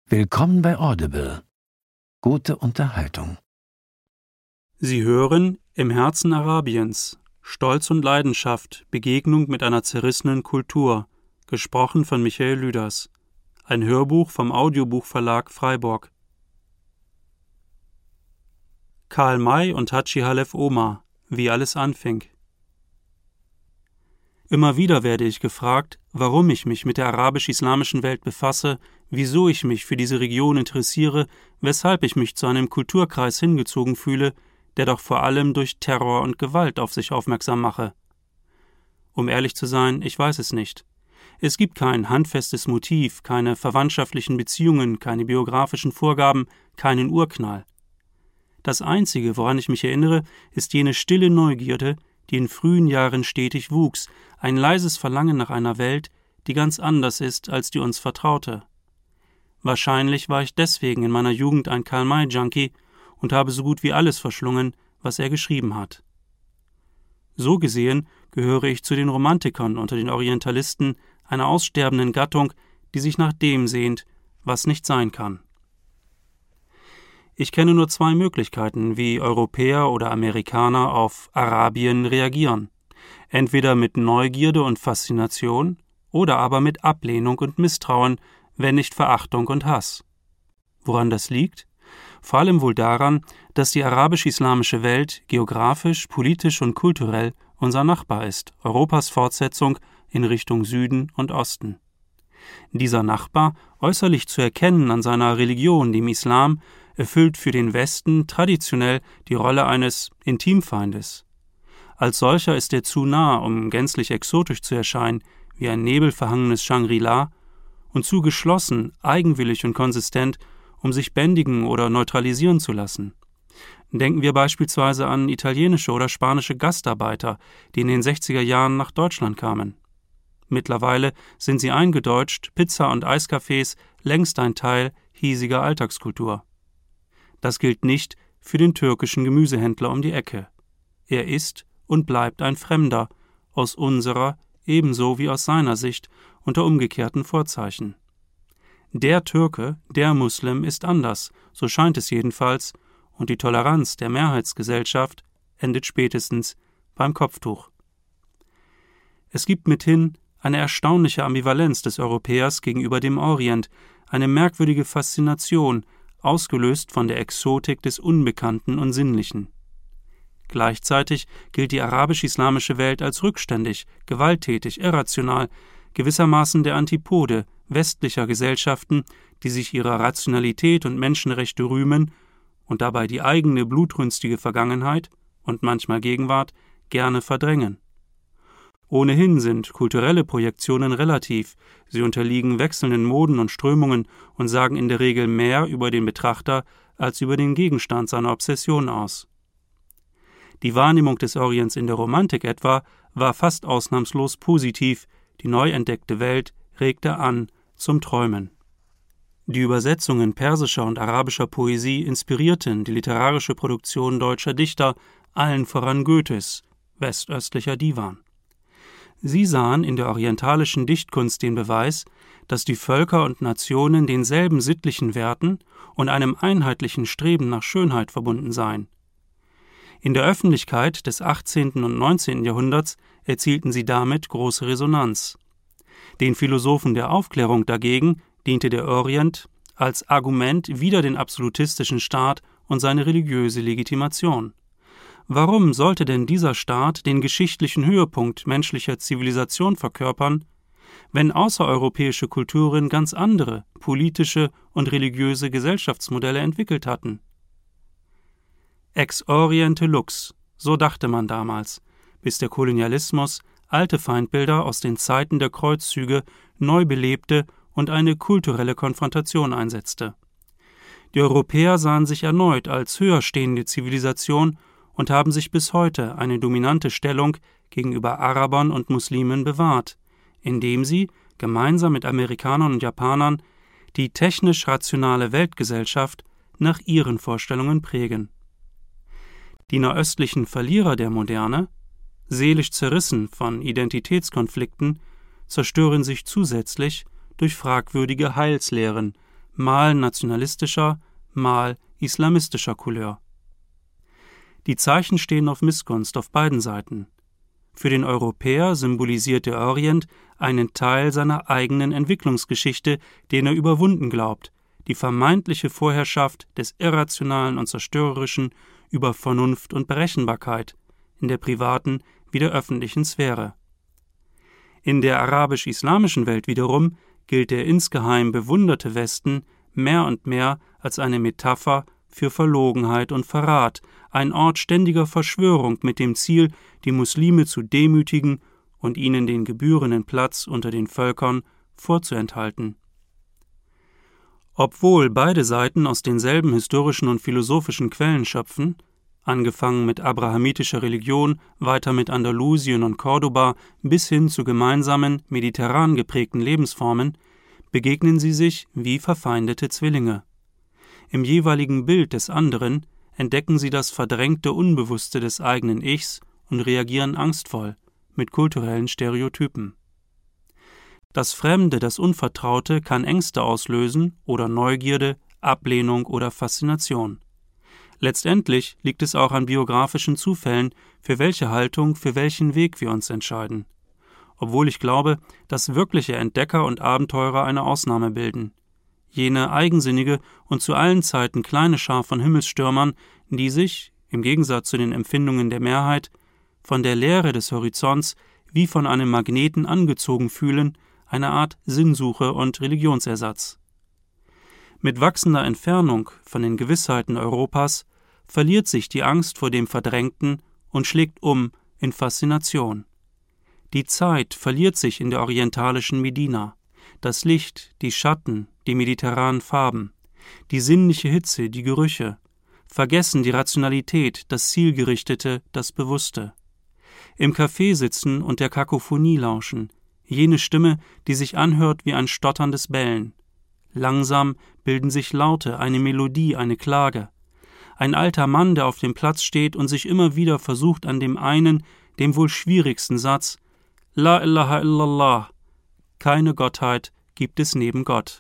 Willkommen bei Audible. Gute Unterhaltung. Sie hören Im Herzen Arabiens. Stolz und Leidenschaft. Begegnung mit einer zerrissenen Kultur. Gesprochen von Michael Lüders. Ein Hörbuch vom Audiobuchverlag Freiburg. Karl May und Hadschi Khalef Omar. Wie alles anfing. Immer wieder werde ich gefragt, warum ich mich mit der arabisch-islamischen Welt befasse, wieso ich mich für diese Region interessiere, weshalb ich mich zu einem Kulturkreis hingezogen fühle, der doch vor allem durch Terror und Gewalt auf sich aufmerksam mache. Um ehrlich zu sein, ich weiß es nicht. Es gibt kein handfestes Motiv, keine verwandtschaftlichen Beziehungen, keine biografischen Vorgaben, keinen Urknall. Das Einzige, woran ich mich erinnere, ist jene stille Neugierde, die in frühen Jahren stetig wuchs, ein leises Verlangen nach einer Welt, die ganz anders ist als die uns vertraute. Wahrscheinlich war ich deswegen in meiner Jugend ein Karl-May-Junkie und habe so gut wie alles verschlungen, was er geschrieben hat. So gesehen gehöre ich zu den Romantikern unter den Orientalisten, einer aussterbenden Gattung, die sich nach dem sehnt, was nicht sein kann. Ich kenne nur zwei Möglichkeiten, wie Europäer oder Amerikaner auf Arabien reagieren. Entweder mit Neugierde und Faszination oder aber mit Ablehnung und Misstrauen, wenn nicht Verachtung und Hass. Woran das liegt? Vor allem wohl daran, dass die arabisch-islamische Welt geografisch, politisch und kulturell unser Nachbar ist, Europas Fortsetzung in Richtung Süden und Osten. Dieser Nachbar, äußerlich zu erkennen an seiner Religion, dem Islam, erfüllt für den Westen traditionell die Rolle eines Intimfeindes. Als solcher ist er zu nah, um gänzlich exotisch zu erscheinen, wie ein nebelverhangenes Shangri-La, und zu geschlossen, eigenwillig und konsistent, um sich bändigen oder neutralisieren zu lassen. Denken wir beispielsweise an italienische oder spanische Gastarbeiter, die in den 60er Jahren nach Deutschland kamen. Mittlerweile sind sie eingedeutscht, Pizza- und Eiscafés längst ein Teil hiesiger Alltagskultur. Das gilt nicht für den türkischen Gemüsehändler um die Ecke. Er ist und bleibt ein Fremder, aus unserer ebenso wie aus seiner Sicht unter umgekehrten Vorzeichen. Der Türke, der Muslim ist anders, so scheint es jedenfalls, und die Toleranz der Mehrheitsgesellschaft endet spätestens beim Kopftuch. Es gibt mithin eine erstaunliche Ambivalenz des Europäers gegenüber dem Orient, eine merkwürdige Faszination, ausgelöst von der Exotik des Unbekannten und Sinnlichen. Gleichzeitig gilt die arabisch-islamische Welt als rückständig, gewalttätig, irrational, gewissermaßen der Antipode westlicher Gesellschaften, die sich ihrer Rationalität und Menschenrechte rühmen und dabei die eigene blutrünstige Vergangenheit und manchmal Gegenwart gerne verdrängen. Ohnehin sind kulturelle Projektionen relativ, sie unterliegen wechselnden Moden und Strömungen und sagen in der Regel mehr über den Betrachter als über den Gegenstand seiner Obsession aus. Die Wahrnehmung des Orients in der Romantik etwa war fast ausnahmslos positiv, die neu entdeckte Welt regte an zum Träumen. Die Übersetzungen persischer und arabischer Poesie inspirierten die literarische Produktion deutscher Dichter, allen voran Goethes, westöstlicher Divan. Sie sahen in der orientalischen Dichtkunst den Beweis, dass die Völker und Nationen denselben sittlichen Werten und einem einheitlichen Streben nach Schönheit verbunden seien. In der Öffentlichkeit des 18. und 19. Jahrhunderts erzielten sie damit große Resonanz. Den Philosophen der Aufklärung dagegen diente der Orient als Argument wider den absolutistischen Staat und seine religiöse Legitimation. Warum sollte denn dieser Staat den geschichtlichen Höhepunkt menschlicher Zivilisation verkörpern, wenn außereuropäische Kulturen ganz andere politische und religiöse Gesellschaftsmodelle entwickelt hatten? Ex oriente lux, so dachte man damals, bis der Kolonialismus alte Feindbilder aus den Zeiten der Kreuzzüge neu belebte und eine kulturelle Konfrontation einsetzte. Die Europäer sahen sich erneut als höher stehende Zivilisation und haben sich bis heute eine dominante Stellung gegenüber Arabern und Muslimen bewahrt, indem sie, gemeinsam mit Amerikanern und Japanern, die technisch-rationale Weltgesellschaft nach ihren Vorstellungen prägen. Die nahöstlichen Verlierer der Moderne, seelisch zerrissen von Identitätskonflikten, zerstören sich zusätzlich durch fragwürdige Heilslehren, mal nationalistischer, mal islamistischer Couleur. Die Zeichen stehen auf Missgunst auf beiden Seiten. Für den Europäer symbolisiert der Orient einen Teil seiner eigenen Entwicklungsgeschichte, den er überwunden glaubt, die vermeintliche Vorherrschaft des Irrationalen und Zerstörerischen über Vernunft und Berechenbarkeit in der privaten wie der öffentlichen Sphäre. In der arabisch-islamischen Welt wiederum gilt der insgeheim bewunderte Westen mehr und mehr als eine Metapher für Verlogenheit und Verrat, ein Ort ständiger Verschwörung mit dem Ziel, die Muslime zu demütigen und ihnen den gebührenden Platz unter den Völkern vorzuenthalten. Obwohl beide Seiten aus denselben historischen und philosophischen Quellen schöpfen, angefangen mit abrahamitischer Religion, weiter mit Andalusien und Cordoba bis hin zu gemeinsamen, mediterran geprägten Lebensformen, begegnen sie sich wie verfeindete Zwillinge. Im jeweiligen Bild des anderen entdecken sie das verdrängte Unbewusste des eigenen Ichs und reagieren angstvoll mit kulturellen Stereotypen. Das Fremde, das Unvertraute kann Ängste auslösen oder Neugierde, Ablehnung oder Faszination. Letztendlich liegt es auch an biografischen Zufällen, für welche Haltung, für welchen Weg wir uns entscheiden. Obwohl ich glaube, dass wirkliche Entdecker und Abenteurer eine Ausnahme bilden. Jene eigensinnige und zu allen Zeiten kleine Schar von Himmelsstürmern, die sich, im Gegensatz zu den Empfindungen der Mehrheit, von der Leere des Horizonts wie von einem Magneten angezogen fühlen, eine Art Sinnsuche und Religionsersatz. Mit wachsender Entfernung von den Gewissheiten Europas verliert sich die Angst vor dem Verdrängten und schlägt um in Faszination. Die Zeit verliert sich in der orientalischen Medina, das Licht, die Schatten, die mediterranen Farben, die sinnliche Hitze, die Gerüche, vergessen die Rationalität, das Zielgerichtete, das Bewusste. Im Café sitzen und der Kakophonie lauschen, jene Stimme, die sich anhört wie ein stotterndes Bellen. Langsam bilden sich Laute, eine Melodie, eine Klage. Ein alter Mann, der auf dem Platz steht und sich immer wieder versucht an dem einen, dem wohl schwierigsten Satz: La ilaha illallah, keine Gottheit gibt es neben Gott.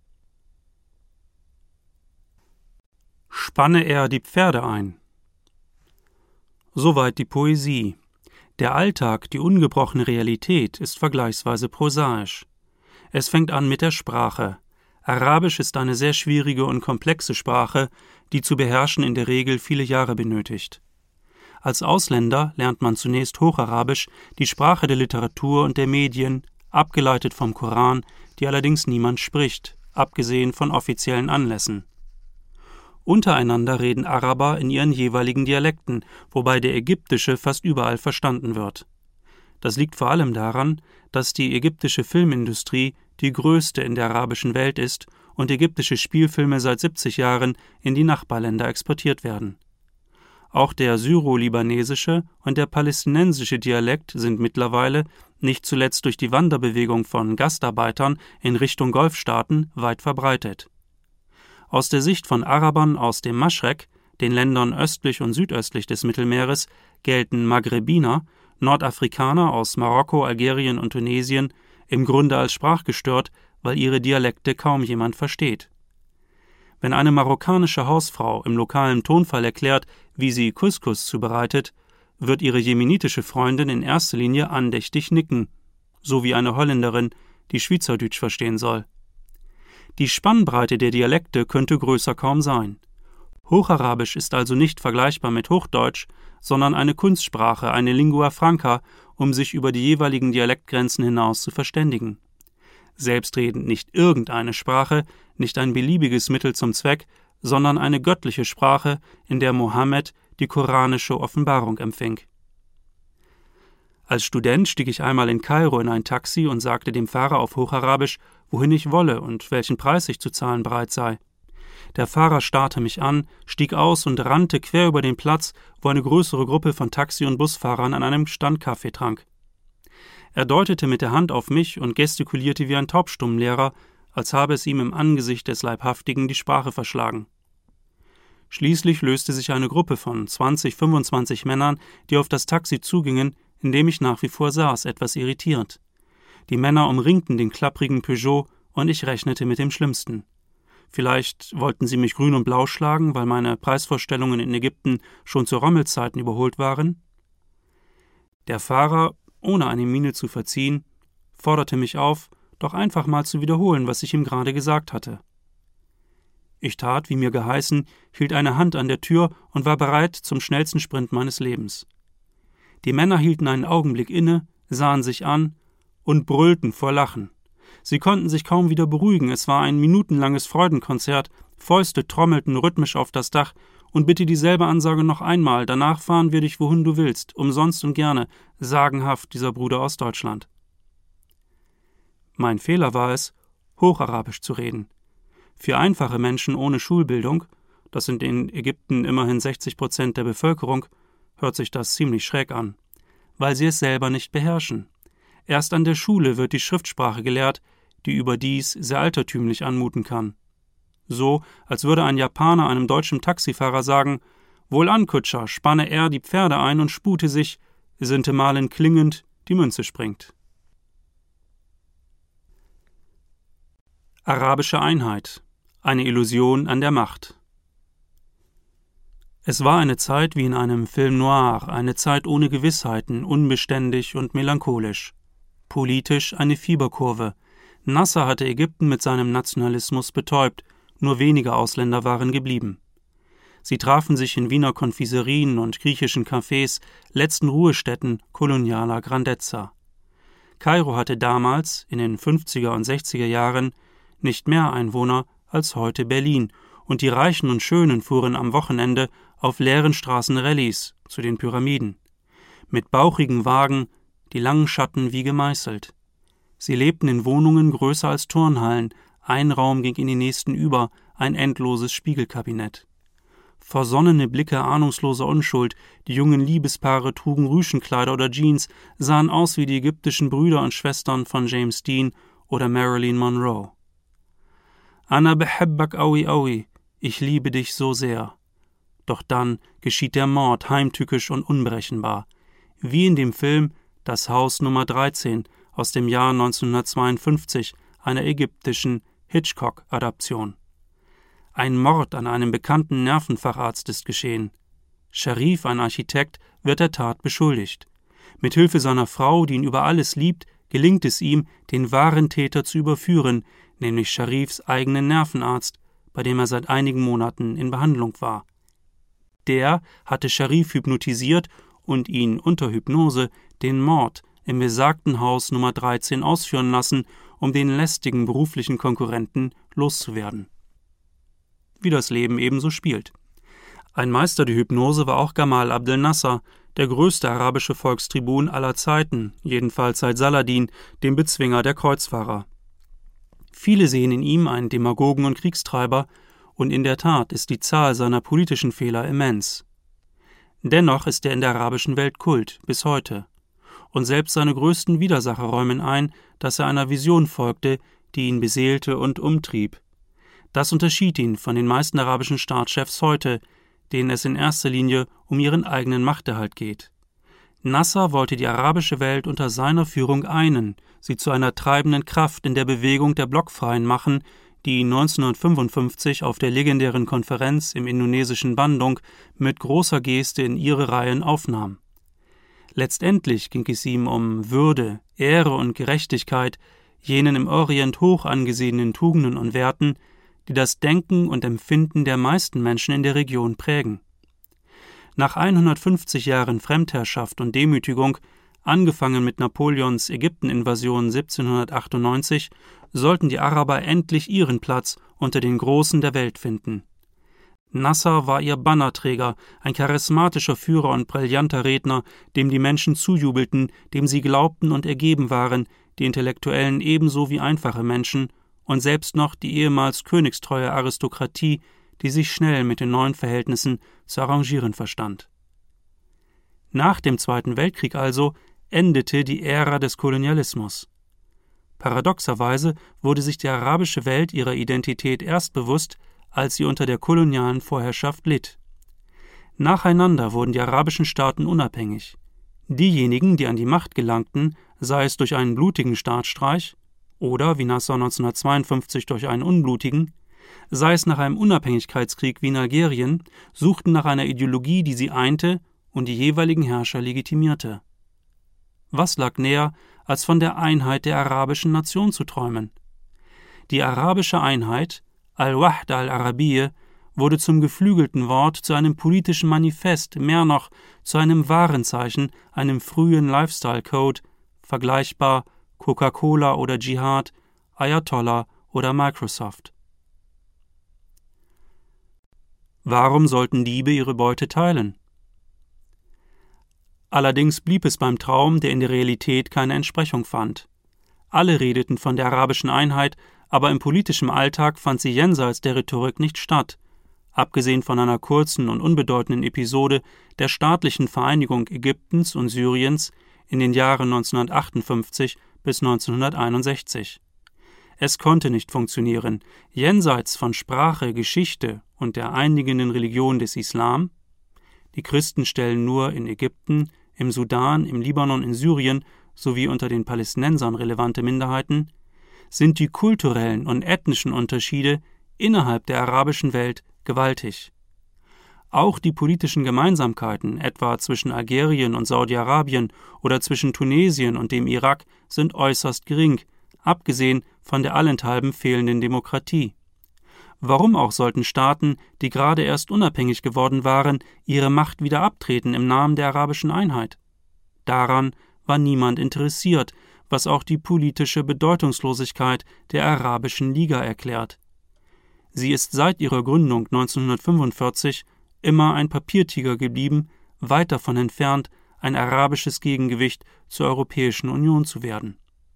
Spanne er die Pferde ein. Soweit die Poesie. Der Alltag, die ungebrochene Realität, ist vergleichsweise prosaisch. Es fängt an mit der Sprache. Arabisch ist eine sehr schwierige und komplexe Sprache, die zu beherrschen in der Regel viele Jahre benötigt. Als Ausländer lernt man zunächst Hocharabisch, die Sprache der Literatur und der Medien, abgeleitet vom Koran, die allerdings niemand spricht, abgesehen von offiziellen Anlässen. Untereinander reden Araber in ihren jeweiligen Dialekten, wobei der ägyptische fast überall verstanden wird. Das liegt vor allem daran, dass die ägyptische Filmindustrie die größte in der arabischen Welt ist und ägyptische Spielfilme seit 70 Jahren in die Nachbarländer exportiert werden. Auch der syro-libanesische und der palästinensische Dialekt sind mittlerweile, nicht zuletzt durch die Wanderbewegung von Gastarbeitern in Richtung Golfstaaten, weit verbreitet. Aus der Sicht von Arabern aus dem Maschrek, den Ländern östlich und südöstlich des Mittelmeeres, gelten Maghrebiner, Nordafrikaner aus Marokko, Algerien und Tunesien, im Grunde als sprachgestört, weil ihre Dialekte kaum jemand versteht. Wenn eine marokkanische Hausfrau im lokalen Tonfall erklärt, wie sie Couscous zubereitet, wird ihre jemenitische Freundin in erster Linie andächtig nicken, so wie eine Holländerin, die Schweizerdeutsch verstehen soll. Die Spannbreite der Dialekte könnte größer kaum sein. Hocharabisch ist also nicht vergleichbar mit Hochdeutsch, sondern eine Kunstsprache, eine Lingua franca, um sich über die jeweiligen Dialektgrenzen hinaus zu verständigen. Selbstredend nicht irgendeine Sprache, nicht ein beliebiges Mittel zum Zweck, sondern eine göttliche Sprache, in der Mohammed die koranische Offenbarung empfing. Als Student stieg ich einmal in Kairo in ein Taxi und sagte dem Fahrer auf Hocharabisch, wohin ich wolle und welchen Preis ich zu zahlen bereit sei. Der Fahrer starrte mich an, stieg aus und rannte quer über den Platz, wo eine größere Gruppe von Taxi- und Busfahrern an einem Stand Kaffee trank. Er deutete mit der Hand auf mich und gestikulierte wie ein Taubstummenlehrer, als habe es ihm im Angesicht des Leibhaftigen die Sprache verschlagen. Schließlich löste sich eine Gruppe von 20, 25 Männern, die auf das Taxi zugingen, in dem ich nach wie vor saß, etwas irritiert. Die Männer umringten den klapprigen Peugeot und ich rechnete mit dem Schlimmsten. Vielleicht wollten sie mich grün und blau schlagen, weil meine Preisvorstellungen in Ägypten schon zu Rommelzeiten überholt waren? Der Fahrer, ohne eine Miene zu verziehen, forderte mich auf, doch einfach mal zu wiederholen, was ich ihm gerade gesagt hatte. Ich tat, wie mir geheißen, hielt eine Hand an der Tür und war bereit zum schnellsten Sprint meines Lebens. Die Männer hielten einen Augenblick inne, sahen sich an und brüllten vor Lachen. Sie konnten sich kaum wieder beruhigen, es war ein minutenlanges Freudenkonzert, Fäuste trommelten rhythmisch auf das Dach, und bitte dieselbe Ansage noch einmal, danach fahren wir dich, wohin du willst, umsonst und gerne, sagenhaft dieser Bruder aus Deutschland. Mein Fehler war es, Hocharabisch zu reden. Für einfache Menschen ohne Schulbildung, das sind in Ägypten immerhin 60% der Bevölkerung, hört sich das ziemlich schräg an, weil sie es selber nicht beherrschen. Erst an der Schule wird die Schriftsprache gelehrt, die überdies sehr altertümlich anmuten kann. So, als würde ein Japaner einem deutschen Taxifahrer sagen: »Wohlan, Kutscher, spanne er die Pferde ein und spute sich, sintemalen klingend, die Münze springt.« Arabische Einheit. Eine Illusion an der Macht. Es war eine Zeit wie in einem Film noir, eine Zeit ohne Gewissheiten, unbeständig und melancholisch. Politisch eine Fieberkurve. Nasser hatte Ägypten mit seinem Nationalismus betäubt, nur wenige Ausländer waren geblieben. Sie trafen sich in Wiener Konfiserien und griechischen Cafés, letzten Ruhestätten kolonialer Grandezza. Kairo hatte damals, in den 50er und 60er Jahren, nicht mehr Einwohner als heute Berlin, und die Reichen und Schönen fuhren am Wochenende auf leeren Straßen Rallyes zu den Pyramiden. Mit bauchigen Wagen, die langen Schatten wie gemeißelt. Sie lebten in Wohnungen größer als Turnhallen, ein Raum ging in die nächsten über, ein endloses Spiegelkabinett. Versonnene Blicke ahnungsloser Unschuld, die jungen Liebespaare trugen Rüschenkleider oder Jeans, sahen aus wie die ägyptischen Brüder und Schwestern von James Dean oder Marilyn Monroe. Ana behebbak awi awi, ich liebe dich so sehr. Doch dann geschieht der Mord, heimtückisch und unberechenbar. Wie in dem Film Das Haus Nummer 13 aus dem Jahr 1952, einer ägyptischen Hitchcock-Adaption. Ein Mord an einem bekannten Nervenfacharzt ist geschehen. Sharif, ein Architekt, wird der Tat beschuldigt. Mit Hilfe seiner Frau, die ihn über alles liebt, gelingt es ihm, den wahren Täter zu überführen, nämlich Sharifs eigenen Nervenarzt, bei dem er seit einigen Monaten in Behandlung war. Der hatte Sharif hypnotisiert und ihn unter Hypnose den Mord im besagten Haus Nummer 13 ausführen lassen, um den lästigen beruflichen Konkurrenten loszuwerden. Wie das Leben ebenso spielt. Ein Meister der Hypnose war auch Gamal Abdel Nasser, der größte arabische Volkstribun aller Zeiten, jedenfalls seit Saladin, dem Bezwinger der Kreuzfahrer. Viele sehen in ihm einen Demagogen und Kriegstreiber, und in der Tat ist die Zahl seiner politischen Fehler immens. Dennoch ist er in der arabischen Welt Kult, bis heute. Und selbst seine größten Widersacher räumen ein, dass er einer Vision folgte, die ihn beseelte und umtrieb. Das unterschied ihn von den meisten arabischen Staatschefs heute, denen es in erster Linie um ihren eigenen Machterhalt geht. Nasser wollte die arabische Welt unter seiner Führung einen, sie zu einer treibenden Kraft in der Bewegung der Blockfreien machen, die ihn 1955 auf der legendären Konferenz im indonesischen Bandung mit großer Geste in ihre Reihen aufnahm. Letztendlich ging es ihm um Würde, Ehre und Gerechtigkeit, jenen im Orient hoch angesehenen Tugenden und Werten, die das Denken und Empfinden der meisten Menschen in der Region prägen. Nach 150 Jahren Fremdherrschaft und Demütigung, angefangen mit Napoleons Ägypteninvasion 1798, sollten die Araber endlich ihren Platz unter den Großen der Welt finden. Nasser war ihr Bannerträger, ein charismatischer Führer und brillanter Redner, dem die Menschen zujubelten, dem sie glaubten und ergeben waren, die Intellektuellen ebenso wie einfache Menschen, und selbst noch die ehemals königstreue Aristokratie, die sich schnell mit den neuen Verhältnissen zu arrangieren verstand. Nach dem Zweiten Weltkrieg also endete die Ära des Kolonialismus. Paradoxerweise wurde sich die arabische Welt ihrer Identität erst bewusst, als sie unter der kolonialen Vorherrschaft litt. Nacheinander wurden die arabischen Staaten unabhängig. Diejenigen, die an die Macht gelangten, sei es durch einen blutigen Staatsstreich oder, wie Nasser 1952, durch einen unblutigen, sei es nach einem Unabhängigkeitskrieg wie in Algerien, suchten nach einer Ideologie, die sie einte und die jeweiligen Herrscher legitimierte. Was lag näher, als von der Einheit der arabischen Nation zu träumen? Die arabische Einheit, Al-Wahda al-Arabiyya, wurde zum geflügelten Wort, zu einem politischen Manifest, mehr noch zu einem Warenzeichen, einem frühen Lifestyle-Code, vergleichbar Coca-Cola oder Dschihad, Ayatollah oder Microsoft. Warum sollten Diebe ihre Beute teilen? Allerdings blieb es beim Traum, der in der Realität keine Entsprechung fand. Alle redeten von der arabischen Einheit, aber im politischen Alltag fand sie jenseits der Rhetorik nicht statt, abgesehen von einer kurzen und unbedeutenden Episode der staatlichen Vereinigung Ägyptens und Syriens in den Jahren 1958 bis 1961. Es konnte nicht funktionieren, jenseits von Sprache, Geschichte und der einigenden Religion des Islam. Die Christen stellen nur in Ägypten, im Sudan, im Libanon, in Syrien sowie unter den Palästinensern relevante Minderheiten, sind die kulturellen und ethnischen Unterschiede innerhalb der arabischen Welt gewaltig. Auch die politischen Gemeinsamkeiten, etwa zwischen Algerien und Saudi-Arabien oder zwischen Tunesien und dem Irak, sind äußerst gering, abgesehen von der allenthalben fehlenden Demokratie. Warum auch sollten Staaten, die gerade erst unabhängig geworden waren, ihre Macht wieder abtreten im Namen der arabischen Einheit? Daran war niemand interessiert, was auch die politische Bedeutungslosigkeit der Arabischen Liga erklärt. Sie ist seit ihrer Gründung 1945 immer ein Papiertiger geblieben, weit davon entfernt, ein arabisches Gegengewicht zur Europäischen Union zu werden.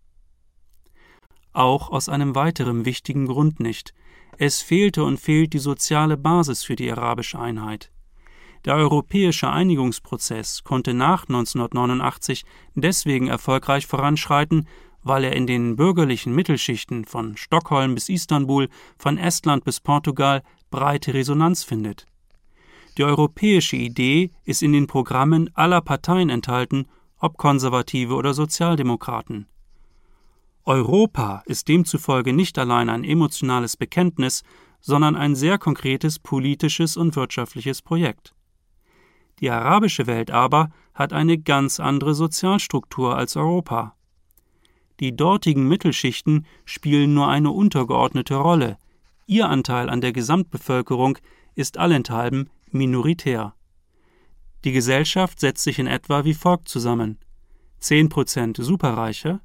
Auch aus einem weiteren wichtigen Grund nicht: Es fehlte und fehlt die soziale Basis für die arabische Einheit. Der europäische Einigungsprozess konnte nach 1989 deswegen erfolgreich voranschreiten, weil er in den bürgerlichen Mittelschichten von Stockholm bis Istanbul, von Estland bis Portugal breite Resonanz findet. Die europäische Idee ist in den Programmen aller Parteien enthalten, ob Konservative oder Sozialdemokraten. Europa ist demzufolge nicht allein ein emotionales Bekenntnis, sondern ein sehr konkretes politisches und wirtschaftliches Projekt. Die arabische Welt aber hat eine ganz andere Sozialstruktur als Europa. Die dortigen Mittelschichten spielen nur eine untergeordnete Rolle. Ihr Anteil an der Gesamtbevölkerung ist allenthalben minoritär. Die Gesellschaft setzt sich in etwa wie folgt zusammen: 10% Superreiche,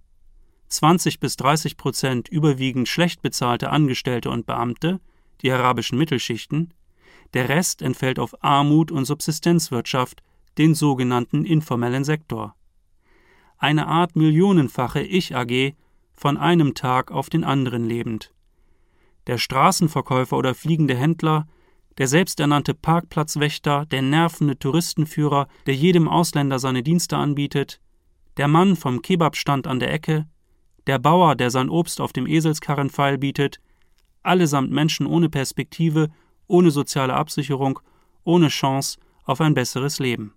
20-30% überwiegend schlecht bezahlte Angestellte und Beamte, die arabischen Mittelschichten, der Rest entfällt auf Armut und Subsistenzwirtschaft, den sogenannten informellen Sektor. Eine Art millionenfache Ich-AG, von einem Tag auf den anderen lebend. Der Straßenverkäufer oder fliegende Händler, der selbsternannte Parkplatzwächter, der nervende Touristenführer, der jedem Ausländer seine Dienste anbietet, der Mann vom Kebabstand an der Ecke, der Bauer, der sein Obst auf dem Eselskarren feilbietet, allesamt Menschen ohne Perspektive, ohne soziale Absicherung, ohne Chance auf ein besseres Leben.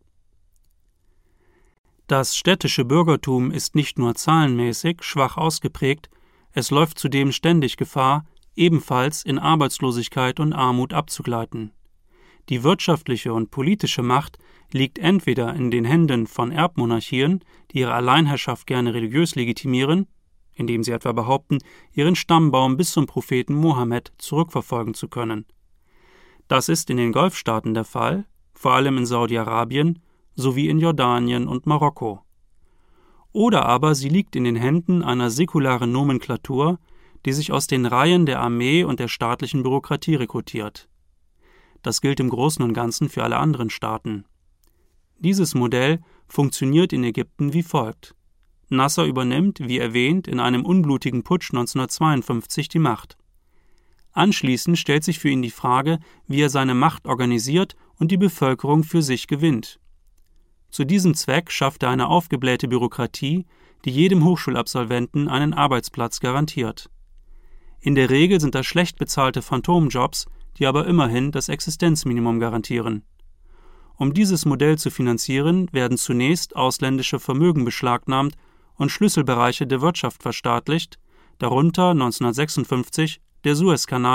Das städtische Bürgertum ist nicht nur zahlenmäßig schwach ausgeprägt, es läuft zudem ständig Gefahr, ebenfalls in Arbeitslosigkeit und Armut abzugleiten. Die wirtschaftliche und politische Macht liegt entweder in den Händen von Erbmonarchien, die ihre Alleinherrschaft gerne religiös legitimieren, indem sie etwa behaupten, ihren Stammbaum bis zum Propheten Mohammed zurückverfolgen zu können. Das ist in den Golfstaaten der Fall, vor allem in Saudi-Arabien sowie in Jordanien und Marokko. Oder aber sie liegt in den Händen einer säkularen Nomenklatur, die sich aus den Reihen der Armee und der staatlichen Bürokratie rekrutiert. Das gilt im Großen und Ganzen für alle anderen Staaten. Dieses Modell funktioniert in Ägypten wie folgt: Nasser übernimmt, wie erwähnt, in einem unblutigen Putsch 1952 die Macht. Anschließend stellt sich für ihn die Frage, wie er seine Macht organisiert und die Bevölkerung für sich gewinnt. Zu diesem Zweck schafft er eine aufgeblähte Bürokratie, die jedem Hochschulabsolventen einen Arbeitsplatz garantiert. In der Regel sind das schlecht bezahlte Phantomjobs, die aber immerhin das Existenzminimum garantieren. Um dieses Modell zu finanzieren, werden zunächst ausländische Vermögen beschlagnahmt und Schlüsselbereiche der Wirtschaft verstaatlicht, darunter 1956 der Suezkanal,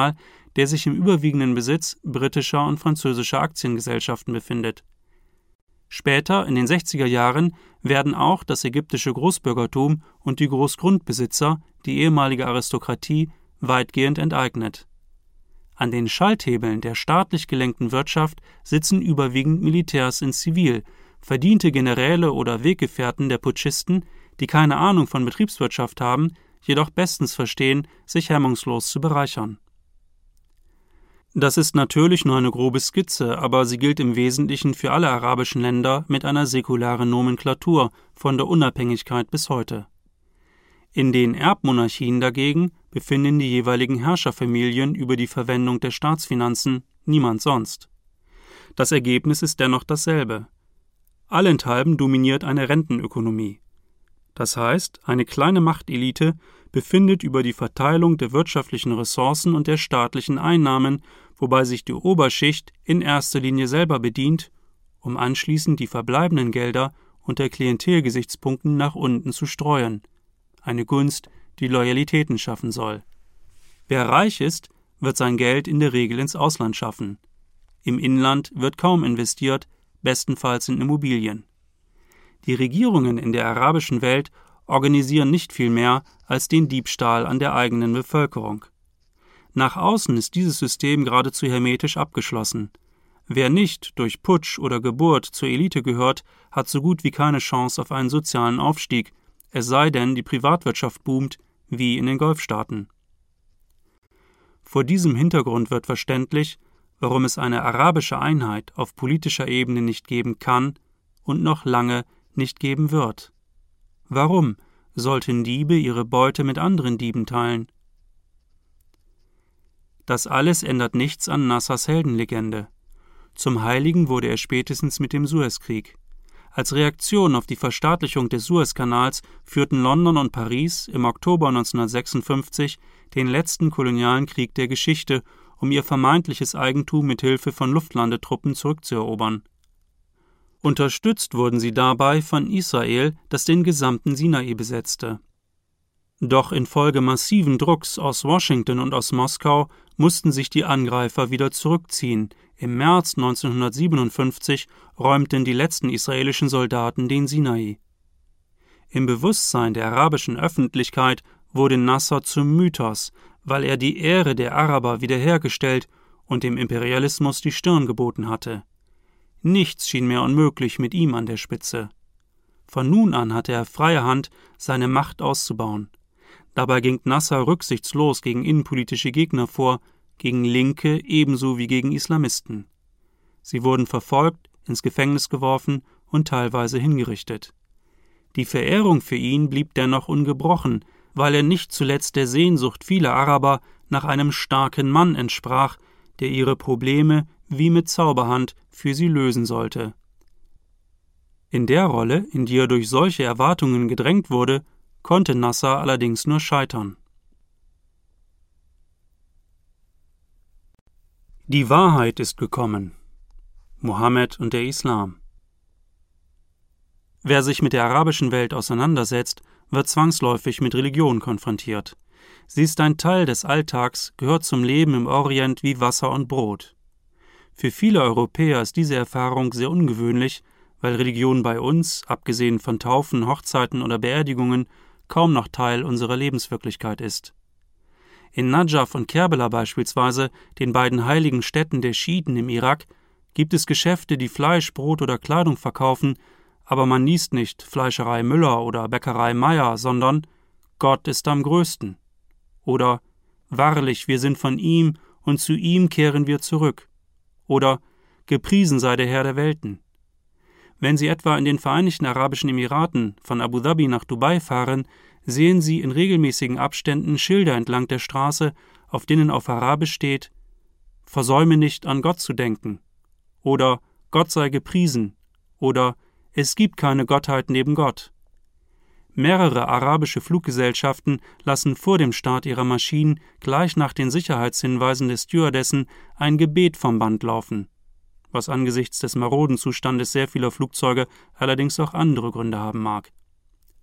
der sich im überwiegenden Besitz britischer und französischer Aktiengesellschaften befindet. Später, in den 60er Jahren, werden auch das ägyptische Großbürgertum und die Großgrundbesitzer, die ehemalige Aristokratie, weitgehend enteignet. An den Schalthebeln der staatlich gelenkten Wirtschaft sitzen überwiegend Militärs in Zivil, verdiente Generäle oder Weggefährten der Putschisten, die keine Ahnung von Betriebswirtschaft haben, jedoch bestens verstehen, sich hemmungslos zu bereichern. Das ist natürlich nur eine grobe Skizze, aber sie gilt im Wesentlichen für alle arabischen Länder mit einer säkularen Nomenklatur von der Unabhängigkeit bis heute. In den Erbmonarchien dagegen befinden die jeweiligen Herrscherfamilien über die Verwendung der Staatsfinanzen, niemand sonst. Das Ergebnis ist dennoch dasselbe. Allenthalben dominiert eine Rentenökonomie. Das heißt, eine kleine Machtelite befindet über die Verteilung der wirtschaftlichen Ressourcen und der staatlichen Einnahmen, wobei sich die Oberschicht in erster Linie selber bedient, um anschließend die verbleibenden Gelder unter Klientelgesichtspunkten nach unten zu streuen. Eine Gunst, die Loyalitäten schaffen soll. Wer reich ist, wird sein Geld in der Regel ins Ausland schaffen. Im Inland wird kaum investiert, bestenfalls in Immobilien. Die Regierungen in der arabischen Welt organisieren nicht viel mehr als den Diebstahl an der eigenen Bevölkerung. Nach außen ist dieses System geradezu hermetisch abgeschlossen. Wer nicht durch Putsch oder Geburt zur Elite gehört, hat so gut wie keine Chance auf einen sozialen Aufstieg, es sei denn, die Privatwirtschaft boomt, wie in den Golfstaaten. Vor diesem Hintergrund wird verständlich, warum es eine arabische Einheit auf politischer Ebene nicht geben kann und noch lange nicht geben wird. Warum sollten Diebe ihre Beute mit anderen Dieben teilen? Das alles ändert nichts an Nassers Heldenlegende. Zum Heiligen wurde er spätestens mit dem Suezkrieg. Als Reaktion auf die Verstaatlichung des Suezkanals führten London und Paris im Oktober 1956 den letzten kolonialen Krieg der Geschichte, um ihr vermeintliches Eigentum mit Hilfe von Luftlandetruppen zurückzuerobern. Unterstützt wurden sie dabei von Israel, das den gesamten Sinai besetzte. Doch infolge massiven Drucks aus Washington und aus Moskau mussten sich die Angreifer wieder zurückziehen. Im März 1957 räumten die letzten israelischen Soldaten den Sinai. Im Bewusstsein der arabischen Öffentlichkeit wurde Nasser zum Mythos, weil er die Ehre der Araber wiederhergestellt und dem Imperialismus die Stirn geboten hatte. Nichts schien mehr unmöglich mit ihm an der Spitze. Von nun an hatte er freie Hand, seine Macht auszubauen. Dabei ging Nasser rücksichtslos gegen innenpolitische Gegner vor, gegen Linke ebenso wie gegen Islamisten. Sie wurden verfolgt, ins Gefängnis geworfen und teilweise hingerichtet. Die Verehrung für ihn blieb dennoch ungebrochen, weil er nicht zuletzt der Sehnsucht vieler Araber nach einem starken Mann entsprach, der ihre Probleme wie mit Zauberhand für sie lösen sollte. In der Rolle, in die er durch solche Erwartungen gedrängt wurde, konnte Nasser allerdings nur scheitern. Die Wahrheit ist gekommen. Mohammed und der Islam. Wer sich mit der arabischen Welt auseinandersetzt, wird zwangsläufig mit Religion konfrontiert. Sie ist ein Teil des Alltags, gehört zum Leben im Orient wie Wasser und Brot. Für viele Europäer ist diese Erfahrung sehr ungewöhnlich, weil Religion bei uns, abgesehen von Taufen, Hochzeiten oder Beerdigungen, kaum noch Teil unserer Lebenswirklichkeit ist. In Najaf und Kerbela beispielsweise, den beiden heiligen Städten der Schiiten im Irak, gibt es Geschäfte, die Fleisch, Brot oder Kleidung verkaufen, aber man liest nicht Fleischerei Müller oder Bäckerei Meier, sondern Gott ist am größten. Oder wahrlich, wir sind von ihm und zu ihm kehren wir zurück. Oder gepriesen sei der Herr der Welten. Wenn Sie etwa in den Vereinigten Arabischen Emiraten von Abu Dhabi nach Dubai fahren, sehen Sie in regelmäßigen Abständen Schilder entlang der Straße, auf denen auf Arabisch steht: Versäume nicht, an Gott zu denken. Oder Gott sei gepriesen. Oder es gibt keine Gottheit neben Gott. Mehrere arabische Fluggesellschaften lassen vor dem Start ihrer Maschinen gleich nach den Sicherheitshinweisen der Stewardessen ein Gebet vom Band laufen, was angesichts des maroden Zustandes sehr vieler Flugzeuge allerdings auch andere Gründe haben mag.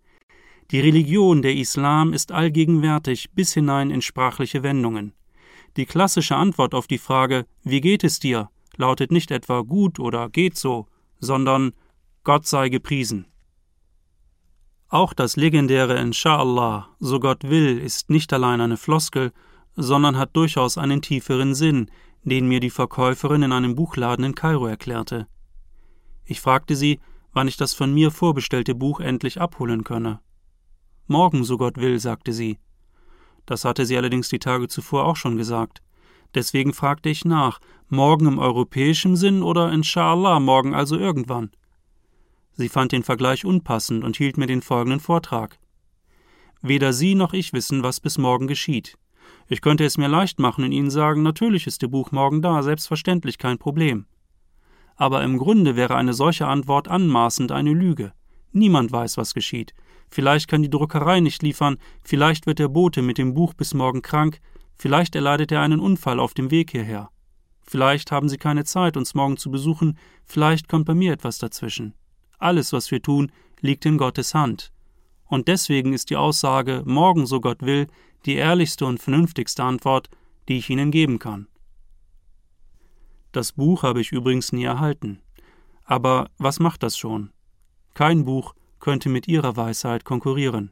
Die Religion, der Islam, ist allgegenwärtig bis hinein in sprachliche Wendungen. Die klassische Antwort auf die Frage »Wie geht es dir?« lautet nicht etwa »gut« oder »geht so«, sondern »Gott sei gepriesen«. Auch das legendäre Inscha'Allah, so Gott will, ist nicht allein eine Floskel, sondern hat durchaus einen tieferen Sinn, den mir die Verkäuferin in einem Buchladen in Kairo erklärte. Ich fragte sie, wann ich das von mir vorbestellte Buch endlich abholen könne. »Morgen, so Gott will«, sagte sie. Das hatte sie allerdings die Tage zuvor auch schon gesagt. Deswegen fragte ich nach, morgen im europäischen Sinn oder Inscha'Allah morgen, also irgendwann. Sie fand den Vergleich unpassend und hielt mir den folgenden Vortrag. Weder Sie noch ich wissen, was bis morgen geschieht. Ich könnte es mir leicht machen und Ihnen sagen, natürlich ist Ihr Buch morgen da, selbstverständlich, kein Problem. Aber im Grunde wäre eine solche Antwort anmaßend eine Lüge. Niemand weiß, was geschieht. Vielleicht kann die Druckerei nicht liefern, vielleicht wird der Bote mit dem Buch bis morgen krank, vielleicht erleidet er einen Unfall auf dem Weg hierher. Vielleicht haben Sie keine Zeit, uns morgen zu besuchen, vielleicht kommt bei mir etwas dazwischen. Alles, was wir tun, liegt in Gottes Hand. Und deswegen ist die Aussage, morgen, so Gott will, die ehrlichste und vernünftigste Antwort, die ich Ihnen geben kann. Das Buch habe ich übrigens nie erhalten. Aber was macht das schon? Kein Buch könnte mit ihrer Weisheit konkurrieren.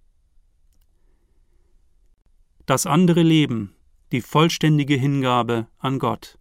Das andere Leben, die vollständige Hingabe an Gott.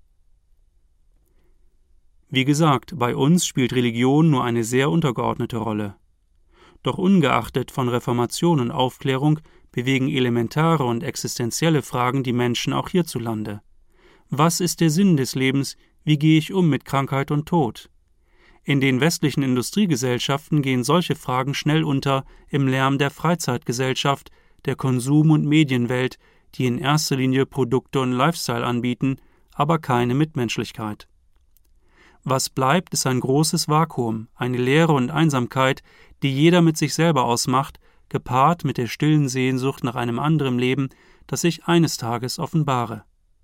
Wie gesagt, bei uns spielt Religion nur eine sehr untergeordnete Rolle. Doch ungeachtet von Reformation und Aufklärung bewegen elementare und existenzielle Fragen die Menschen auch hierzulande. Was ist der Sinn des Lebens? Wie gehe ich um mit Krankheit und Tod? In den westlichen Industriegesellschaften gehen solche Fragen schnell unter im Lärm der Freizeitgesellschaft, der Konsum- und Medienwelt, die in erster Linie Produkte und Lifestyle anbieten, aber keine Mitmenschlichkeit. Was bleibt, ist ein großes Vakuum, eine Leere und Einsamkeit, die jeder mit sich selber ausmacht, gepaart mit der stillen Sehnsucht nach einem anderen Leben, das sich eines Tages offenbare.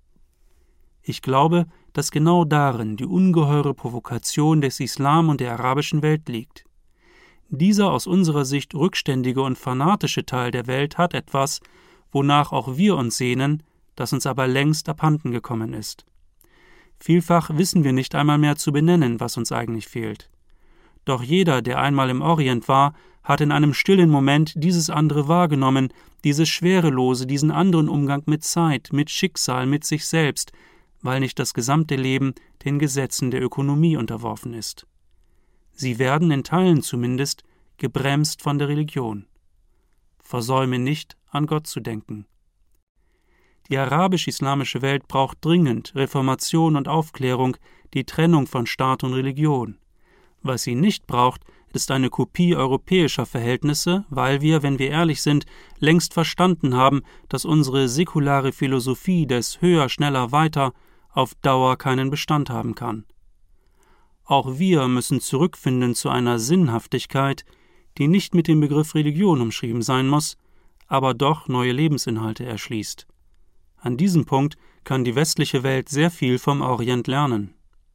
Ich glaube, dass genau darin die ungeheure Provokation des Islam und der arabischen Welt liegt. Dieser aus unserer Sicht rückständige und fanatische Teil der Welt hat etwas, wonach auch wir uns sehnen, das uns aber längst abhanden gekommen ist. Vielfach wissen wir nicht einmal mehr zu benennen, was uns eigentlich fehlt. Doch jeder, der einmal im Orient war, hat in einem stillen Moment dieses andere wahrgenommen, dieses Schwerelose, diesen anderen Umgang mit Zeit, mit Schicksal, mit sich selbst, weil nicht das gesamte Leben den Gesetzen der Ökonomie unterworfen ist. Sie werden in Teilen zumindest gebremst von der Religion. Versäume nicht, an Gott zu denken. Die arabisch-islamische Welt braucht dringend Reformation und Aufklärung, die Trennung von Staat und Religion. Was sie nicht braucht, ist eine Kopie europäischer Verhältnisse, weil wir, wenn wir ehrlich sind, längst verstanden haben, dass unsere säkulare Philosophie des Höher, Schneller, Weiter auf Dauer keinen Bestand haben kann. Auch wir müssen zurückfinden zu einer Sinnhaftigkeit, die nicht mit dem Begriff Religion umschrieben sein muss, aber doch neue Lebensinhalte erschließt. An diesem Punkt kann die westliche Welt sehr viel vom Orient lernen.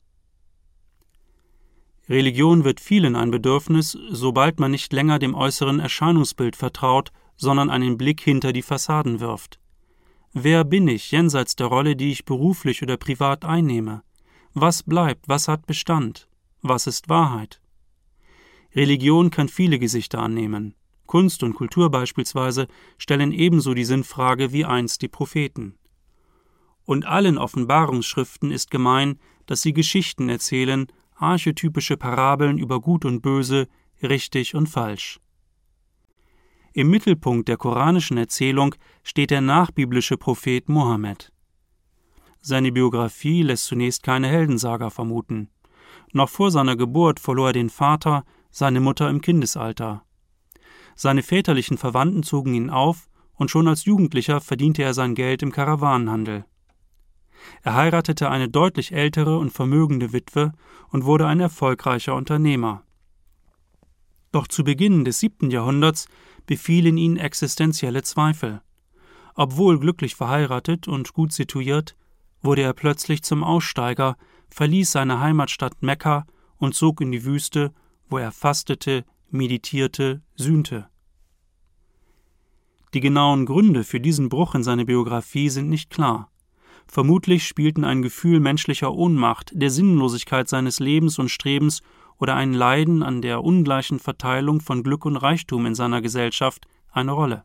Religion wird vielen ein Bedürfnis, sobald man nicht länger dem äußeren Erscheinungsbild vertraut, sondern einen Blick hinter die Fassaden wirft. Wer bin ich jenseits der Rolle, die ich beruflich oder privat einnehme? Was bleibt, was hat Bestand? Was ist Wahrheit? Religion kann viele Gesichter annehmen. Kunst und Kultur beispielsweise stellen ebenso die Sinnfrage wie einst die Propheten. Und allen Offenbarungsschriften ist gemein, dass sie Geschichten erzählen, archetypische Parabeln über Gut und Böse, richtig und falsch. Im Mittelpunkt der koranischen Erzählung steht der nachbiblische Prophet Mohammed. Seine Biografie lässt zunächst keine Heldensaga vermuten. Noch vor seiner Geburt verlor er den Vater, seine Mutter im Kindesalter. Seine väterlichen Verwandten zogen ihn auf, und schon als Jugendlicher verdiente er sein Geld im Karawanenhandel. Er heiratete eine deutlich ältere und vermögende Witwe und wurde ein erfolgreicher Unternehmer. Doch zu Beginn des 7. Jahrhunderts befielen ihn existenzielle Zweifel. Obwohl glücklich verheiratet und gut situiert, wurde er plötzlich zum Aussteiger, verließ seine Heimatstadt Mekka und zog in die Wüste, wo er fastete, meditierte, sühnte. Die genauen Gründe für diesen Bruch in seiner Biografie sind nicht klar. Vermutlich spielten ein Gefühl menschlicher Ohnmacht, der Sinnlosigkeit seines Lebens und Strebens oder ein Leiden an der ungleichen Verteilung von Glück und Reichtum in seiner Gesellschaft eine Rolle.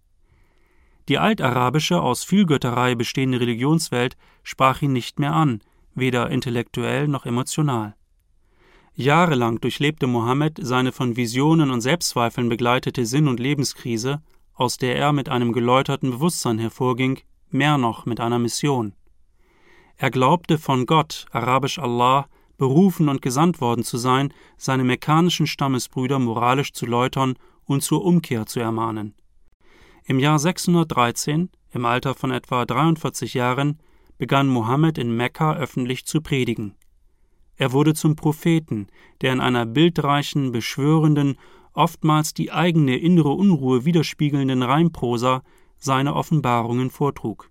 Die altarabische, aus Vielgötterei bestehende Religionswelt sprach ihn nicht mehr an, weder intellektuell noch emotional. Jahrelang durchlebte Mohammed seine von Visionen und Selbstzweifeln begleitete Sinn- und Lebenskrise, aus der er mit einem geläuterten Bewusstsein hervorging, mehr noch mit einer Mission. Er glaubte von Gott, arabisch Allah, berufen und gesandt worden zu sein, seine mekkanischen Stammesbrüder moralisch zu läutern und zur Umkehr zu ermahnen. Im Jahr 613, im Alter von etwa 43 Jahren, begann Mohammed in Mekka öffentlich zu predigen. Er wurde zum Propheten, der in einer bildreichen, beschwörenden, oftmals die eigene innere Unruhe widerspiegelnden Reimprosa seine Offenbarungen vortrug.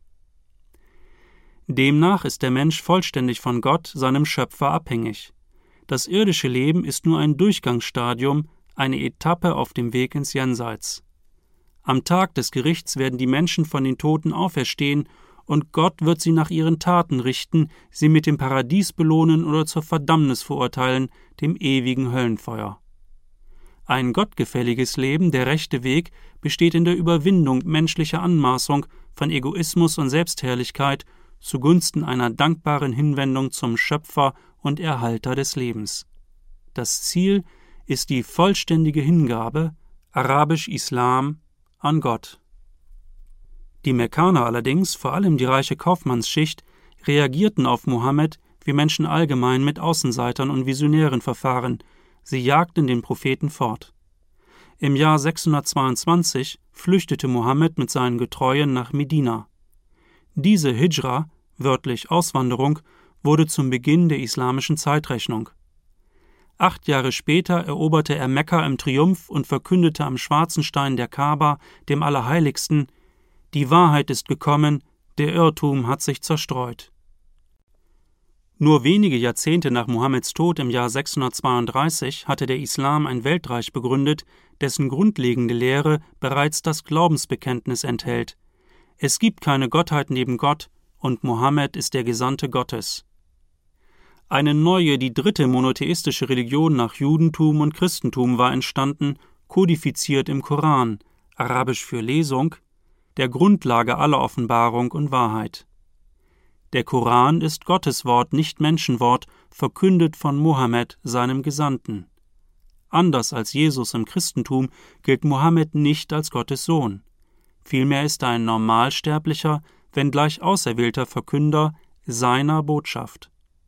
Demnach ist der Mensch vollständig von Gott, seinem Schöpfer, abhängig. Das irdische Leben ist nur ein Durchgangsstadium, eine Etappe auf dem Weg ins Jenseits. Am Tag des Gerichts werden die Menschen von den Toten auferstehen, und Gott wird sie nach ihren Taten richten, sie mit dem Paradies belohnen oder zur Verdammnis verurteilen, dem ewigen Höllenfeuer. Ein gottgefälliges Leben, der rechte Weg, besteht in der Überwindung menschlicher Anmaßung, von Egoismus und Selbstherrlichkeit zugunsten einer dankbaren Hinwendung zum Schöpfer und Erhalter des Lebens. Das Ziel ist die vollständige Hingabe, arabisch Islam, an Gott. Die Mekkaner allerdings, vor allem die reiche Kaufmannsschicht, reagierten auf Mohammed, wie Menschen allgemein mit Außenseitern und Visionären verfahren. Sie jagten den Propheten fort. Im Jahr 622 flüchtete Mohammed mit seinen Getreuen nach Medina. Diese Hijra, wörtlich Auswanderung, wurde zum Beginn der islamischen Zeitrechnung. 8 Jahre später eroberte er Mekka im Triumph und verkündete am schwarzen Stein der Kaaba, dem Allerheiligsten: Die Wahrheit ist gekommen, der Irrtum hat sich zerstreut. Nur wenige Jahrzehnte nach Mohammeds Tod im Jahr 632 hatte der Islam ein Weltreich begründet, dessen grundlegende Lehre bereits das Glaubensbekenntnis enthält: Es gibt keine Gottheit neben Gott, und Mohammed ist der Gesandte Gottes. Eine neue, die dritte monotheistische Religion nach Judentum und Christentum war entstanden, kodifiziert im Koran, arabisch für Lesung, der Grundlage aller Offenbarung und Wahrheit. Der Koran ist Gottes Wort, nicht Menschenwort, verkündet von Mohammed, seinem Gesandten. Anders als Jesus im Christentum gilt Mohammed nicht als Gottes Sohn. Vielmehr ist er ein normalsterblicher, wenngleich auserwählter Verkünder seiner Botschaft.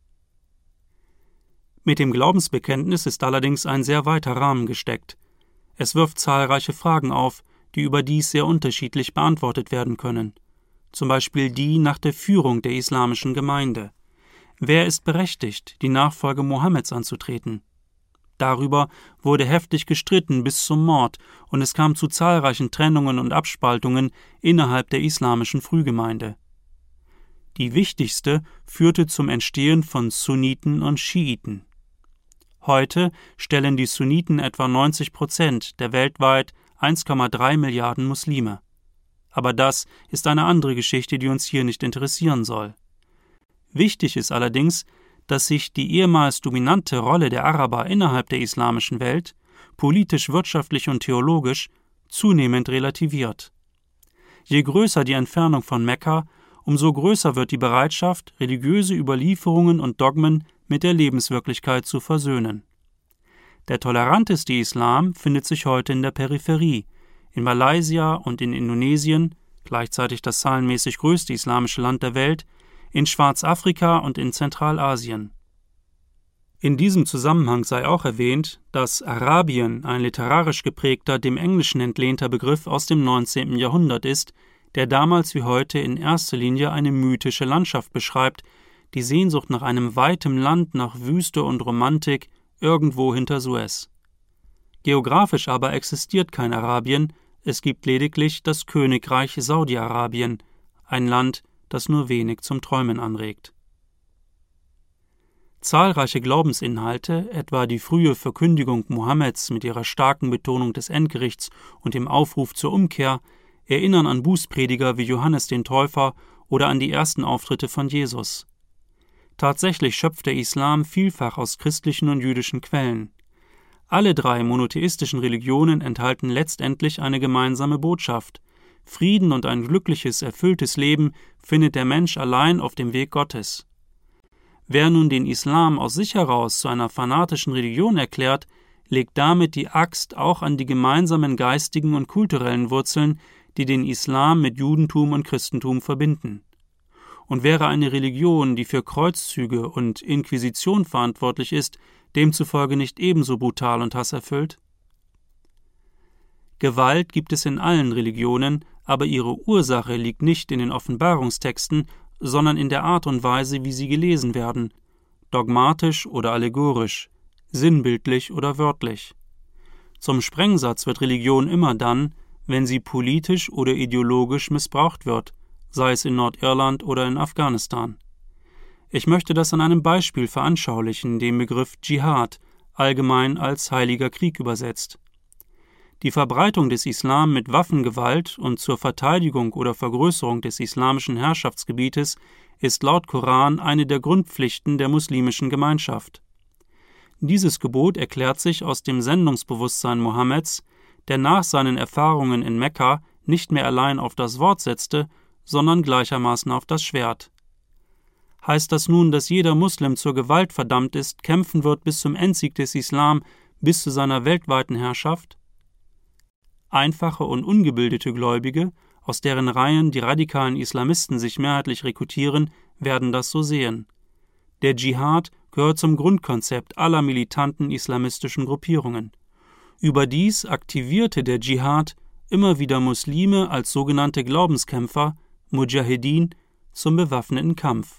Mit dem Glaubensbekenntnis ist allerdings ein sehr weiter Rahmen gesteckt. Es wirft zahlreiche Fragen auf, die überdies sehr unterschiedlich beantwortet werden können. Zum Beispiel die nach der Führung der islamischen Gemeinde. Wer ist berechtigt, die Nachfolge Mohammeds anzutreten? Darüber wurde heftig gestritten bis zum Mord, und es kam zu zahlreichen Trennungen und Abspaltungen innerhalb der islamischen Frühgemeinde. Die wichtigste führte zum Entstehen von Sunniten und Schiiten. Heute stellen die Sunniten etwa 90% der weltweit 1,3 Milliarden Muslime. Aber das ist eine andere Geschichte, die uns hier nicht interessieren soll. Wichtig ist allerdings, dass sich die ehemals dominante Rolle der Araber innerhalb der islamischen Welt, politisch, wirtschaftlich und theologisch, zunehmend relativiert. Je größer die Entfernung von Mekka, umso größer wird die Bereitschaft, religiöse Überlieferungen und Dogmen mit der Lebenswirklichkeit zu versöhnen. Der toleranteste Islam findet sich heute in der Peripherie, in Malaysia und in Indonesien, gleichzeitig das zahlenmäßig größte islamische Land der Welt, in Schwarzafrika und in Zentralasien. In diesem Zusammenhang sei auch erwähnt, dass Arabien ein literarisch geprägter, dem Englischen entlehnter Begriff aus dem 19. Jahrhundert ist, der damals wie heute in erster Linie eine mythische Landschaft beschreibt, die Sehnsucht nach einem weiten Land, nach Wüste und Romantik, irgendwo hinter Suez. Geografisch aber existiert kein Arabien, es gibt lediglich das Königreich Saudi-Arabien, ein Land, das nur wenig zum Träumen anregt. Zahlreiche Glaubensinhalte, etwa die frühe Verkündigung Mohammeds mit ihrer starken Betonung des Endgerichts und dem Aufruf zur Umkehr, erinnern an Bußprediger wie Johannes den Täufer oder an die ersten Auftritte von Jesus. Tatsächlich schöpft der Islam vielfach aus christlichen und jüdischen Quellen. Alle drei monotheistischen Religionen enthalten letztendlich eine gemeinsame Botschaft: Frieden und ein glückliches, erfülltes Leben findet der Mensch allein auf dem Weg Gottes. Wer nun den Islam aus sich heraus zu einer fanatischen Religion erklärt, legt damit die Axt auch an die gemeinsamen geistigen und kulturellen Wurzeln, die den Islam mit Judentum und Christentum verbinden. Und wäre eine Religion, die für Kreuzzüge und Inquisition verantwortlich ist, demzufolge nicht ebenso brutal und hasserfüllt? Gewalt gibt es in allen Religionen, aber ihre Ursache liegt nicht in den Offenbarungstexten, sondern in der Art und Weise, wie sie gelesen werden, dogmatisch oder allegorisch, sinnbildlich oder wörtlich. Zum Sprengsatz wird Religion immer dann, wenn sie politisch oder ideologisch missbraucht wird, sei es in Nordirland oder in Afghanistan. Ich möchte das an einem Beispiel veranschaulichen, den Begriff Dschihad, allgemein als heiliger Krieg übersetzt. Die Verbreitung des Islam mit Waffengewalt und zur Verteidigung oder Vergrößerung des islamischen Herrschaftsgebietes ist laut Koran eine der Grundpflichten der muslimischen Gemeinschaft. Dieses Gebot erklärt sich aus dem Sendungsbewusstsein Mohammeds, der nach seinen Erfahrungen in Mekka nicht mehr allein auf das Wort setzte, sondern gleichermaßen auf das Schwert. Heißt das nun, dass jeder Muslim zur Gewalt verdammt ist, kämpfen wird bis zum Endsieg des Islam, bis zu seiner weltweiten Herrschaft? Einfache und ungebildete Gläubige, aus deren Reihen die radikalen Islamisten sich mehrheitlich rekrutieren, werden das so sehen. Der Dschihad gehört zum Grundkonzept aller militanten islamistischen Gruppierungen. Überdies aktivierte der Dschihad immer wieder Muslime als sogenannte Glaubenskämpfer, Mujahedin, zum bewaffneten Kampf.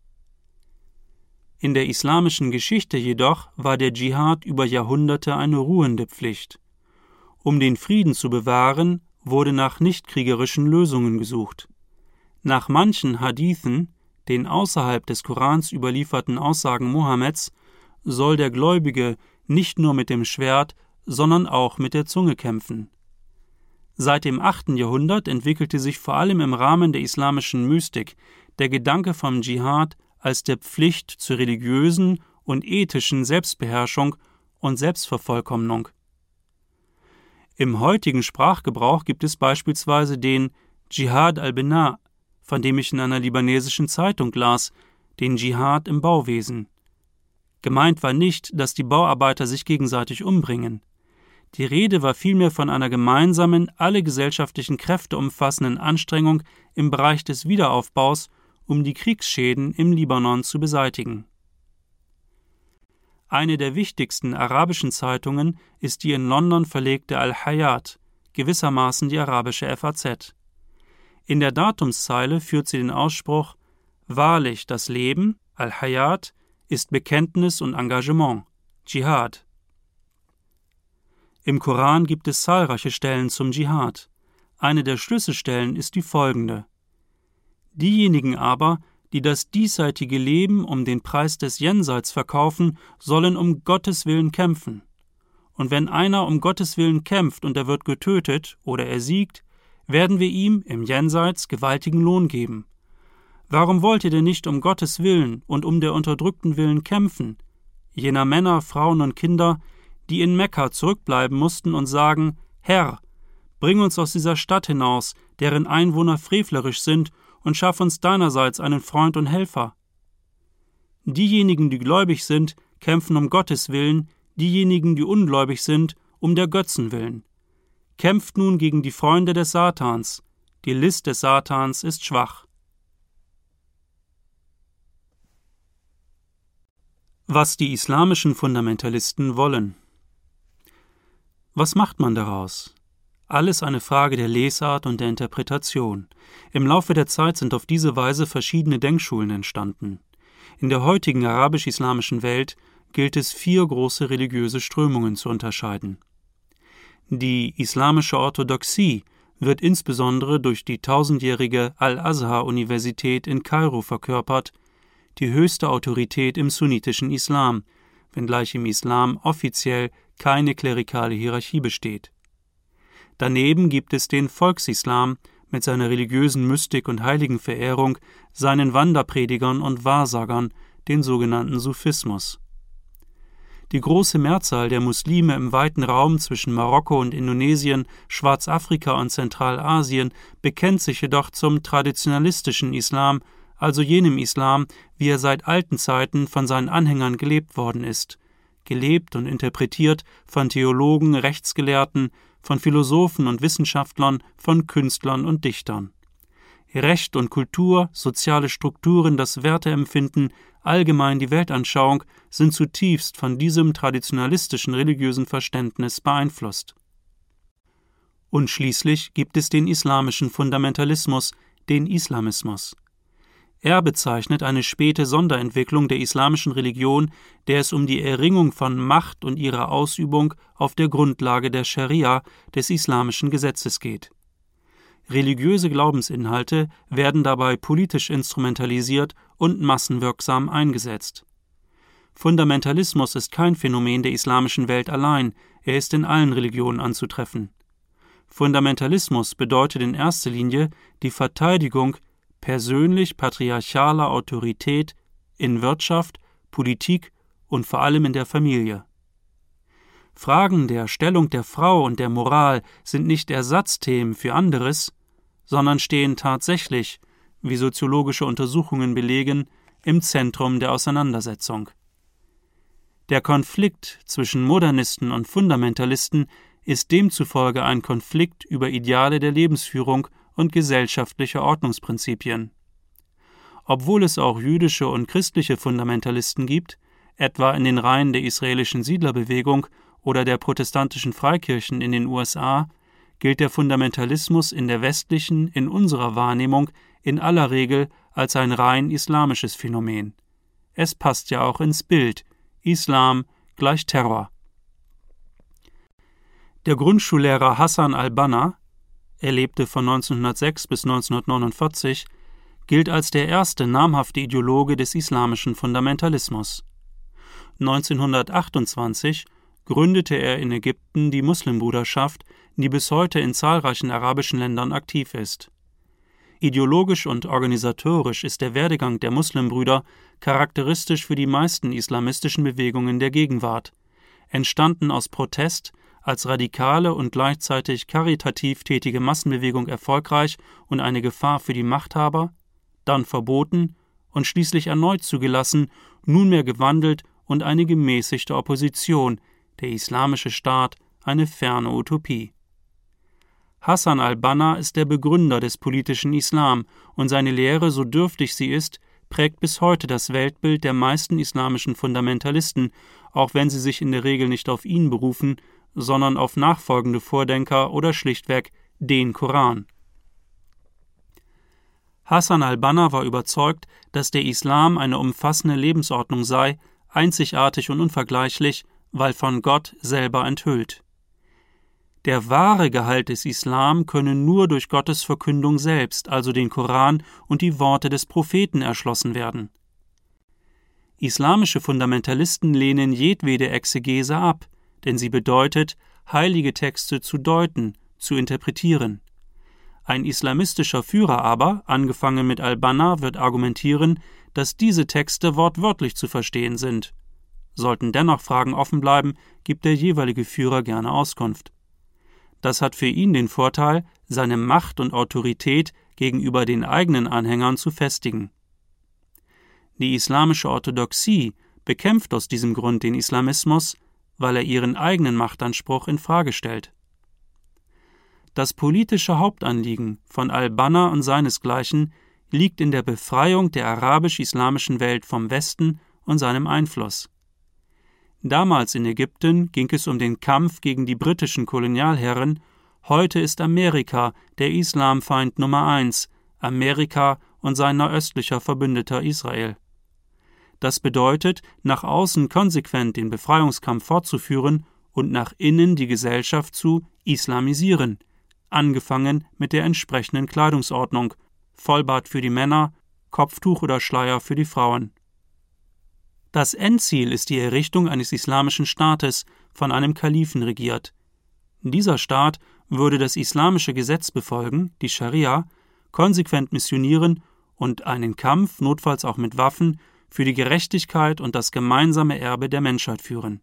In der islamischen Geschichte jedoch war der Dschihad über Jahrhunderte eine ruhende Pflicht. Um den Frieden zu bewahren, wurde nach nichtkriegerischen Lösungen gesucht. Nach manchen Hadithen, den außerhalb des Korans überlieferten Aussagen Mohammeds, soll der Gläubige nicht nur mit dem Schwert, sondern auch mit der Zunge kämpfen. Seit dem 8. Jahrhundert entwickelte sich vor allem im Rahmen der islamischen Mystik der Gedanke vom Dschihad als der Pflicht zur religiösen und ethischen Selbstbeherrschung und Selbstvervollkommnung. Im heutigen Sprachgebrauch gibt es beispielsweise den Dschihad al-Bina, von dem ich in einer libanesischen Zeitung las, den Dschihad im Bauwesen. Gemeint war nicht, dass die Bauarbeiter sich gegenseitig umbringen. Die Rede war vielmehr von einer gemeinsamen, alle gesellschaftlichen Kräfte umfassenden Anstrengung im Bereich des Wiederaufbaus, um die Kriegsschäden im Libanon zu beseitigen. Eine der wichtigsten arabischen Zeitungen ist die in London verlegte Al-Hayat, gewissermaßen die arabische FAZ. In der Datumszeile führt sie den Ausspruch: Wahrlich, das Leben, Al-Hayat, ist Bekenntnis und Engagement, Dschihad. Im Koran gibt es zahlreiche Stellen zum Dschihad. Eine der Schlüsselstellen ist die folgende: Diejenigen aber, die das diesseitige Leben um den Preis des Jenseits verkaufen, sollen um Gottes Willen kämpfen. Und wenn einer um Gottes Willen kämpft und er wird getötet oder er siegt, werden wir ihm im Jenseits gewaltigen Lohn geben. Warum wollt ihr denn nicht um Gottes Willen und um der Unterdrückten willen kämpfen, jener Männer, Frauen und Kinder, die in Mekka zurückbleiben mussten und sagen: Herr, bring uns aus dieser Stadt hinaus, deren Einwohner frevlerisch sind, und schaff uns deinerseits einen Freund und Helfer. Diejenigen, die gläubig sind, kämpfen um Gottes Willen, diejenigen, die ungläubig sind, um der Götzen willen. Kämpft nun gegen die Freunde des Satans. Die List des Satans ist schwach. Was die islamischen Fundamentalisten wollen. Was macht man daraus? Alles eine Frage der Lesart und der Interpretation. Im Laufe der Zeit sind auf diese Weise verschiedene Denkschulen entstanden. In der heutigen arabisch-islamischen Welt gilt es 4 große religiöse Strömungen zu unterscheiden. Die islamische Orthodoxie wird insbesondere durch die 1000-jährige Al-Azhar-Universität in Kairo verkörpert, die höchste Autorität im sunnitischen Islam, wenngleich im Islam offiziell keine klerikale Hierarchie besteht. Daneben gibt es den Volksislam, mit seiner religiösen Mystik und Heiligenverehrung, seinen Wanderpredigern und Wahrsagern, den sogenannten Sufismus. Die große Mehrzahl der Muslime im weiten Raum zwischen Marokko und Indonesien, Schwarzafrika und Zentralasien bekennt sich jedoch zum traditionalistischen Islam, also jenem Islam, wie er seit alten Zeiten von seinen Anhängern gelebt worden ist, gelebt und interpretiert von Theologen, Rechtsgelehrten, von Philosophen und Wissenschaftlern, von Künstlern und Dichtern. Recht und Kultur, soziale Strukturen, das Werteempfinden, allgemein die Weltanschauung sind zutiefst von diesem traditionalistischen religiösen Verständnis beeinflusst. Und schließlich gibt es den islamischen Fundamentalismus, den Islamismus. Er bezeichnet eine späte Sonderentwicklung der islamischen Religion, der es um die Erringung von Macht und ihre Ausübung auf der Grundlage der Scharia, des islamischen Gesetzes geht. Religiöse Glaubensinhalte werden dabei politisch instrumentalisiert und massenwirksam eingesetzt. Fundamentalismus ist kein Phänomen der islamischen Welt allein, er ist in allen Religionen anzutreffen. Fundamentalismus bedeutet in erster Linie die Verteidigung persönlich patriarchaler Autorität in Wirtschaft, Politik und vor allem in der Familie. Fragen der Stellung der Frau und der Moral sind nicht Ersatzthemen für anderes, sondern stehen tatsächlich, wie soziologische Untersuchungen belegen, im Zentrum der Auseinandersetzung. Der Konflikt zwischen Modernisten und Fundamentalisten ist demzufolge ein Konflikt über Ideale der Lebensführung und gesellschaftliche Ordnungsprinzipien. Obwohl es auch jüdische und christliche Fundamentalisten gibt, etwa in den Reihen der israelischen Siedlerbewegung oder der protestantischen Freikirchen in den USA, gilt der Fundamentalismus in der westlichen, in unserer Wahrnehmung, in aller Regel als ein rein islamisches Phänomen. Es passt ja auch ins Bild: Islam gleich Terror. Der Grundschullehrer Hassan al-Banna, er lebte von 1906 bis 1949, gilt als der erste namhafte Ideologe des islamischen Fundamentalismus. 1928 gründete er in Ägypten die Muslimbruderschaft, die bis heute in zahlreichen arabischen Ländern aktiv ist. Ideologisch und organisatorisch ist der Werdegang der Muslimbrüder charakteristisch für die meisten islamistischen Bewegungen der Gegenwart, entstanden aus Protest, als radikale und gleichzeitig karitativ tätige Massenbewegung erfolgreich und eine Gefahr für die Machthaber, dann verboten und schließlich erneut zugelassen, nunmehr gewandelt und eine gemäßigte Opposition, der Islamische Staat eine ferne Utopie. Hassan al-Banna ist der Begründer des politischen Islam und seine Lehre, so dürftig sie ist, prägt bis heute das Weltbild der meisten islamischen Fundamentalisten, auch wenn sie sich in der Regel nicht auf ihn berufen, sondern auf nachfolgende Vordenker oder schlichtweg den Koran. Hassan al-Banna war überzeugt, dass der Islam eine umfassende Lebensordnung sei, einzigartig und unvergleichlich, weil von Gott selber enthüllt. Der wahre Gehalt des Islam könne nur durch Gottes Verkündung selbst, also den Koran und die Worte des Propheten, erschlossen werden. Islamische Fundamentalisten lehnen jedwede Exegese ab, denn sie bedeutet, heilige Texte zu deuten, zu interpretieren. Ein islamistischer Führer aber, angefangen mit al-Banna, wird argumentieren, dass diese Texte wortwörtlich zu verstehen sind. Sollten dennoch Fragen offen bleiben, gibt der jeweilige Führer gerne Auskunft. Das hat für ihn den Vorteil, seine Macht und Autorität gegenüber den eigenen Anhängern zu festigen. Die islamische Orthodoxie bekämpft aus diesem Grund den Islamismus, weil er ihren eigenen Machtanspruch in Frage stellt. Das politische Hauptanliegen von al-Banna und seinesgleichen liegt in der Befreiung der arabisch-islamischen Welt vom Westen und seinem Einfluss. Damals in Ägypten ging es um den Kampf gegen die britischen Kolonialherren, heute ist Amerika der Islamfeind Nummer 1, Amerika und sein nahöstlicher Verbündeter Israel. Das bedeutet, nach außen konsequent den Befreiungskampf fortzuführen und nach innen die Gesellschaft zu islamisieren, angefangen mit der entsprechenden Kleidungsordnung, Vollbart für die Männer, Kopftuch oder Schleier für die Frauen. Das Endziel ist die Errichtung eines islamischen Staates, von einem Kalifen regiert. Dieser Staat würde das islamische Gesetz befolgen, die Scharia, konsequent missionieren und einen Kampf, notfalls auch mit Waffen, für die Gerechtigkeit und das gemeinsame Erbe der Menschheit führen.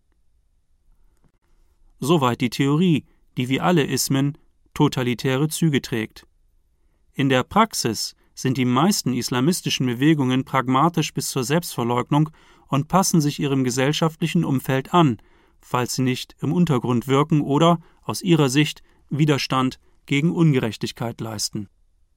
Soweit die Theorie, die wie alle Ismen totalitäre Züge trägt. In der Praxis sind die meisten islamistischen Bewegungen pragmatisch bis zur Selbstverleugnung und passen sich ihrem gesellschaftlichen Umfeld an, falls sie nicht im Untergrund wirken oder, aus ihrer Sicht, Widerstand gegen Ungerechtigkeit leisten.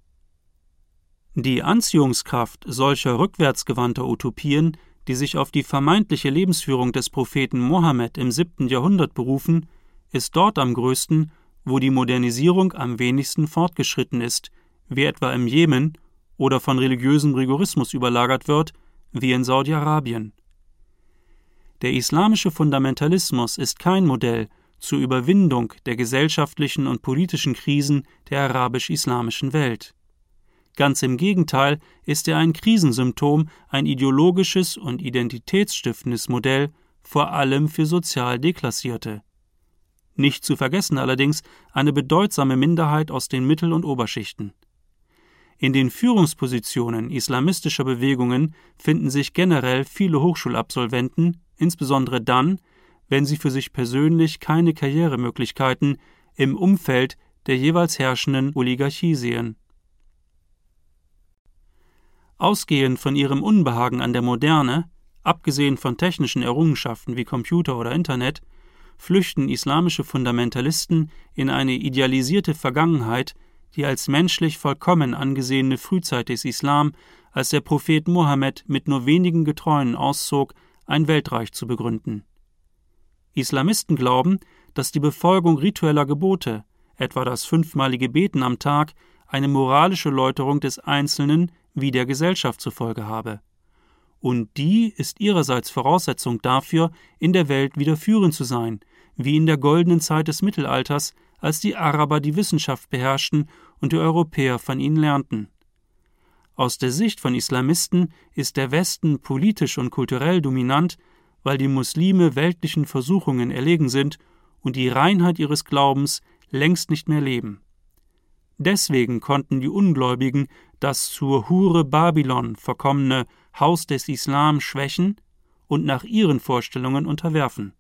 Die Anziehungskraft solcher rückwärtsgewandter Utopien, die sich auf die vermeintliche Lebensführung des Propheten Mohammed im 7. Jahrhundert berufen, ist dort am größten, wo die Modernisierung am wenigsten fortgeschritten ist, wie etwa im Jemen, oder von religiösem Rigorismus überlagert wird, wie in Saudi-Arabien. Der islamische Fundamentalismus ist kein Modell zur Überwindung der gesellschaftlichen und politischen Krisen der arabisch-islamischen Welt. Ganz im Gegenteil ist er ein Krisensymptom, ein ideologisches und identitätsstiftendes Modell, vor allem für sozial Deklassierte. Nicht zu vergessen allerdings eine bedeutsame Minderheit aus den Mittel- und Oberschichten. In den Führungspositionen islamistischer Bewegungen finden sich generell viele Hochschulabsolventen, insbesondere dann, wenn sie für sich persönlich keine Karrieremöglichkeiten im Umfeld der jeweils herrschenden Oligarchie sehen. Ausgehend von ihrem Unbehagen an der Moderne, abgesehen von technischen Errungenschaften wie Computer oder Internet, flüchten islamische Fundamentalisten in eine idealisierte Vergangenheit, die als menschlich vollkommen angesehene Frühzeit des Islam, als der Prophet Mohammed mit nur wenigen Getreuen auszog, ein Weltreich zu begründen. Islamisten glauben, dass die Befolgung ritueller Gebote, etwa das 5-malige Beten am Tag, eine moralische Läuterung des Einzelnen wie der Gesellschaft zur Folge habe. Und die ist ihrerseits Voraussetzung dafür, in der Welt wieder führend zu sein, wie in der goldenen Zeit des Mittelalters, als die Araber die Wissenschaft beherrschten und die Europäer von ihnen lernten. Aus der Sicht von Islamisten ist der Westen politisch und kulturell dominant, weil die Muslime weltlichen Versuchungen erlegen sind und die Reinheit ihres Glaubens längst nicht mehr leben. Deswegen konnten die Ungläubigen das zur Hure Babylon verkommene Haus des Islam schwächen und nach ihren Vorstellungen unterwerfen.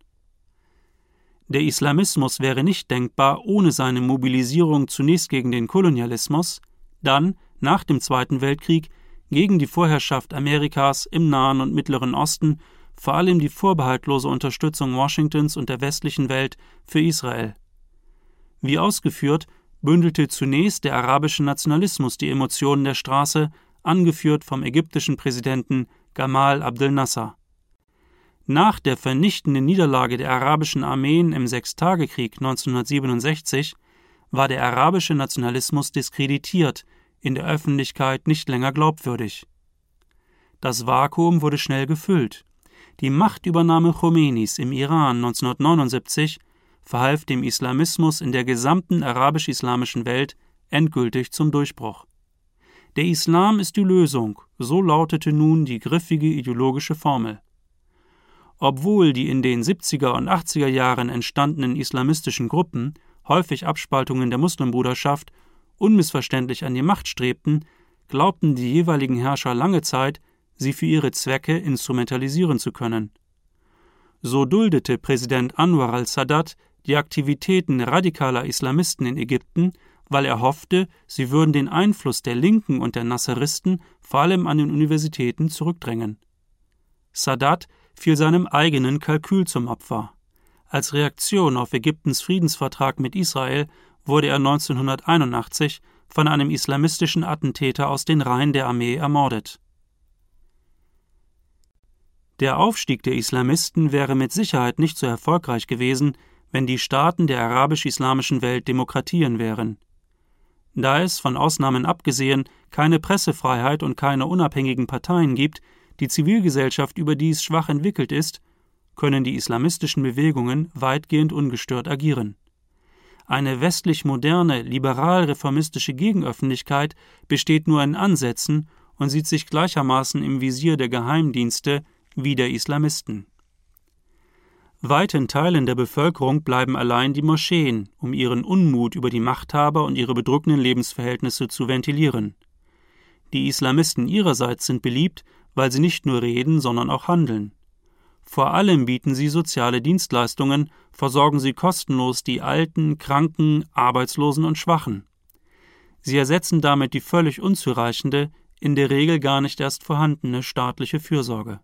Der Islamismus wäre nicht denkbar ohne seine Mobilisierung zunächst gegen den Kolonialismus, dann, nach dem Zweiten Weltkrieg, gegen die Vorherrschaft Amerikas im Nahen und Mittleren Osten, vor allem die vorbehaltlose Unterstützung Washingtons und der westlichen Welt für Israel. Wie ausgeführt, bündelte zunächst der arabische Nationalismus die Emotionen der Straße, angeführt vom ägyptischen Präsidenten Gamal Abdel Nasser. Nach der vernichtenden Niederlage der arabischen Armeen im Sechstagekrieg 1967 war der arabische Nationalismus diskreditiert, in der Öffentlichkeit nicht länger glaubwürdig. Das Vakuum wurde schnell gefüllt. Die Machtübernahme Khomeinis im Iran 1979 verhalf dem Islamismus in der gesamten arabisch-islamischen Welt endgültig zum Durchbruch. Der Islam ist die Lösung, so lautete nun die griffige ideologische Formel. Obwohl die in den 70er und 80er Jahren entstandenen islamistischen Gruppen, häufig Abspaltungen der Muslimbruderschaft, unmissverständlich an die Macht strebten, glaubten die jeweiligen Herrscher lange Zeit, sie für ihre Zwecke instrumentalisieren zu können. So duldete Präsident Anwar al-Sadat die Aktivitäten radikaler Islamisten in Ägypten, weil er hoffte, sie würden den Einfluss der Linken und der Nasseristen vor allem an den Universitäten zurückdrängen. Sadat fiel seinem eigenen Kalkül zum Opfer. Als Reaktion auf Ägyptens Friedensvertrag mit Israel wurde er 1981 von einem islamistischen Attentäter aus den Reihen der Armee ermordet. Der Aufstieg der Islamisten wäre mit Sicherheit nicht so erfolgreich gewesen, wenn die Staaten der arabisch-islamischen Welt Demokratien wären. Da es, von Ausnahmen abgesehen, keine Pressefreiheit und keine unabhängigen Parteien gibt, die Zivilgesellschaft überdies schwach entwickelt ist, können die islamistischen Bewegungen weitgehend ungestört agieren. Eine westlich-moderne, liberal-reformistische Gegenöffentlichkeit besteht nur in Ansätzen und sieht sich gleichermaßen im Visier der Geheimdienste wie der Islamisten. Weiten Teilen der Bevölkerung bleiben allein die Moscheen, um ihren Unmut über die Machthaber und ihre bedrückenden Lebensverhältnisse zu ventilieren. Die Islamisten ihrerseits sind beliebt, weil sie nicht nur reden, sondern auch handeln. Vor allem bieten sie soziale Dienstleistungen, versorgen sie kostenlos die Alten, Kranken, Arbeitslosen und Schwachen. Sie ersetzen damit die völlig unzureichende, in der Regel gar nicht erst vorhandene staatliche Fürsorge.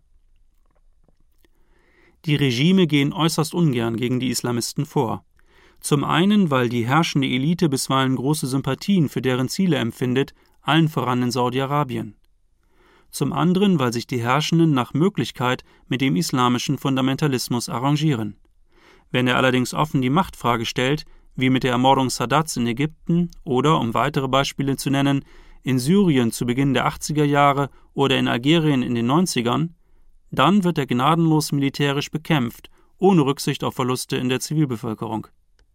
Die Regime gehen äußerst ungern gegen die Islamisten vor. Zum einen, weil die herrschende Elite bisweilen große Sympathien für deren Ziele empfindet, allen voran in Saudi-Arabien. Zum anderen, weil sich die Herrschenden nach Möglichkeit mit dem islamischen Fundamentalismus arrangieren. Wenn er allerdings offen die Machtfrage stellt, wie mit der Ermordung Sadats in Ägypten oder, um weitere Beispiele zu nennen, in Syrien zu Beginn der 80er Jahre oder in Algerien in den 90ern, dann wird er gnadenlos militärisch bekämpft, ohne Rücksicht auf Verluste in der Zivilbevölkerung.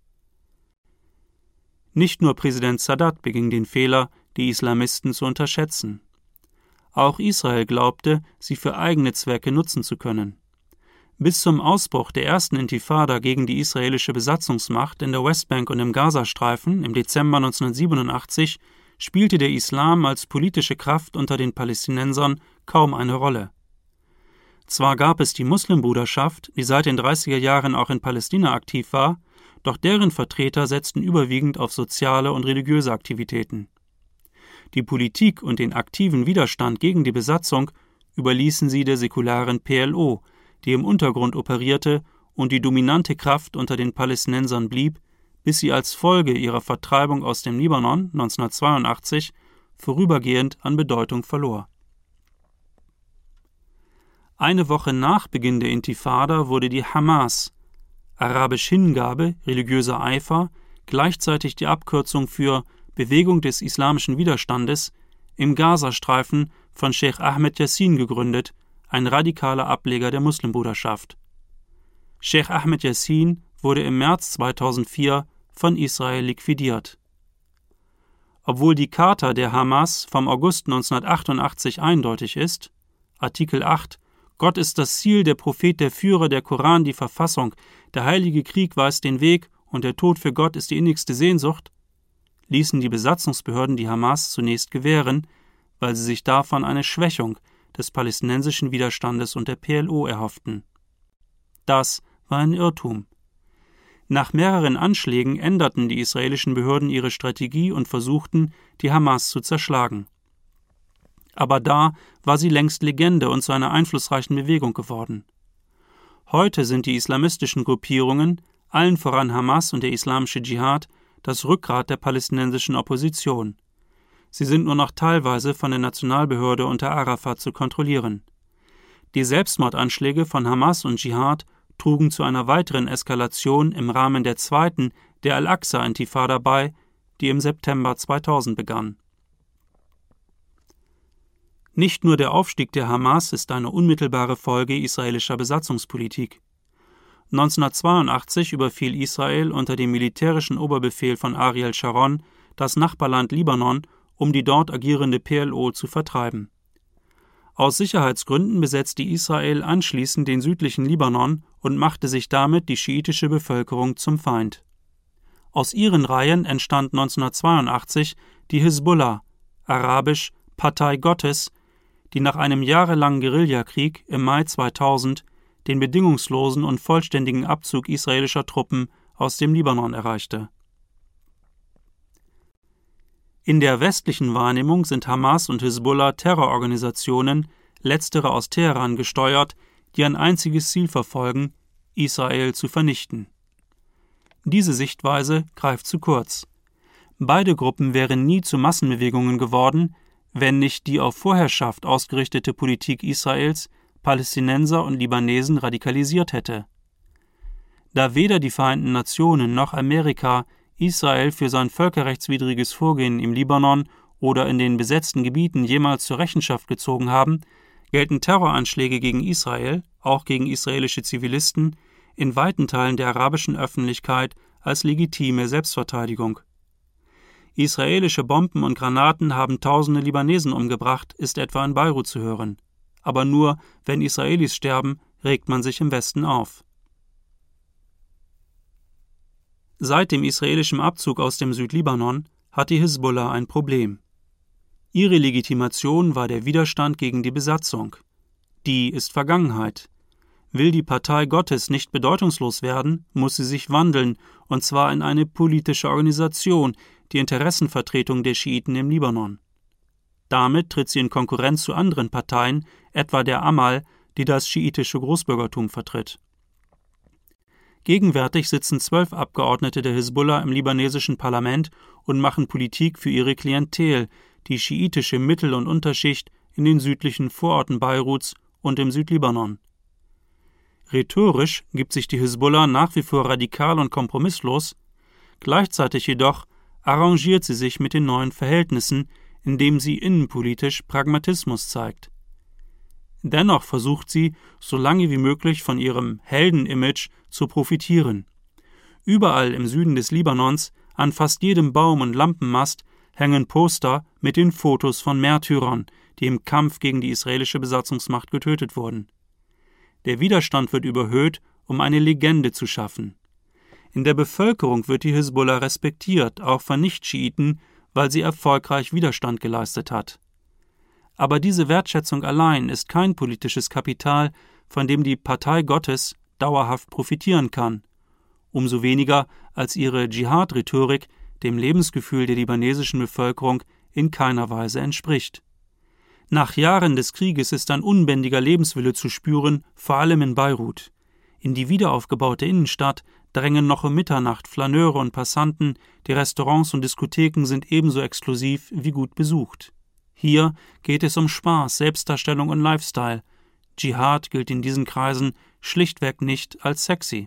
Nicht nur Präsident Sadat beging den Fehler, die Islamisten zu unterschätzen. Auch Israel glaubte, sie für eigene Zwecke nutzen zu können. Bis zum Ausbruch der ersten Intifada gegen die israelische Besatzungsmacht in der Westbank und im Gazastreifen im Dezember 1987 spielte der Islam als politische Kraft unter den Palästinensern kaum eine Rolle. Zwar gab es die Muslimbruderschaft, die seit den 30er Jahren auch in Palästina aktiv war, doch deren Vertreter setzten überwiegend auf soziale und religiöse Aktivitäten. Die Politik und den aktiven Widerstand gegen die Besatzung überließen sie der säkularen PLO, die im Untergrund operierte und die dominante Kraft unter den Palästinensern blieb, bis sie als Folge ihrer Vertreibung aus dem Libanon 1982 vorübergehend an Bedeutung verlor. Eine Woche nach Beginn der Intifada wurde die Hamas, arabisch Hingabe, religiöser Eifer, gleichzeitig die Abkürzung für Bewegung des islamischen Widerstandes, im Gazastreifen von Sheikh Ahmed Yassin gegründet, ein radikaler Ableger der Muslimbruderschaft. Sheikh Ahmed Yassin wurde im März 2004 von Israel liquidiert. Obwohl die Charta der Hamas vom August 1988 eindeutig ist, Artikel 8, Gott ist das Ziel, der Prophet der Führer, der Koran die Verfassung, der heilige Krieg weist den Weg und der Tod für Gott ist die innigste Sehnsucht, ließen die Besatzungsbehörden die Hamas zunächst gewähren, weil sie sich davon eine Schwächung des palästinensischen Widerstandes und der PLO erhofften. Das war ein Irrtum. Nach mehreren Anschlägen änderten die israelischen Behörden ihre Strategie und versuchten, die Hamas zu zerschlagen. Aber da war sie längst Legende und zu einer einflussreichen Bewegung geworden. Heute sind die islamistischen Gruppierungen, allen voran Hamas und der islamische Dschihad, das Rückgrat der palästinensischen Opposition. Sie sind nur noch teilweise von der Nationalbehörde unter Arafat zu kontrollieren. Die Selbstmordanschläge von Hamas und Dschihad trugen zu einer weiteren Eskalation im Rahmen der zweiten, der Al-Aqsa-Intifada bei, die im September 2000 begann. Nicht nur der Aufstieg der Hamas ist eine unmittelbare Folge israelischer Besatzungspolitik. 1982 überfiel Israel unter dem militärischen Oberbefehl von Ariel Sharon das Nachbarland Libanon, um die dort agierende PLO zu vertreiben. Aus Sicherheitsgründen besetzte Israel anschließend den südlichen Libanon und machte sich damit die schiitische Bevölkerung zum Feind. Aus ihren Reihen entstand 1982 die Hisbollah, arabisch Partei Gottes, die nach einem jahrelangen Guerillakrieg im Mai 2000 den bedingungslosen und vollständigen Abzug israelischer Truppen aus dem Libanon erreichte. In der westlichen Wahrnehmung sind Hamas und Hisbollah Terrororganisationen, letztere aus Teheran gesteuert, die ein einziges Ziel verfolgen, Israel zu vernichten. Diese Sichtweise greift zu kurz. Beide Gruppen wären nie zu Massenbewegungen geworden, wenn nicht die auf Vorherrschaft ausgerichtete Politik Israels Palästinenser und Libanesen radikalisiert hätte. Da weder die Vereinten Nationen noch Amerika Israel für sein völkerrechtswidriges Vorgehen im Libanon oder in den besetzten Gebieten jemals zur Rechenschaft gezogen haben, gelten Terroranschläge gegen Israel, auch gegen israelische Zivilisten, in weiten Teilen der arabischen Öffentlichkeit als legitime Selbstverteidigung. Israelische Bomben und Granaten haben tausende Libanesen umgebracht, ist etwa in Beirut zu hören. Aber nur, wenn Israelis sterben, regt man sich im Westen auf. Seit dem israelischen Abzug aus dem Südlibanon hat die Hisbollah ein Problem. Ihre Legitimation war der Widerstand gegen die Besatzung. Die ist Vergangenheit. Will die Partei Gottes nicht bedeutungslos werden, muss sie sich wandeln, und zwar in eine politische Organisation, die Interessenvertretung der Schiiten im Libanon. Damit tritt sie in Konkurrenz zu anderen Parteien, etwa der Amal, die das schiitische Großbürgertum vertritt. Gegenwärtig sitzen 12 Abgeordnete der Hisbollah im libanesischen Parlament und machen Politik für ihre Klientel, die schiitische Mittel- und Unterschicht in den südlichen Vororten Beiruts und im Südlibanon. Rhetorisch gibt sich die Hisbollah nach wie vor radikal und kompromisslos, gleichzeitig jedoch arrangiert sie sich mit den neuen Verhältnissen, indem sie innenpolitisch Pragmatismus zeigt. Dennoch versucht sie, so lange wie möglich von ihrem Heldenimage zu profitieren. Überall im Süden des Libanons, an fast jedem Baum und Lampenmast, hängen Poster mit den Fotos von Märtyrern, die im Kampf gegen die israelische Besatzungsmacht getötet wurden. Der Widerstand wird überhöht, um eine Legende zu schaffen. In der Bevölkerung wird die Hisbollah respektiert, auch von Nicht-Schiiten, weil sie erfolgreich Widerstand geleistet hat. Aber diese Wertschätzung allein ist kein politisches Kapital, von dem die Partei Gottes dauerhaft profitieren kann, umso weniger als ihre Dschihad-Rhetorik dem Lebensgefühl der libanesischen Bevölkerung in keiner Weise entspricht. Nach Jahren des Krieges ist ein unbändiger Lebenswille zu spüren, vor allem in Beirut. In die wiederaufgebaute Innenstadt drängen noch um Mitternacht Flaneure und Passanten, die Restaurants und Diskotheken sind ebenso exklusiv wie gut besucht. Hier geht es um Spaß, Selbstdarstellung und Lifestyle. Dschihad gilt in diesen Kreisen schlichtweg nicht als sexy.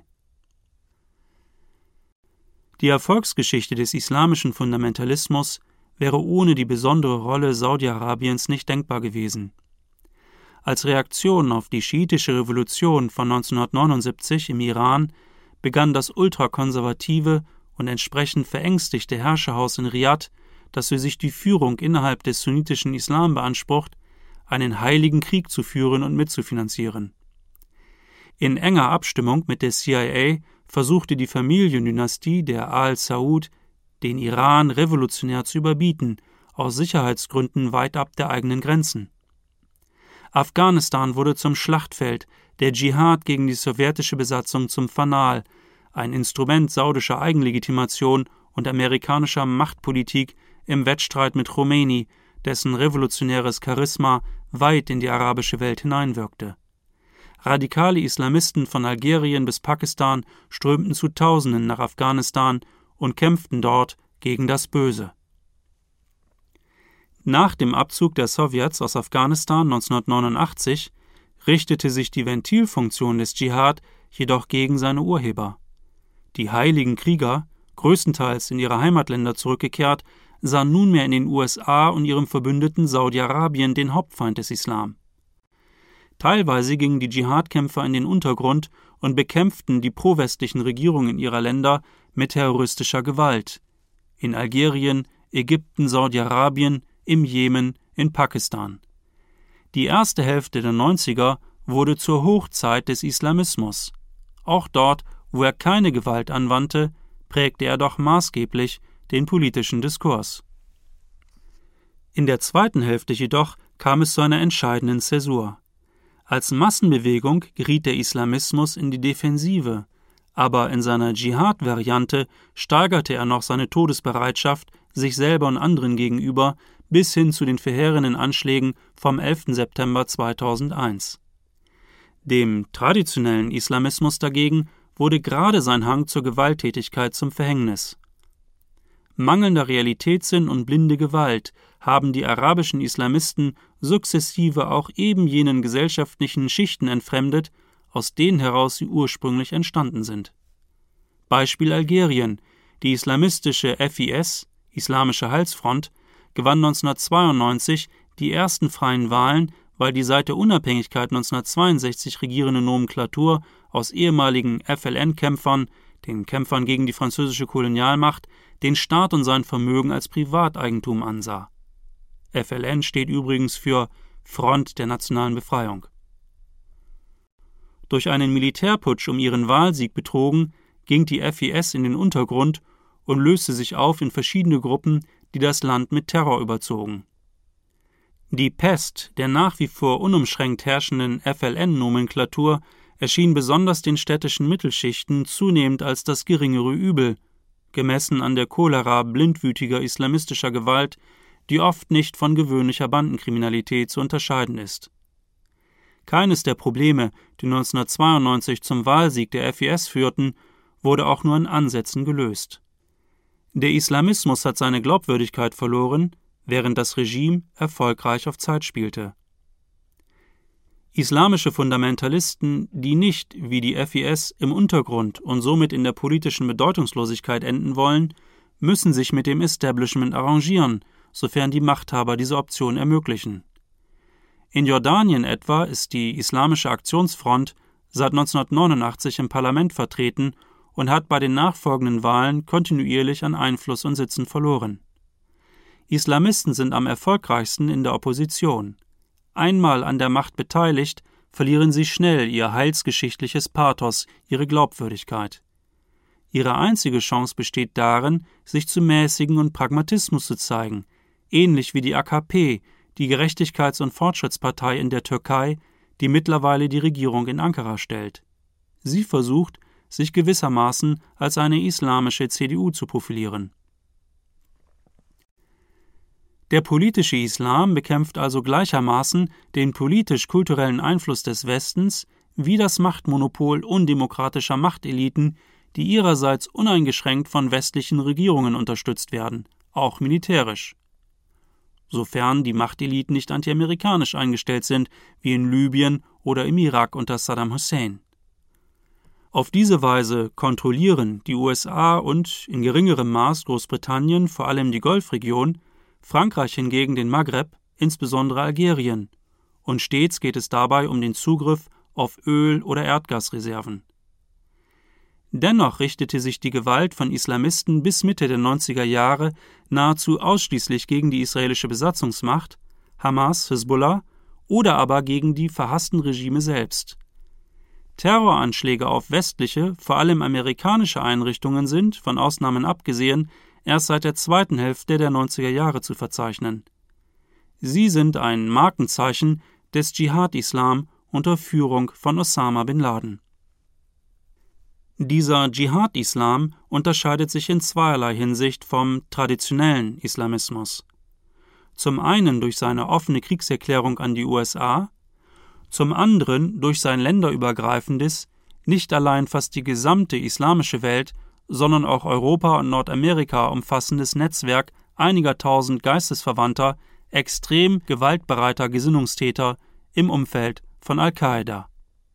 Die Erfolgsgeschichte des islamischen Fundamentalismus wäre ohne die besondere Rolle Saudi-Arabiens nicht denkbar gewesen. Als Reaktion auf die schiitische Revolution von 1979 im Iran begann das ultrakonservative und entsprechend verängstigte Herrscherhaus in Riad, das für sich die Führung innerhalb des sunnitischen Islam beansprucht, einen heiligen Krieg zu führen und mitzufinanzieren. In enger Abstimmung mit der CIA versuchte die Familiendynastie der Al Saud, den Iran revolutionär zu überbieten, aus Sicherheitsgründen weit ab der eigenen Grenzen. Afghanistan wurde zum Schlachtfeld, der Dschihad gegen die sowjetische Besatzung zum Fanal, ein Instrument saudischer Eigenlegitimation und amerikanischer Machtpolitik im Wettstreit mit Khomeini, dessen revolutionäres Charisma weit in die arabische Welt hineinwirkte. Radikale Islamisten von Algerien bis Pakistan strömten zu Tausenden nach Afghanistan und kämpften dort gegen das Böse. Nach dem Abzug der Sowjets aus Afghanistan 1989 richtete sich die Ventilfunktion des Dschihad jedoch gegen seine Urheber. Die heiligen Krieger, größtenteils in ihre Heimatländer zurückgekehrt, sahen nunmehr in den USA und ihrem Verbündeten Saudi-Arabien den Hauptfeind des Islam. Teilweise gingen die Dschihadkämpfer in den Untergrund und bekämpften die pro-westlichen Regierungen ihrer Länder mit terroristischer Gewalt. In Algerien, Ägypten, Saudi-Arabien, im Jemen, in Pakistan. Die erste Hälfte der 90er wurde zur Hochzeit des Islamismus. Auch dort, wo er keine Gewalt anwandte, prägte er doch maßgeblich den politischen Diskurs. In der zweiten Hälfte jedoch kam es zu einer entscheidenden Zäsur. Als Massenbewegung geriet der Islamismus in die Defensive, aber in seiner Dschihad-Variante steigerte er noch seine Todesbereitschaft sich selber und anderen gegenüber bis hin zu den verheerenden Anschlägen vom 11. September 2001. Dem traditionellen Islamismus dagegen wurde gerade sein Hang zur Gewalttätigkeit zum Verhängnis. Mangelnder Realitätssinn und blinde Gewalt haben die arabischen Islamisten sukzessive auch eben jenen gesellschaftlichen Schichten entfremdet, aus denen heraus sie ursprünglich entstanden sind. Beispiel Algerien: Die islamistische FIS, Islamische Heilsfront, gewann 1992 die ersten freien Wahlen, weil die seit der Unabhängigkeit 1962 regierende Nomenklatur aus ehemaligen FLN-Kämpfern, den Kämpfern gegen die französische Kolonialmacht, den Staat und sein Vermögen als Privateigentum ansah. FLN steht übrigens für Front der nationalen Befreiung. Durch einen Militärputsch um ihren Wahlsieg betrogen, ging die FIS in den Untergrund und löste sich auf in verschiedene Gruppen, die das Land mit Terror überzogen. Die Pest der nach wie vor unumschränkt herrschenden FLN-Nomenklatur erschien besonders den städtischen Mittelschichten zunehmend als das geringere Übel, gemessen an der Cholera blindwütiger islamistischer Gewalt, die oft nicht von gewöhnlicher Bandenkriminalität zu unterscheiden ist. Keines der Probleme, die 1992 zum Wahlsieg der FIS führten, wurde auch nur in Ansätzen gelöst. Der Islamismus hat seine Glaubwürdigkeit verloren, während das Regime erfolgreich auf Zeit spielte. Islamische Fundamentalisten, die nicht, wie die FIS, im Untergrund und somit in der politischen Bedeutungslosigkeit enden wollen, müssen sich mit dem Establishment arrangieren, sofern die Machthaber diese Option ermöglichen. In Jordanien etwa ist die Islamische Aktionsfront seit 1989 im Parlament vertreten und hat bei den nachfolgenden Wahlen kontinuierlich an Einfluss und Sitzen verloren. Islamisten sind am erfolgreichsten in der Opposition. Einmal an der Macht beteiligt, verlieren sie schnell ihr heilsgeschichtliches Pathos, ihre Glaubwürdigkeit. Ihre einzige Chance besteht darin, sich zu mäßigen und Pragmatismus zu zeigen, ähnlich wie die AKP, die Gerechtigkeits- und Fortschrittspartei in der Türkei, die mittlerweile die Regierung in Ankara stellt. Sie versucht, sich gewissermaßen als eine islamische CDU zu profilieren. Der politische Islam bekämpft also gleichermaßen den politisch-kulturellen Einfluss des Westens wie das Machtmonopol undemokratischer Machteliten, die ihrerseits uneingeschränkt von westlichen Regierungen unterstützt werden, auch militärisch. Sofern die Machteliten nicht antiamerikanisch eingestellt sind, wie in Libyen oder im Irak unter Saddam Hussein. Auf diese Weise kontrollieren die USA und in geringerem Maß Großbritannien vor allem die Golfregion, Frankreich hingegen den Maghreb, insbesondere Algerien, und stets geht es dabei um den Zugriff auf Öl- oder Erdgasreserven. Dennoch richtete sich die Gewalt von Islamisten bis Mitte der 90er Jahre nahezu ausschließlich gegen die israelische Besatzungsmacht, Hamas, Hisbollah oder aber gegen die verhassten Regime selbst. Terroranschläge auf westliche, vor allem amerikanische Einrichtungen sind, von Ausnahmen abgesehen, erst seit der zweiten Hälfte der 90er Jahre zu verzeichnen. Sie sind ein Markenzeichen des Dschihad-Islam unter Führung von Osama bin Laden. Dieser Dschihad-Islam unterscheidet sich in zweierlei Hinsicht vom traditionellen Islamismus. Zum einen durch seine offene Kriegserklärung an die USA, zum anderen durch sein länderübergreifendes, nicht allein fast die gesamte islamische Welt, sondern auch Europa und Nordamerika umfassendes Netzwerk einiger tausend geistesverwandter, extrem gewaltbereiter Gesinnungstäter im Umfeld von Al-Qaida.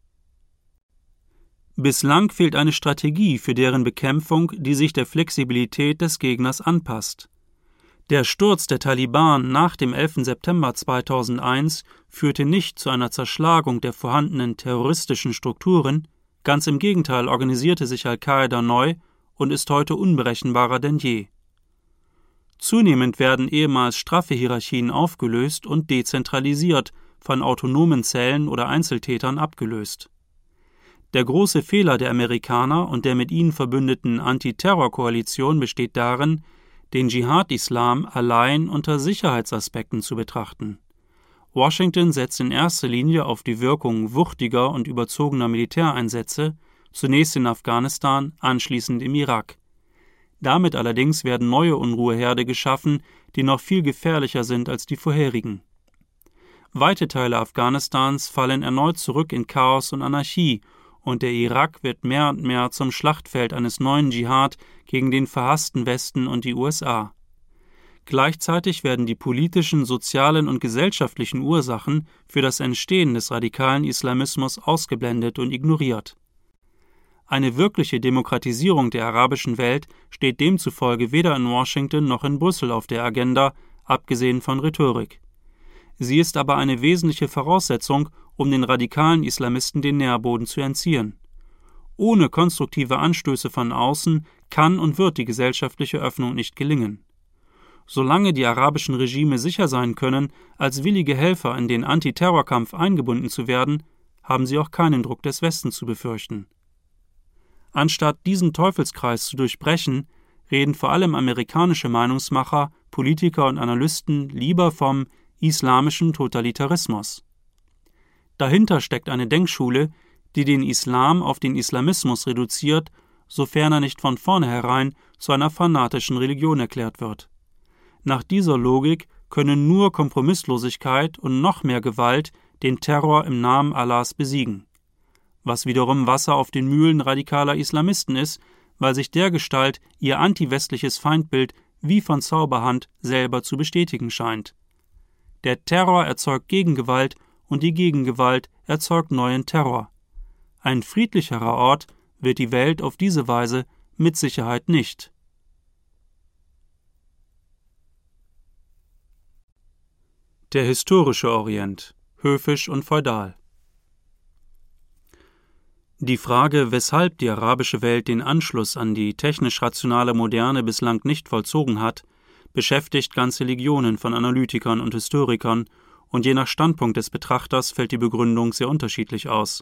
Bislang fehlt eine Strategie für deren Bekämpfung, die sich der Flexibilität des Gegners anpasst. Der Sturz der Taliban nach dem 11. September 2001 führte nicht zu einer Zerschlagung der vorhandenen terroristischen Strukturen, ganz im Gegenteil organisierte sich Al-Qaida neu und ist heute unberechenbarer denn je. Zunehmend werden ehemals straffe Hierarchien aufgelöst und dezentralisiert, von autonomen Zellen oder Einzeltätern abgelöst. Der große Fehler der Amerikaner und der mit ihnen verbündeten Antiterror-Koalition besteht darin, den Dschihad-Islam allein unter Sicherheitsaspekten zu betrachten. Washington setzt in erster Linie auf die Wirkung wuchtiger und überzogener Militäreinsätze, zunächst in Afghanistan, anschließend im Irak. Damit allerdings werden neue Unruheherde geschaffen, die noch viel gefährlicher sind als die vorherigen. Weite Teile Afghanistans fallen erneut zurück in Chaos und Anarchie, und der Irak wird mehr und mehr zum Schlachtfeld eines neuen Dschihad gegen den verhassten Westen und die USA. Gleichzeitig werden die politischen, sozialen und gesellschaftlichen Ursachen für das Entstehen des radikalen Islamismus ausgeblendet und ignoriert. Eine wirkliche Demokratisierung der arabischen Welt steht demzufolge weder in Washington noch in Brüssel auf der Agenda, abgesehen von Rhetorik. Sie ist aber eine wesentliche Voraussetzung, um den radikalen Islamisten den Nährboden zu entziehen. Ohne konstruktive Anstöße von außen kann und wird die gesellschaftliche Öffnung nicht gelingen. Solange die arabischen Regime sicher sein können, als willige Helfer in den Antiterrorkampf eingebunden zu werden, haben sie auch keinen Druck des Westens zu befürchten. Anstatt diesen Teufelskreis zu durchbrechen, reden vor allem amerikanische Meinungsmacher, Politiker und Analysten lieber vom islamischen Totalitarismus. Dahinter steckt eine Denkschule, die den Islam auf den Islamismus reduziert, sofern er nicht von vornherein zu einer fanatischen Religion erklärt wird. Nach dieser Logik können nur Kompromisslosigkeit und noch mehr Gewalt den Terror im Namen Allahs besiegen, was wiederum Wasser auf den Mühlen radikaler Islamisten ist, weil sich dergestalt ihr antiwestliches Feindbild wie von Zauberhand selber zu bestätigen scheint. Der Terror erzeugt Gegengewalt und die Gegengewalt erzeugt neuen Terror. Ein friedlicherer Ort wird die Welt auf diese Weise mit Sicherheit nicht. Der historische Orient, höfisch und feudal. Die Frage, weshalb die arabische Welt den Anschluss an die technisch-rationale Moderne bislang nicht vollzogen hat, beschäftigt ganze Legionen von Analytikern und Historikern, und je nach Standpunkt des Betrachters fällt die Begründung sehr unterschiedlich aus.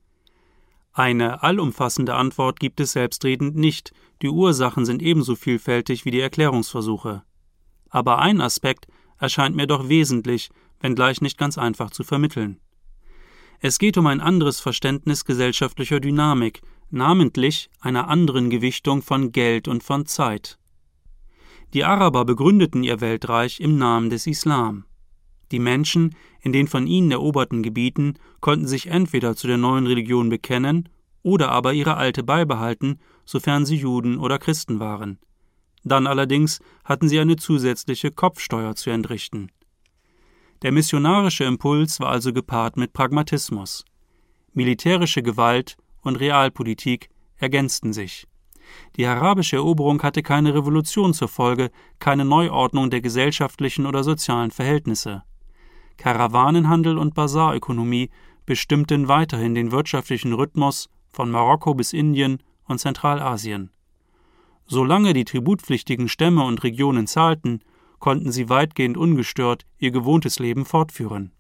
Eine allumfassende Antwort gibt es selbstredend nicht, die Ursachen sind ebenso vielfältig wie die Erklärungsversuche. Aber ein Aspekt erscheint mir doch wesentlich, wenngleich nicht ganz einfach zu vermitteln. Es geht um ein anderes Verständnis gesellschaftlicher Dynamik, namentlich einer anderen Gewichtung von Geld und von Zeit. Die Araber begründeten ihr Weltreich im Namen des Islam. Die Menschen in den von ihnen eroberten Gebieten konnten sich entweder zu der neuen Religion bekennen oder aber ihre alte beibehalten, sofern sie Juden oder Christen waren. Dann allerdings hatten sie eine zusätzliche Kopfsteuer zu entrichten. Der missionarische Impuls war also gepaart mit Pragmatismus. Militärische Gewalt und Realpolitik ergänzten sich. Die arabische Eroberung hatte keine Revolution zur Folge, keine Neuordnung der gesellschaftlichen oder sozialen Verhältnisse. Karawanenhandel und Basarökonomie bestimmten weiterhin den wirtschaftlichen Rhythmus von Marokko bis Indien und Zentralasien. Solange die tributpflichtigen Stämme und Regionen zahlten, konnten sie weitgehend ungestört ihr gewohntes Leben fortführen.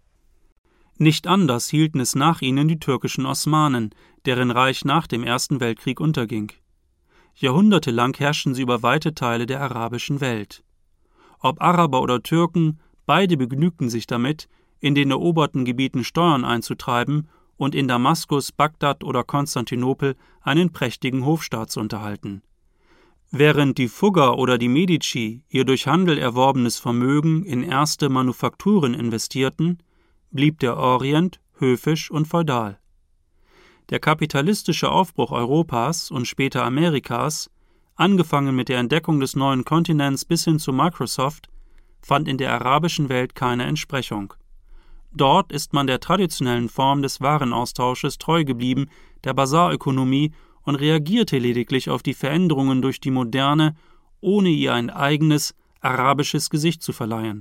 Nicht anders hielten es nach ihnen die türkischen Osmanen, deren Reich nach dem Ersten Weltkrieg unterging. Jahrhundertelang herrschten sie über weite Teile der arabischen Welt. Ob Araber oder Türken, beide begnügten sich damit, in den eroberten Gebieten Steuern einzutreiben und in Damaskus, Bagdad oder Konstantinopel einen prächtigen Hofstaat zu unterhalten. Während die Fugger oder die Medici ihr durch Handel erworbenes Vermögen in erste Manufakturen investierten, blieb der Orient höfisch und feudal. Der kapitalistische Aufbruch Europas und später Amerikas, angefangen mit der Entdeckung des neuen Kontinents bis hin zu Microsoft, fand in der arabischen Welt keine Entsprechung. Dort ist man der traditionellen Form des Warenaustausches treu geblieben, der Basarökonomie, und reagierte lediglich auf die Veränderungen durch die Moderne, ohne ihr ein eigenes, arabisches Gesicht zu verleihen.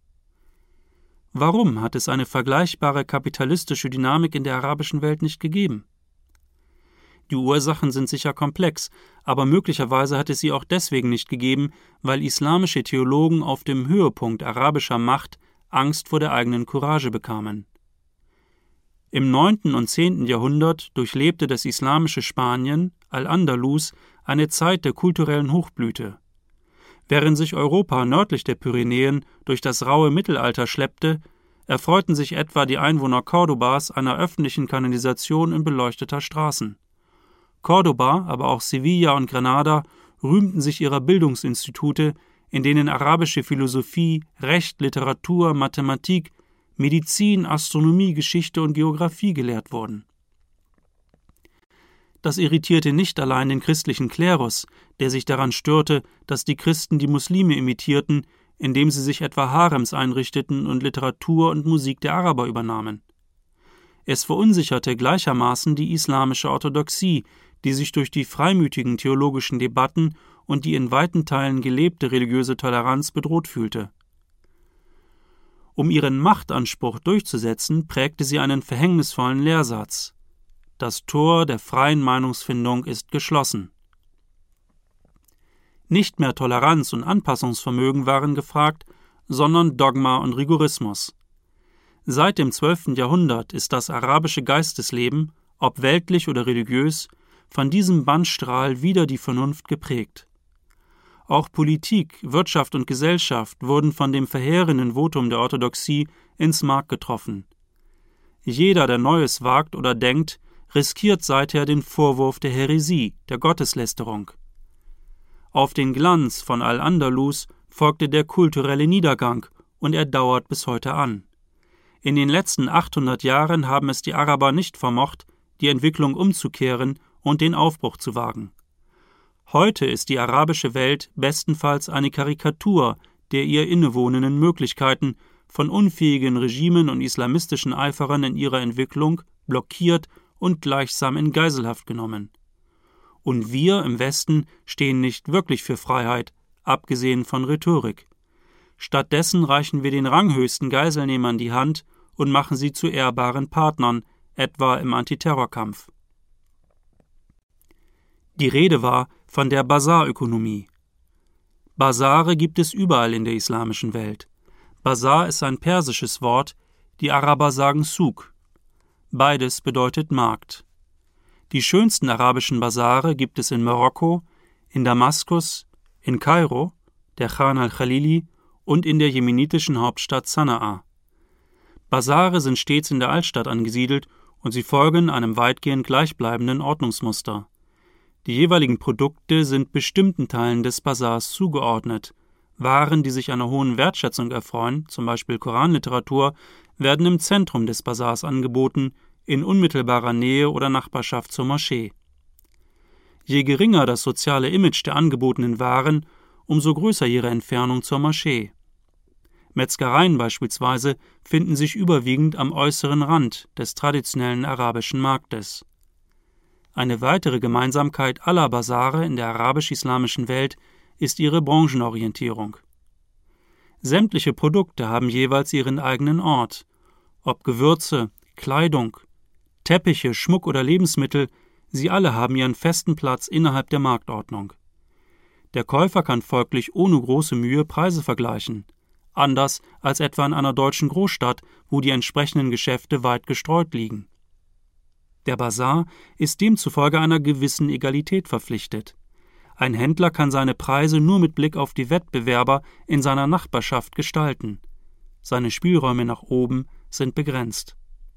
Warum hat es eine vergleichbare kapitalistische Dynamik in der arabischen Welt nicht gegeben? Die Ursachen sind sicher komplex, aber möglicherweise hat es sie auch deswegen nicht gegeben, weil islamische Theologen auf dem Höhepunkt arabischer Macht Angst vor der eigenen Courage bekamen. Im 9. und 10. Jahrhundert durchlebte das islamische Spanien, Al-Andalus, eine Zeit der kulturellen Hochblüte. Während sich Europa nördlich der Pyrenäen durch das raue Mittelalter schleppte, erfreuten sich etwa die Einwohner Cordobas einer öffentlichen Kanalisation und beleuchteter Straßen. Cordoba, aber auch Sevilla und Granada rühmten sich ihrer Bildungsinstitute, in denen arabische Philosophie, Recht, Literatur, Mathematik, Medizin, Astronomie, Geschichte und Geographie gelehrt wurden. Das irritierte nicht allein den christlichen Klerus, der sich daran störte, dass die Christen die Muslime imitierten, indem sie sich etwa Harems einrichteten und Literatur und Musik der Araber übernahmen. Es verunsicherte gleichermaßen die islamische Orthodoxie, die sich durch die freimütigen theologischen Debatten und die in weiten Teilen gelebte religiöse Toleranz bedroht fühlte. Um ihren Machtanspruch durchzusetzen, prägte sie einen verhängnisvollen Lehrsatz: Das Tor der freien Meinungsfindung ist geschlossen. Nicht mehr Toleranz und Anpassungsvermögen waren gefragt, sondern Dogma und Rigorismus. Seit dem 12. Jahrhundert ist das arabische Geistesleben, ob weltlich oder religiös, von diesem Bannstrahl wieder die Vernunft geprägt. Auch Politik, Wirtschaft und Gesellschaft wurden von dem verheerenden Votum der Orthodoxie ins Mark getroffen. Jeder, der Neues wagt oder denkt, riskiert seither den Vorwurf der Häresie, der Gotteslästerung. Auf den Glanz von Al-Andalus folgte der kulturelle Niedergang und er dauert bis heute an. In den letzten 800 Jahren haben es die Araber nicht vermocht, die Entwicklung umzukehren und den Aufbruch zu wagen. Heute ist die arabische Welt bestenfalls eine Karikatur der ihr innewohnenden Möglichkeiten, von unfähigen Regimen und islamistischen Eiferern in ihrer Entwicklung blockiert und gleichsam in Geiselhaft genommen. Und wir im Westen stehen nicht wirklich für Freiheit, abgesehen von Rhetorik. Stattdessen reichen wir den ranghöchsten Geiselnehmern die Hand und machen sie zu ehrbaren Partnern, etwa im Antiterrorkampf. Die Rede war von der Basarökonomie. Basare gibt es überall in der islamischen Welt. Basar ist ein persisches Wort, die Araber sagen Souk. Beides bedeutet Markt. Die schönsten arabischen Basare gibt es in Marokko, in Damaskus, in Kairo, der Khan al-Khalili und in der jemenitischen Hauptstadt Sanaa. Basare sind stets in der Altstadt angesiedelt und sie folgen einem weitgehend gleichbleibenden Ordnungsmuster. Die jeweiligen Produkte sind bestimmten Teilen des Basars zugeordnet. Waren, die sich einer hohen Wertschätzung erfreuen, zum Beispiel Koranliteratur, werden im Zentrum des Basars angeboten, in unmittelbarer Nähe oder Nachbarschaft zur Moschee. Je geringer das soziale Image der angebotenen Waren, umso größer ihre Entfernung zur Moschee. Metzgereien beispielsweise finden sich überwiegend am äußeren Rand des traditionellen arabischen Marktes. Eine weitere Gemeinsamkeit aller Basare in der arabisch-islamischen Welt ist ihre Branchenorientierung. Sämtliche Produkte haben jeweils ihren eigenen Ort. Ob Gewürze, Kleidung, Teppiche, Schmuck oder Lebensmittel, sie alle haben ihren festen Platz innerhalb der Marktordnung. Der Käufer kann folglich ohne große Mühe Preise vergleichen, anders als etwa in einer deutschen Großstadt, wo die entsprechenden Geschäfte weit gestreut liegen. Der Basar ist demzufolge einer gewissen Egalität verpflichtet. Ein Händler kann seine Preise nur mit Blick auf die Wettbewerber in seiner Nachbarschaft gestalten. Seine Spielräume nach oben sind begrenzt.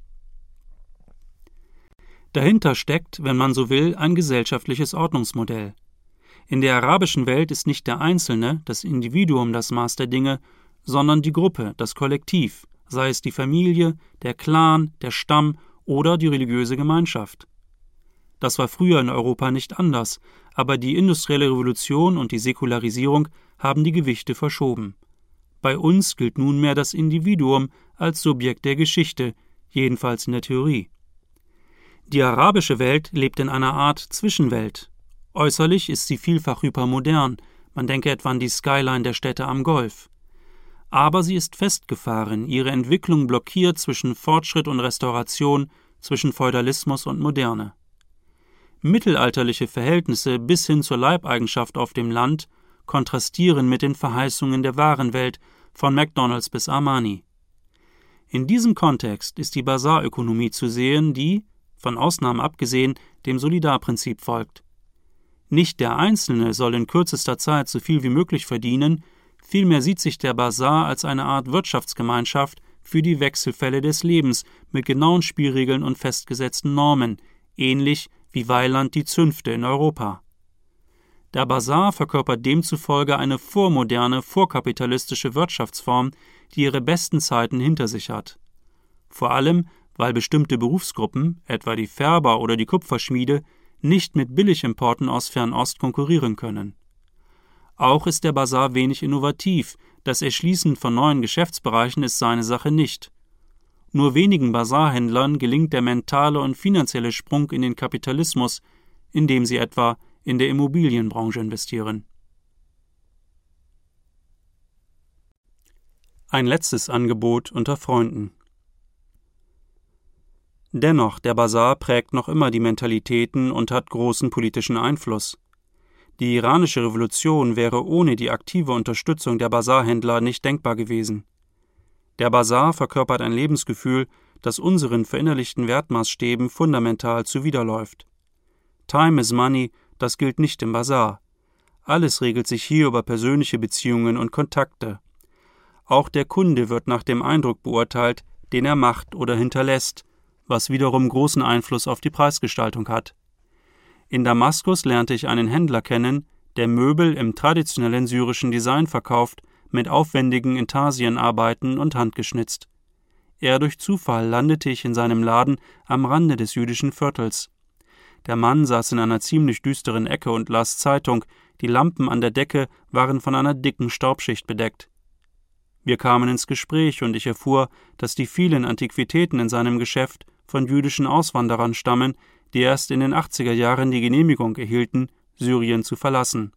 Dahinter steckt, wenn man so will, ein gesellschaftliches Ordnungsmodell. In der arabischen Welt ist nicht der Einzelne, das Individuum das Maß der Dinge, sondern die Gruppe, das Kollektiv, sei es die Familie, der Clan, der Stamm oder die religiöse Gemeinschaft. Das war früher in Europa nicht anders, aber die industrielle Revolution und die Säkularisierung haben die Gewichte verschoben. Bei uns gilt nunmehr das Individuum als Subjekt der Geschichte, jedenfalls in der Theorie. Die arabische Welt lebt in einer Art Zwischenwelt. Äußerlich ist sie vielfach hypermodern, man denke etwa an die Skyline der Städte am Golf. Aber sie ist festgefahren, ihre Entwicklung blockiert zwischen Fortschritt und Restauration, zwischen Feudalismus und Moderne. Mittelalterliche Verhältnisse bis hin zur Leibeigenschaft auf dem Land kontrastieren mit den Verheißungen der wahren Welt, von McDonald's bis Armani. In diesem Kontext ist die Basarökonomie zu sehen, die, von Ausnahmen abgesehen, dem Solidarprinzip folgt. Nicht der Einzelne soll in kürzester Zeit so viel wie möglich verdienen, vielmehr sieht sich der Basar als eine Art Wirtschaftsgemeinschaft für die Wechselfälle des Lebens mit genauen Spielregeln und festgesetzten Normen, ähnlich wie Weiland die Zünfte in Europa. Der Basar verkörpert demzufolge eine vormoderne, vorkapitalistische Wirtschaftsform, die ihre besten Zeiten hinter sich hat. Vor allem, weil bestimmte Berufsgruppen, etwa die Färber oder die Kupferschmiede, nicht mit Billigimporten aus Fernost konkurrieren können. Auch ist der Basar wenig innovativ, das Erschließen von neuen Geschäftsbereichen ist seine Sache nicht. Nur wenigen Basarhändlern gelingt der mentale und finanzielle Sprung in den Kapitalismus, indem sie etwa in der Immobilienbranche investieren. Ein letztes Angebot unter Freunden. Dennoch, der Basar prägt noch immer die Mentalitäten und hat großen politischen Einfluss. Die iranische Revolution wäre ohne die aktive Unterstützung der Basarhändler nicht denkbar gewesen. Der Basar verkörpert ein Lebensgefühl, das unseren verinnerlichten Wertmaßstäben fundamental zuwiderläuft. Time is money, das gilt nicht im Basar. Alles regelt sich hier über persönliche Beziehungen und Kontakte. Auch der Kunde wird nach dem Eindruck beurteilt, den er macht oder hinterlässt, was wiederum großen Einfluss auf die Preisgestaltung hat. In Damaskus lernte ich einen Händler kennen, der Möbel im traditionellen syrischen Design verkauft, mit aufwendigen Intarsienarbeiten und handgeschnitzt. Eher durch Zufall landete ich in seinem Laden am Rande des jüdischen Viertels. Der Mann saß in einer ziemlich düsteren Ecke und las Zeitung, die Lampen an der Decke waren von einer dicken Staubschicht bedeckt. Wir kamen ins Gespräch und ich erfuhr, dass die vielen Antiquitäten in seinem Geschäft von jüdischen Auswanderern stammen, die erst in den 80er Jahren die Genehmigung erhielten, Syrien zu verlassen.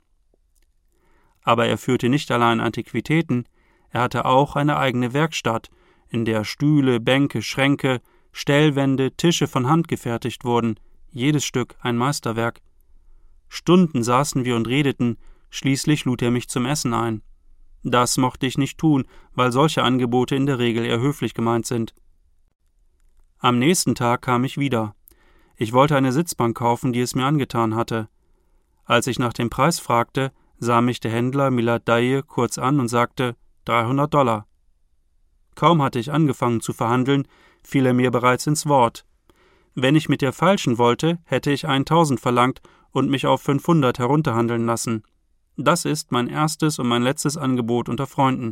Aber er führte nicht allein Antiquitäten, er hatte auch eine eigene Werkstatt, in der Stühle, Bänke, Schränke, Stellwände, Tische von Hand gefertigt wurden, jedes Stück ein Meisterwerk. Stunden saßen wir und redeten, schließlich lud er mich zum Essen ein. Das mochte ich nicht tun, weil solche Angebote in der Regel eher höflich gemeint sind. Am nächsten Tag kam ich wieder. Ich wollte eine Sitzbank kaufen, die es mir angetan hatte. Als ich nach dem Preis fragte, sah mich der Händler Milad Daye kurz an und sagte $300. Kaum hatte ich angefangen zu verhandeln, fiel er mir bereits ins Wort. Wenn ich mit der falschen wollte, hätte ich 1.000 verlangt und mich auf 500 herunterhandeln lassen. Das ist mein erstes und mein letztes Angebot unter Freunden.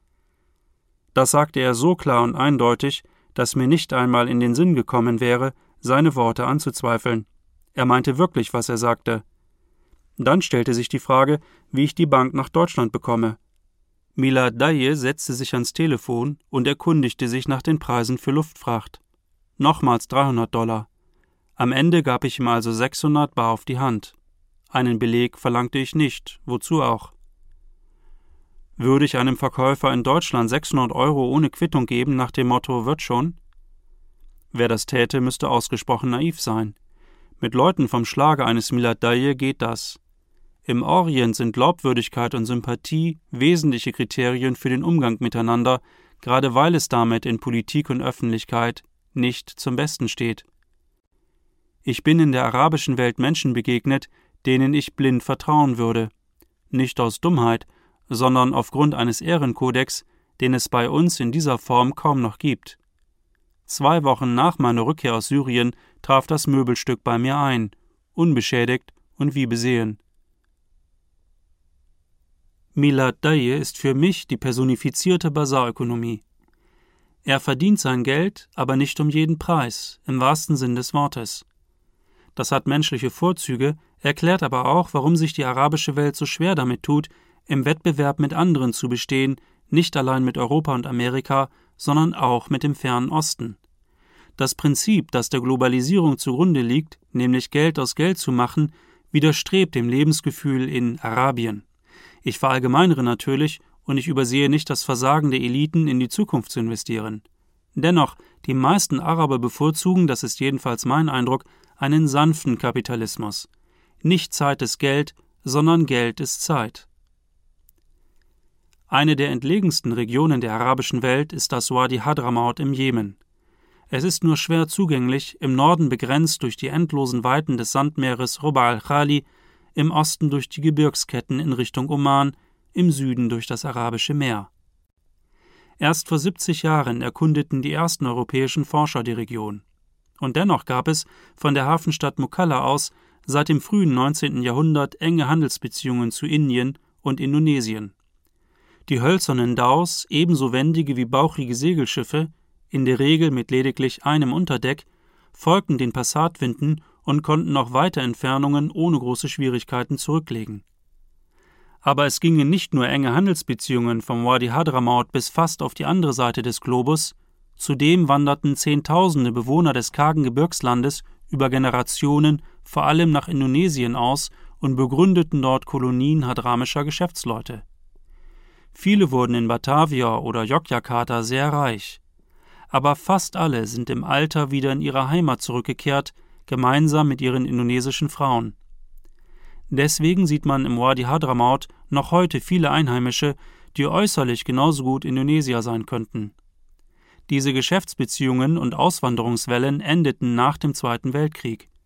Das sagte er so klar und eindeutig, dass mir nicht einmal in den Sinn gekommen wäre, seine Worte anzuzweifeln. Er meinte wirklich, was er sagte. Dann stellte sich die Frage, wie ich die Bank nach Deutschland bekomme. Milad Daye setzte sich ans Telefon und erkundigte sich nach den Preisen für Luftfracht. Nochmals $300. Am Ende gab ich ihm also 600 bar auf die Hand. Einen Beleg verlangte ich nicht, wozu auch. Würde ich einem Verkäufer in Deutschland 600 € ohne Quittung geben, nach dem Motto, wird schon? Wer das täte, müsste ausgesprochen naiv sein. Mit Leuten vom Schlage eines Milad Daye geht das. Im Orient sind Glaubwürdigkeit und Sympathie wesentliche Kriterien für den Umgang miteinander, gerade weil es damit in Politik und Öffentlichkeit nicht zum Besten steht. Ich bin in der arabischen Welt Menschen begegnet, denen ich blind vertrauen würde. Nicht aus Dummheit, sondern aufgrund eines Ehrenkodex, den es bei uns in dieser Form kaum noch gibt. 2 Wochen nach meiner Rückkehr aus Syrien traf das Möbelstück bei mir ein, unbeschädigt und wie besehen. Milad Daye ist für mich die personifizierte Basarökonomie. Er verdient sein Geld, aber nicht um jeden Preis, im wahrsten Sinn des Wortes. Das hat menschliche Vorzüge, erklärt aber auch, warum sich die arabische Welt so schwer damit tut, im Wettbewerb mit anderen zu bestehen, nicht allein mit Europa und Amerika, sondern auch mit dem fernen Osten. Das Prinzip, das der Globalisierung zugrunde liegt, nämlich Geld aus Geld zu machen, widerstrebt dem Lebensgefühl in Arabien. Ich verallgemeinere natürlich und ich übersehe nicht das Versagen der Eliten, in die Zukunft zu investieren. Dennoch, die meisten Araber bevorzugen, das ist jedenfalls mein Eindruck, einen sanften Kapitalismus. Nicht Zeit ist Geld, sondern Geld ist Zeit. Eine der entlegensten Regionen der arabischen Welt ist das Wadi Hadramaut im Jemen. Es ist nur schwer zugänglich, im Norden begrenzt durch die endlosen Weiten des Sandmeeres Ruba al-Khali, im Osten durch die Gebirgsketten in Richtung Oman, im Süden durch das Arabische Meer. Erst vor 70 Jahren erkundeten die ersten europäischen Forscher die Region. Und dennoch gab es von der Hafenstadt Mukalla aus seit dem frühen 19. Jahrhundert enge Handelsbeziehungen zu Indien und Indonesien. Die hölzernen Dhaus, ebenso wendige wie bauchige Segelschiffe, in der Regel mit lediglich einem Unterdeck, folgten den Passatwinden und konnten noch weite Entfernungen ohne große Schwierigkeiten zurücklegen. Aber es gingen nicht nur enge Handelsbeziehungen vom Wadi Hadramaut bis fast auf die andere Seite des Globus, zudem wanderten Zehntausende Bewohner des kargen Gebirgslandes über Generationen vor allem nach Indonesien aus und begründeten dort Kolonien hadramischer Geschäftsleute. Viele wurden in Batavia oder Yogyakarta sehr reich. Aber fast alle sind im Alter wieder in ihre Heimat zurückgekehrt, gemeinsam mit ihren indonesischen Frauen. Deswegen sieht man im Wadi Hadramaut noch heute viele Einheimische, die äußerlich genauso gut Indonesier sein könnten. Diese Geschäftsbeziehungen und Auswanderungswellen endeten nach dem Zweiten Weltkrieg.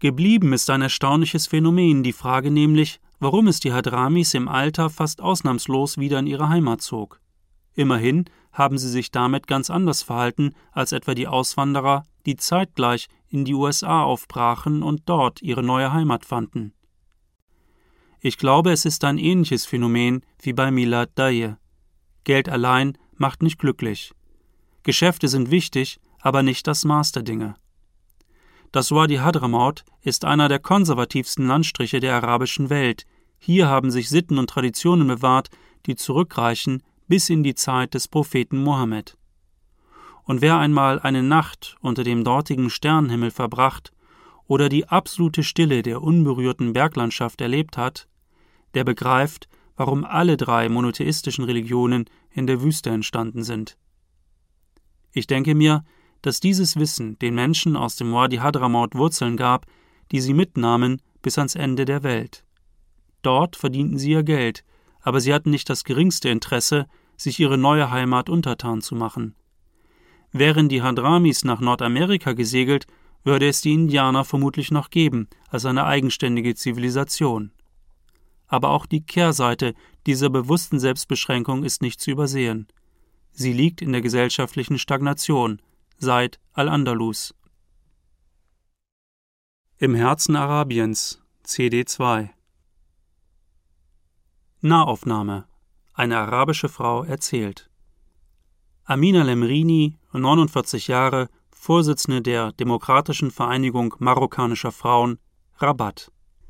Geblieben ist ein erstaunliches Phänomen, die Frage nämlich, warum es die Hadramis im Alter fast ausnahmslos wieder in ihre Heimat zog. Immerhin haben sie sich damit ganz anders verhalten als etwa die Auswanderer, die zeitgleich in die USA aufbrachen und dort ihre neue Heimat fanden. Ich glaube, es ist ein ähnliches Phänomen wie bei Milad Daye. Geld allein macht nicht glücklich. Geschäfte sind wichtig, aber nicht das Maß der Dinge. Das Wadi Hadramaut ist einer der konservativsten Landstriche der arabischen Welt. Hier haben sich Sitten und Traditionen bewahrt, die zurückreichen bis in die Zeit des Propheten Mohammed. Und wer einmal eine Nacht unter dem dortigen Sternenhimmel verbracht oder die absolute Stille der unberührten Berglandschaft erlebt hat, der begreift, warum alle 3 monotheistischen Religionen in der Wüste entstanden sind. Ich denke mir, dass dieses Wissen den Menschen aus dem Wadi Hadramaut Wurzeln gab, die sie mitnahmen bis ans Ende der Welt. Dort verdienten sie ihr Geld, aber sie hatten nicht das geringste Interesse, sich ihre neue Heimat untertan zu machen. Wären die Hadramis nach Nordamerika gesegelt, würde es die Indianer vermutlich noch geben, als eine eigenständige Zivilisation. Aber auch die Kehrseite dieser bewussten Selbstbeschränkung ist nicht zu übersehen. Sie liegt in der gesellschaftlichen Stagnation, seit Al-Andalus. Im Herzen Arabiens, CD 2. Nahaufnahme. Eine arabische Frau erzählt. Amina Lemrini, 49 Jahre, Vorsitzende der Demokratischen Vereinigung marokkanischer Frauen, Rabat.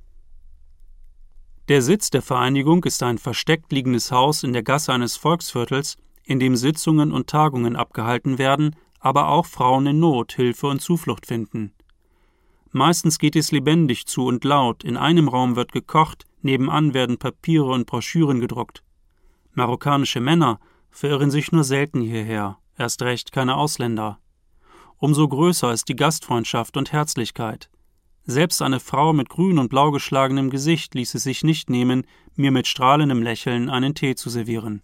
Der Sitz der Vereinigung ist ein versteckt liegendes Haus in der Gasse eines Volksviertels, in dem Sitzungen und Tagungen abgehalten werden, aber auch Frauen in Not Hilfe und Zuflucht finden. Meistens geht es lebendig zu und laut, in einem Raum wird gekocht, nebenan werden Papiere und Broschüren gedruckt. Marokkanische Männer verirren sich nur selten hierher, erst recht keine Ausländer. Umso größer ist die Gastfreundschaft und Herzlichkeit. Selbst eine Frau mit grün und blau geschlagenem Gesicht ließ es sich nicht nehmen, mir mit strahlendem Lächeln einen Tee zu servieren.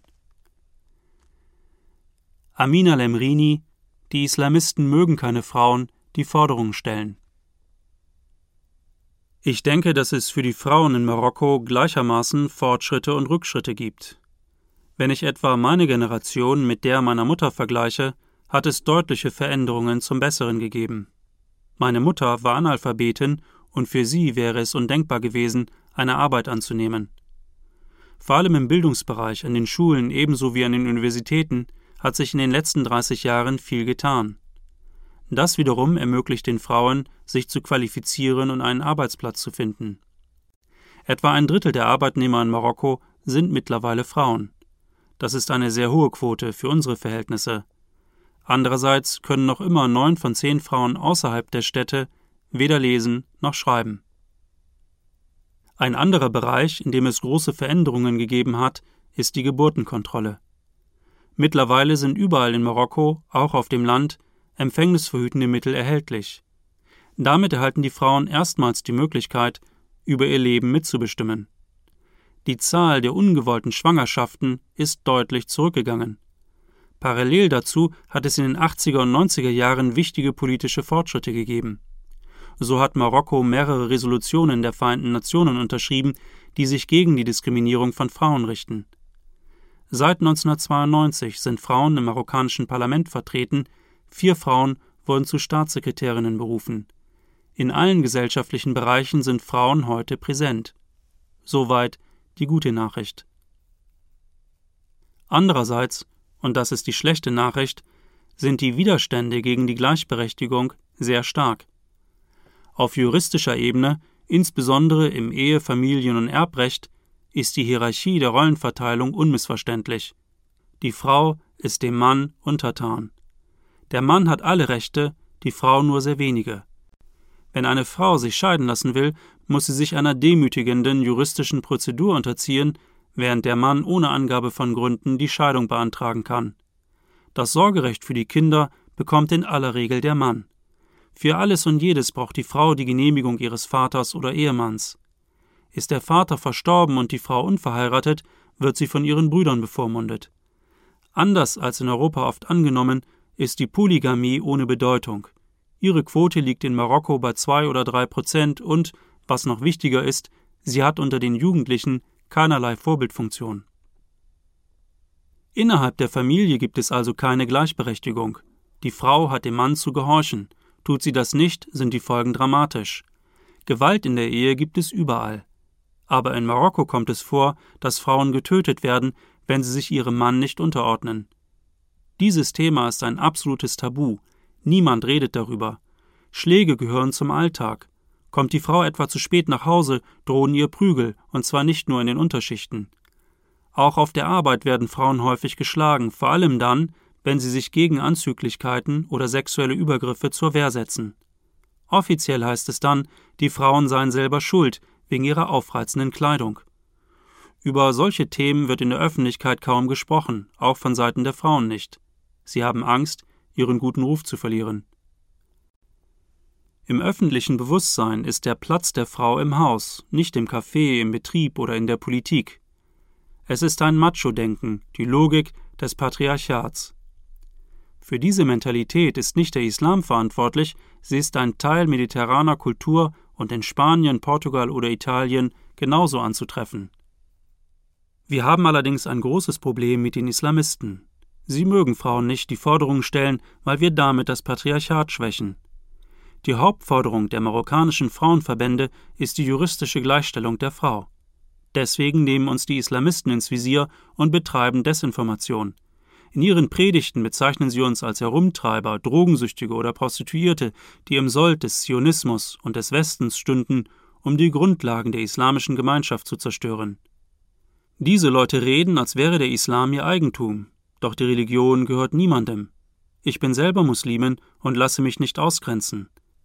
Amina Lemrini: Die Islamisten mögen keine Frauen, die Forderungen stellen. Ich denke, dass es für die Frauen in Marokko gleichermaßen Fortschritte und Rückschritte gibt. Wenn ich etwa meine Generation mit der meiner Mutter vergleiche, hat es deutliche Veränderungen zum Besseren gegeben. Meine Mutter war Analphabetin und für sie wäre es undenkbar gewesen, eine Arbeit anzunehmen. Vor allem im Bildungsbereich, an den Schulen ebenso wie an den Universitäten, hat sich in den letzten 30 Jahren viel getan. Das wiederum ermöglicht den Frauen, sich zu qualifizieren und einen Arbeitsplatz zu finden. Etwa 1/3 der Arbeitnehmer in Marokko sind mittlerweile Frauen. Das ist eine sehr hohe Quote für unsere Verhältnisse. Andererseits können noch immer 9 von 10 Frauen außerhalb der Städte weder lesen noch schreiben. Ein anderer Bereich, in dem es große Veränderungen gegeben hat, ist die Geburtenkontrolle. Mittlerweile sind überall in Marokko, auch auf dem Land, empfängnisverhütende Mittel erhältlich. Damit erhalten die Frauen erstmals die Möglichkeit, über ihr Leben mitzubestimmen. Die Zahl der ungewollten Schwangerschaften ist deutlich zurückgegangen. Parallel dazu hat es in den 80er und 90er Jahren wichtige politische Fortschritte gegeben. So hat Marokko mehrere Resolutionen der Vereinten Nationen unterschrieben, die sich gegen die Diskriminierung von Frauen richten. Seit 1992 sind Frauen im marokkanischen Parlament vertreten, 4 Frauen wurden zu Staatssekretärinnen berufen. In allen gesellschaftlichen Bereichen sind Frauen heute präsent. Soweit die gute Nachricht. Andererseits, und das ist die schlechte Nachricht, sind die Widerstände gegen die Gleichberechtigung sehr stark. Auf juristischer Ebene, insbesondere im Ehe-, Familien- und Erbrecht, ist die Hierarchie der Rollenverteilung unmissverständlich. Die Frau ist dem Mann untertan. Der Mann hat alle Rechte, die Frau nur sehr wenige. Wenn eine Frau sich scheiden lassen will, muss sie sich einer demütigenden juristischen Prozedur unterziehen, während der Mann ohne Angabe von Gründen die Scheidung beantragen kann. Das Sorgerecht für die Kinder bekommt in aller Regel der Mann. Für alles und jedes braucht die Frau die Genehmigung ihres Vaters oder Ehemanns. Ist der Vater verstorben und die Frau unverheiratet, wird sie von ihren Brüdern bevormundet. Anders als in Europa oft angenommen, ist die Polygamie ohne Bedeutung. Ihre Quote liegt in Marokko bei 2 oder 3% und, was noch wichtiger ist, sie hat unter den Jugendlichen keinerlei Vorbildfunktion. Innerhalb der Familie gibt es also keine Gleichberechtigung. Die Frau hat dem Mann zu gehorchen. Tut sie das nicht, sind die Folgen dramatisch. Gewalt in der Ehe gibt es überall. Aber in Marokko kommt es vor, dass Frauen getötet werden, wenn sie sich ihrem Mann nicht unterordnen. Dieses Thema ist ein absolutes Tabu. Niemand redet darüber. Schläge gehören zum Alltag. Kommt die Frau etwa zu spät nach Hause, drohen ihr Prügel, und zwar nicht nur in den Unterschichten. Auch auf der Arbeit werden Frauen häufig geschlagen, vor allem dann, wenn sie sich gegen Anzüglichkeiten oder sexuelle Übergriffe zur Wehr setzen. Offiziell heißt es dann, die Frauen seien selber schuld, wegen ihrer aufreizenden Kleidung. Über solche Themen wird in der Öffentlichkeit kaum gesprochen, auch von Seiten der Frauen nicht. Sie haben Angst, ihren guten Ruf zu verlieren. Im öffentlichen Bewusstsein ist der Platz der Frau im Haus, nicht im Café, im Betrieb oder in der Politik. Es ist ein Macho-Denken, die Logik des Patriarchats. Für diese Mentalität ist nicht der Islam verantwortlich, sie ist ein Teil mediterraner Kultur und in Spanien, Portugal oder Italien genauso anzutreffen. Wir haben allerdings ein großes Problem mit den Islamisten. Sie mögen Frauen nicht die Forderungen stellen, weil wir damit das Patriarchat schwächen. Die Hauptforderung der marokkanischen Frauenverbände ist die juristische Gleichstellung der Frau. Deswegen nehmen uns die Islamisten ins Visier und betreiben Desinformation. In ihren Predigten bezeichnen sie uns als Herumtreiber, Drogensüchtige oder Prostituierte, die im Sold des Zionismus und des Westens stünden, um die Grundlagen der islamischen Gemeinschaft zu zerstören. Diese Leute reden, als wäre der Islam ihr Eigentum, doch die Religion gehört niemandem. Ich bin selber Muslimin und lasse mich nicht ausgrenzen.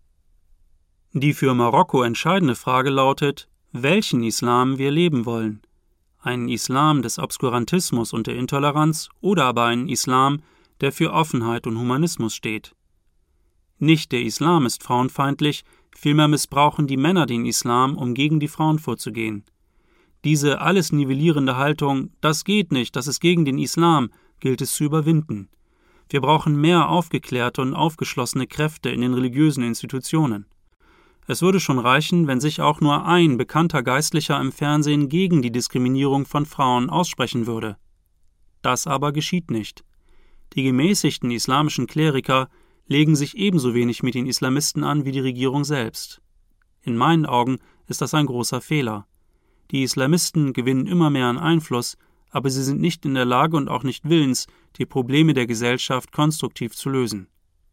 Die für Marokko entscheidende Frage lautet, welchen Islam wir leben wollen. Einen Islam des Obskurantismus und der Intoleranz oder aber einen Islam, der für Offenheit und Humanismus steht. Nicht der Islam ist frauenfeindlich, vielmehr missbrauchen die Männer den Islam, um gegen die Frauen vorzugehen. Diese alles nivellierende Haltung, das geht nicht, das ist gegen den Islam, gilt es zu überwinden. Wir brauchen mehr aufgeklärte und aufgeschlossene Kräfte in den religiösen Institutionen. Es würde schon reichen, wenn sich auch nur ein bekannter Geistlicher im Fernsehen gegen die Diskriminierung von Frauen aussprechen würde. Das aber geschieht nicht. Die gemäßigten islamischen Kleriker legen sich ebenso wenig mit den Islamisten an wie die Regierung selbst. In meinen Augen ist das ein großer Fehler. Die Islamisten gewinnen immer mehr an Einfluss, aber sie sind nicht in der Lage und auch nicht willens, die Probleme der Gesellschaft konstruktiv zu lösen.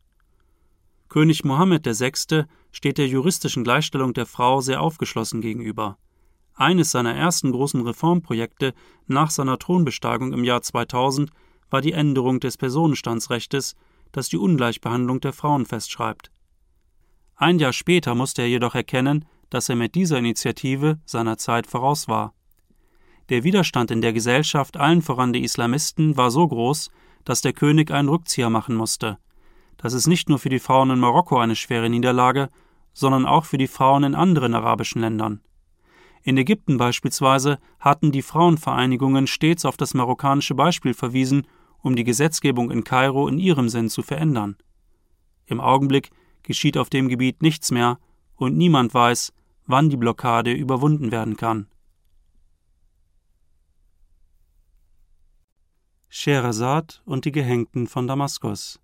König Mohammed VI. Steht der juristischen Gleichstellung der Frau sehr aufgeschlossen gegenüber. Eines seiner ersten großen Reformprojekte nach seiner Thronbesteigung im Jahr 2000 war die Änderung des Personenstandsrechtes, das die Ungleichbehandlung der Frauen festschreibt. Ein Jahr später musste er jedoch erkennen, dass er mit dieser Initiative seiner Zeit voraus war. Der Widerstand in der Gesellschaft, allen voran der Islamisten, war so groß, dass der König einen Rückzieher machen musste. Das ist nicht nur für die Frauen in Marokko eine schwere Niederlage, sondern auch für die Frauen in anderen arabischen Ländern. In Ägypten beispielsweise hatten die Frauenvereinigungen stets auf das marokkanische Beispiel verwiesen, um die Gesetzgebung in Kairo in ihrem Sinn zu verändern. Im Augenblick geschieht auf dem Gebiet nichts mehr und niemand weiß, wann die Blockade überwunden werden kann. Scheherazad und die Gehängten von Damaskus.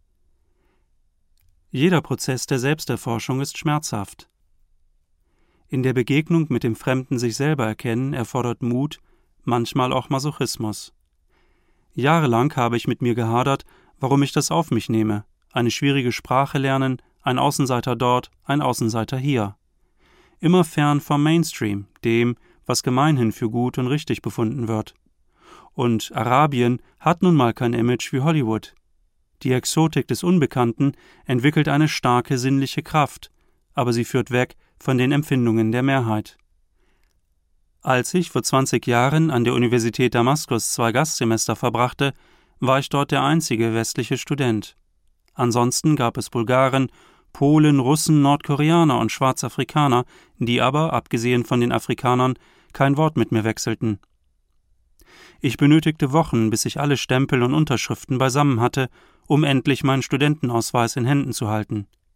Jeder Prozess der Selbsterforschung ist schmerzhaft. In der Begegnung mit dem fremden sich selber erkennen erfordert Mut, manchmal auch Masochismus. Jahrelang habe ich mit mir gehadert, warum ich das auf mich nehme, eine schwierige Sprache lernen, ein Außenseiter dort, ein Außenseiter hier. Immer fern vom Mainstream, dem, was gemeinhin für gut und richtig befunden wird. Und Arabien hat nun mal kein Image wie Hollywood. Die Exotik des Unbekannten entwickelt eine starke sinnliche Kraft, aber sie führt weg von den Empfindungen der Mehrheit. Als ich vor 20 Jahren an der Universität Damaskus 2 Gastsemester verbrachte, war ich dort der einzige westliche Student. Ansonsten gab es Bulgaren, Polen, Russen, Nordkoreaner und Schwarzafrikaner, die aber, abgesehen von den Afrikanern, kein Wort mit mir wechselten. Ich benötigte Wochen, bis ich alle Stempel und Unterschriften beisammen hatte, um endlich meinen Studentenausweis in Händen zu halten.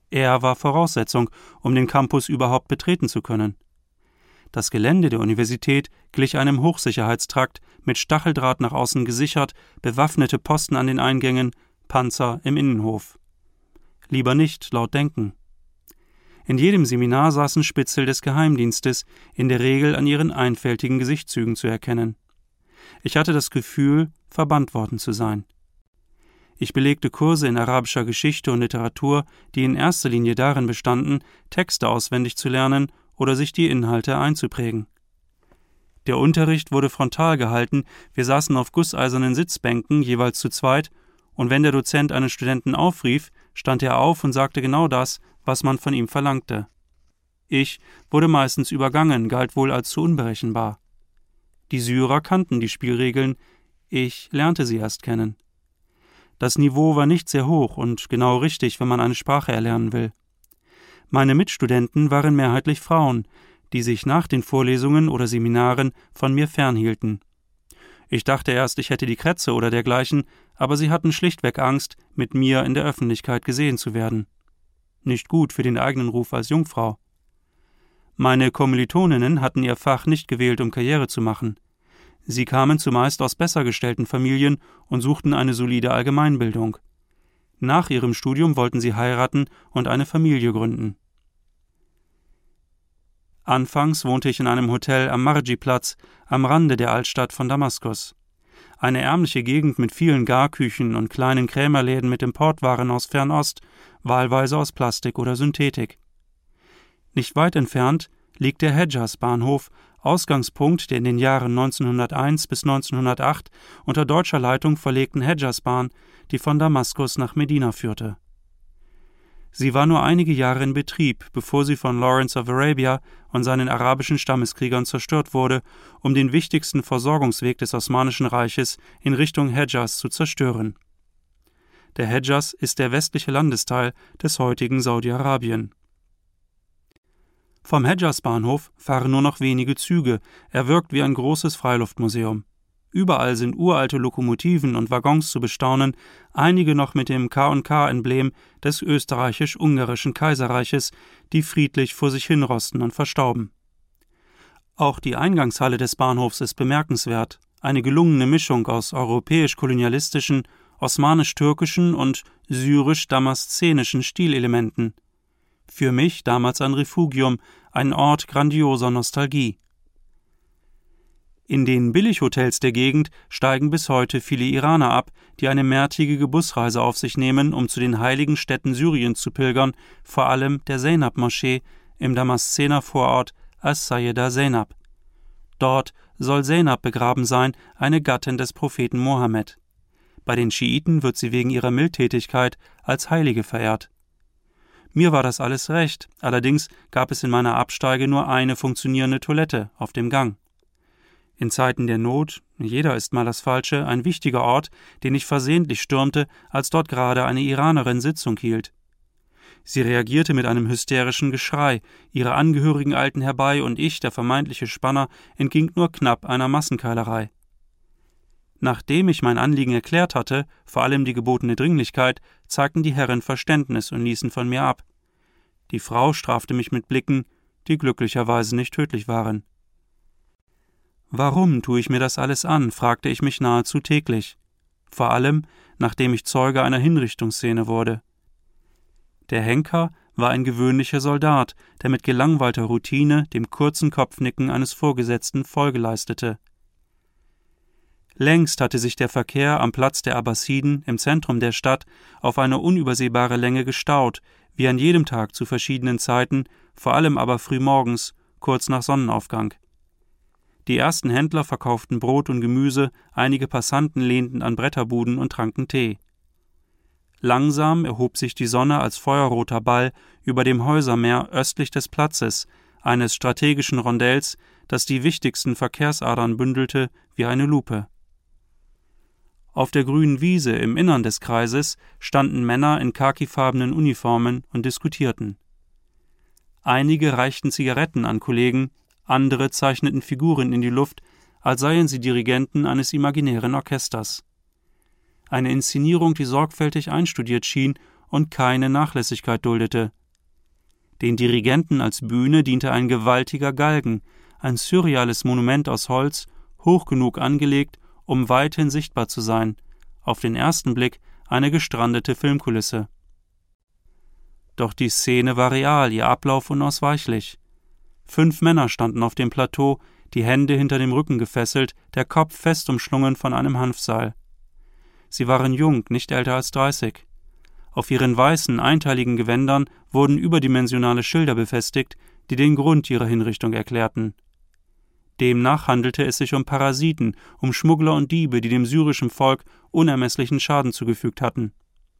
Er war Voraussetzung, um den Campus überhaupt betreten zu können. Das Gelände der Universität glich einem Hochsicherheitstrakt, mit Stacheldraht nach außen gesichert, bewaffnete Posten an den Eingängen, Panzer im Innenhof. Lieber nicht laut denken. In jedem Seminar saßen Spitzel des Geheimdienstes, in der Regel an ihren einfältigen Gesichtszügen zu erkennen. Ich hatte das Gefühl, verbannt worden zu sein. Ich belegte Kurse in arabischer Geschichte und Literatur, die in erster Linie darin bestanden, Texte auswendig zu lernen oder sich die Inhalte einzuprägen. Der Unterricht wurde frontal gehalten, wir saßen auf gusseisernen Sitzbänken, jeweils zu zweit, und wenn der Dozent einen Studenten aufrief, stand er auf und sagte genau das, was man von ihm verlangte. Ich wurde meistens übergangen, galt wohl als zu unberechenbar. Die Syrer kannten die Spielregeln, ich lernte sie erst kennen. Das Niveau war nicht sehr hoch und genau richtig, wenn man eine Sprache erlernen will. Meine Mitstudenten waren mehrheitlich Frauen, die sich nach den Vorlesungen oder Seminaren von mir fernhielten. Ich dachte erst, ich hätte die Krätze oder dergleichen, aber sie hatten schlichtweg Angst, mit mir in der Öffentlichkeit gesehen zu werden. Nicht gut für den eigenen Ruf als Jungfrau. Meine Kommilitoninnen hatten ihr Fach nicht gewählt, um Karriere zu machen. Sie kamen zumeist aus besser gestellten Familien und suchten eine solide Allgemeinbildung. Nach ihrem Studium wollten sie heiraten und eine Familie gründen. Anfangs wohnte ich in einem Hotel am Marji-Platz, am Rande der Altstadt von Damaskus. Eine ärmliche Gegend mit vielen Garküchen und kleinen Krämerläden mit Importwaren aus Fernost, wahlweise aus Plastik oder Synthetik. Nicht weit entfernt liegt der Hedjas-Bahnhof, Ausgangspunkt der in den Jahren 1901 bis 1908 unter deutscher Leitung verlegten Hedjas-Bahn, die von Damaskus nach Medina führte. Sie war nur einige Jahre in Betrieb, bevor sie von Lawrence of Arabia und seinen arabischen Stammeskriegern zerstört wurde, um den wichtigsten Versorgungsweg des Osmanischen Reiches in Richtung Hedjas zu zerstören. Der Hedjas ist der westliche Landesteil des heutigen Saudi-Arabien. Vom Hedjas-Bahnhof fahren nur noch wenige Züge, er wirkt wie ein großes Freiluftmuseum. Überall sind uralte Lokomotiven und Waggons zu bestaunen, einige noch mit dem K&K-Emblem des österreichisch-ungarischen Kaiserreiches, die friedlich vor sich hinrosten und verstauben. Auch die Eingangshalle des Bahnhofs ist bemerkenswert, eine gelungene Mischung aus europäisch-kolonialistischen, osmanisch-türkischen und syrisch-damaszenischen Stilelementen. Für mich damals ein Refugium, ein Ort grandioser Nostalgie. In den Billighotels der Gegend steigen bis heute viele Iraner ab, die eine mehrtägige Busreise auf sich nehmen, um zu den heiligen Städten Syriens zu pilgern, vor allem der Zeynab-Moschee im Damaszener Vorort As-Sayyida Zeynab. Dort soll Zeynab begraben sein, eine Gattin des Propheten Mohammed. Bei den Schiiten wird sie wegen ihrer Mildtätigkeit als Heilige verehrt. Mir war das alles recht, allerdings gab es in meiner Absteige nur eine funktionierende Toilette auf dem Gang. In Zeiten der Not, jeder ist mal das Falsche, ein wichtiger Ort, den ich versehentlich stürmte, als dort gerade eine Iranerin Sitzung hielt. Sie reagierte mit einem hysterischen Geschrei, ihre Angehörigen eilten herbei und ich, der vermeintliche Spanner, entging nur knapp einer Massenkeilerei. Nachdem ich mein Anliegen erklärt hatte, vor allem die gebotene Dringlichkeit, zeigten die Herren Verständnis und ließen von mir ab. Die Frau strafte mich mit Blicken, die glücklicherweise nicht tödlich waren. Warum tue ich mir das alles an, fragte ich mich nahezu täglich. Vor allem, nachdem ich Zeuge einer Hinrichtungsszene wurde. Der Henker war ein gewöhnlicher Soldat, der mit gelangweilter Routine dem kurzen Kopfnicken eines Vorgesetzten Folge leistete. Längst hatte sich der Verkehr am Platz der Abbasiden im Zentrum der Stadt auf eine unübersehbare Länge gestaut, wie an jedem Tag zu verschiedenen Zeiten, vor allem aber frühmorgens, kurz nach Sonnenaufgang. Die ersten Händler verkauften Brot und Gemüse, einige Passanten lehnten an Bretterbuden und tranken Tee. Langsam erhob sich die Sonne als feuerroter Ball über dem Häusermeer östlich des Platzes, eines strategischen Rondells, das die wichtigsten Verkehrsadern bündelte wie eine Lupe. Auf der grünen Wiese im Innern des Kreises standen Männer in khakifarbenen Uniformen und diskutierten. Einige reichten Zigaretten an Kollegen, andere zeichneten Figuren in die Luft, als seien sie Dirigenten eines imaginären Orchesters. Eine Inszenierung, die sorgfältig einstudiert schien und keine Nachlässigkeit duldete, Den Dirigenten als Bühne diente ein gewaltiger Galgen, ein surreales Monument aus Holz, hoch genug angelegt, um weithin sichtbar zu sein, auf den ersten Blick eine gestrandete Filmkulisse. Doch die Szene war real, ihr Ablauf unausweichlich. 5 Männer standen auf dem Plateau, die Hände hinter dem Rücken gefesselt, der Kopf fest umschlungen von einem Hanfseil. Sie waren jung, nicht älter als 30. Auf ihren weißen, einteiligen Gewändern wurden überdimensionale Schilder befestigt, die den Grund ihrer Hinrichtung erklärten. Demnach handelte es sich um Parasiten, um Schmuggler und Diebe, die dem syrischen Volk unermesslichen Schaden zugefügt hatten.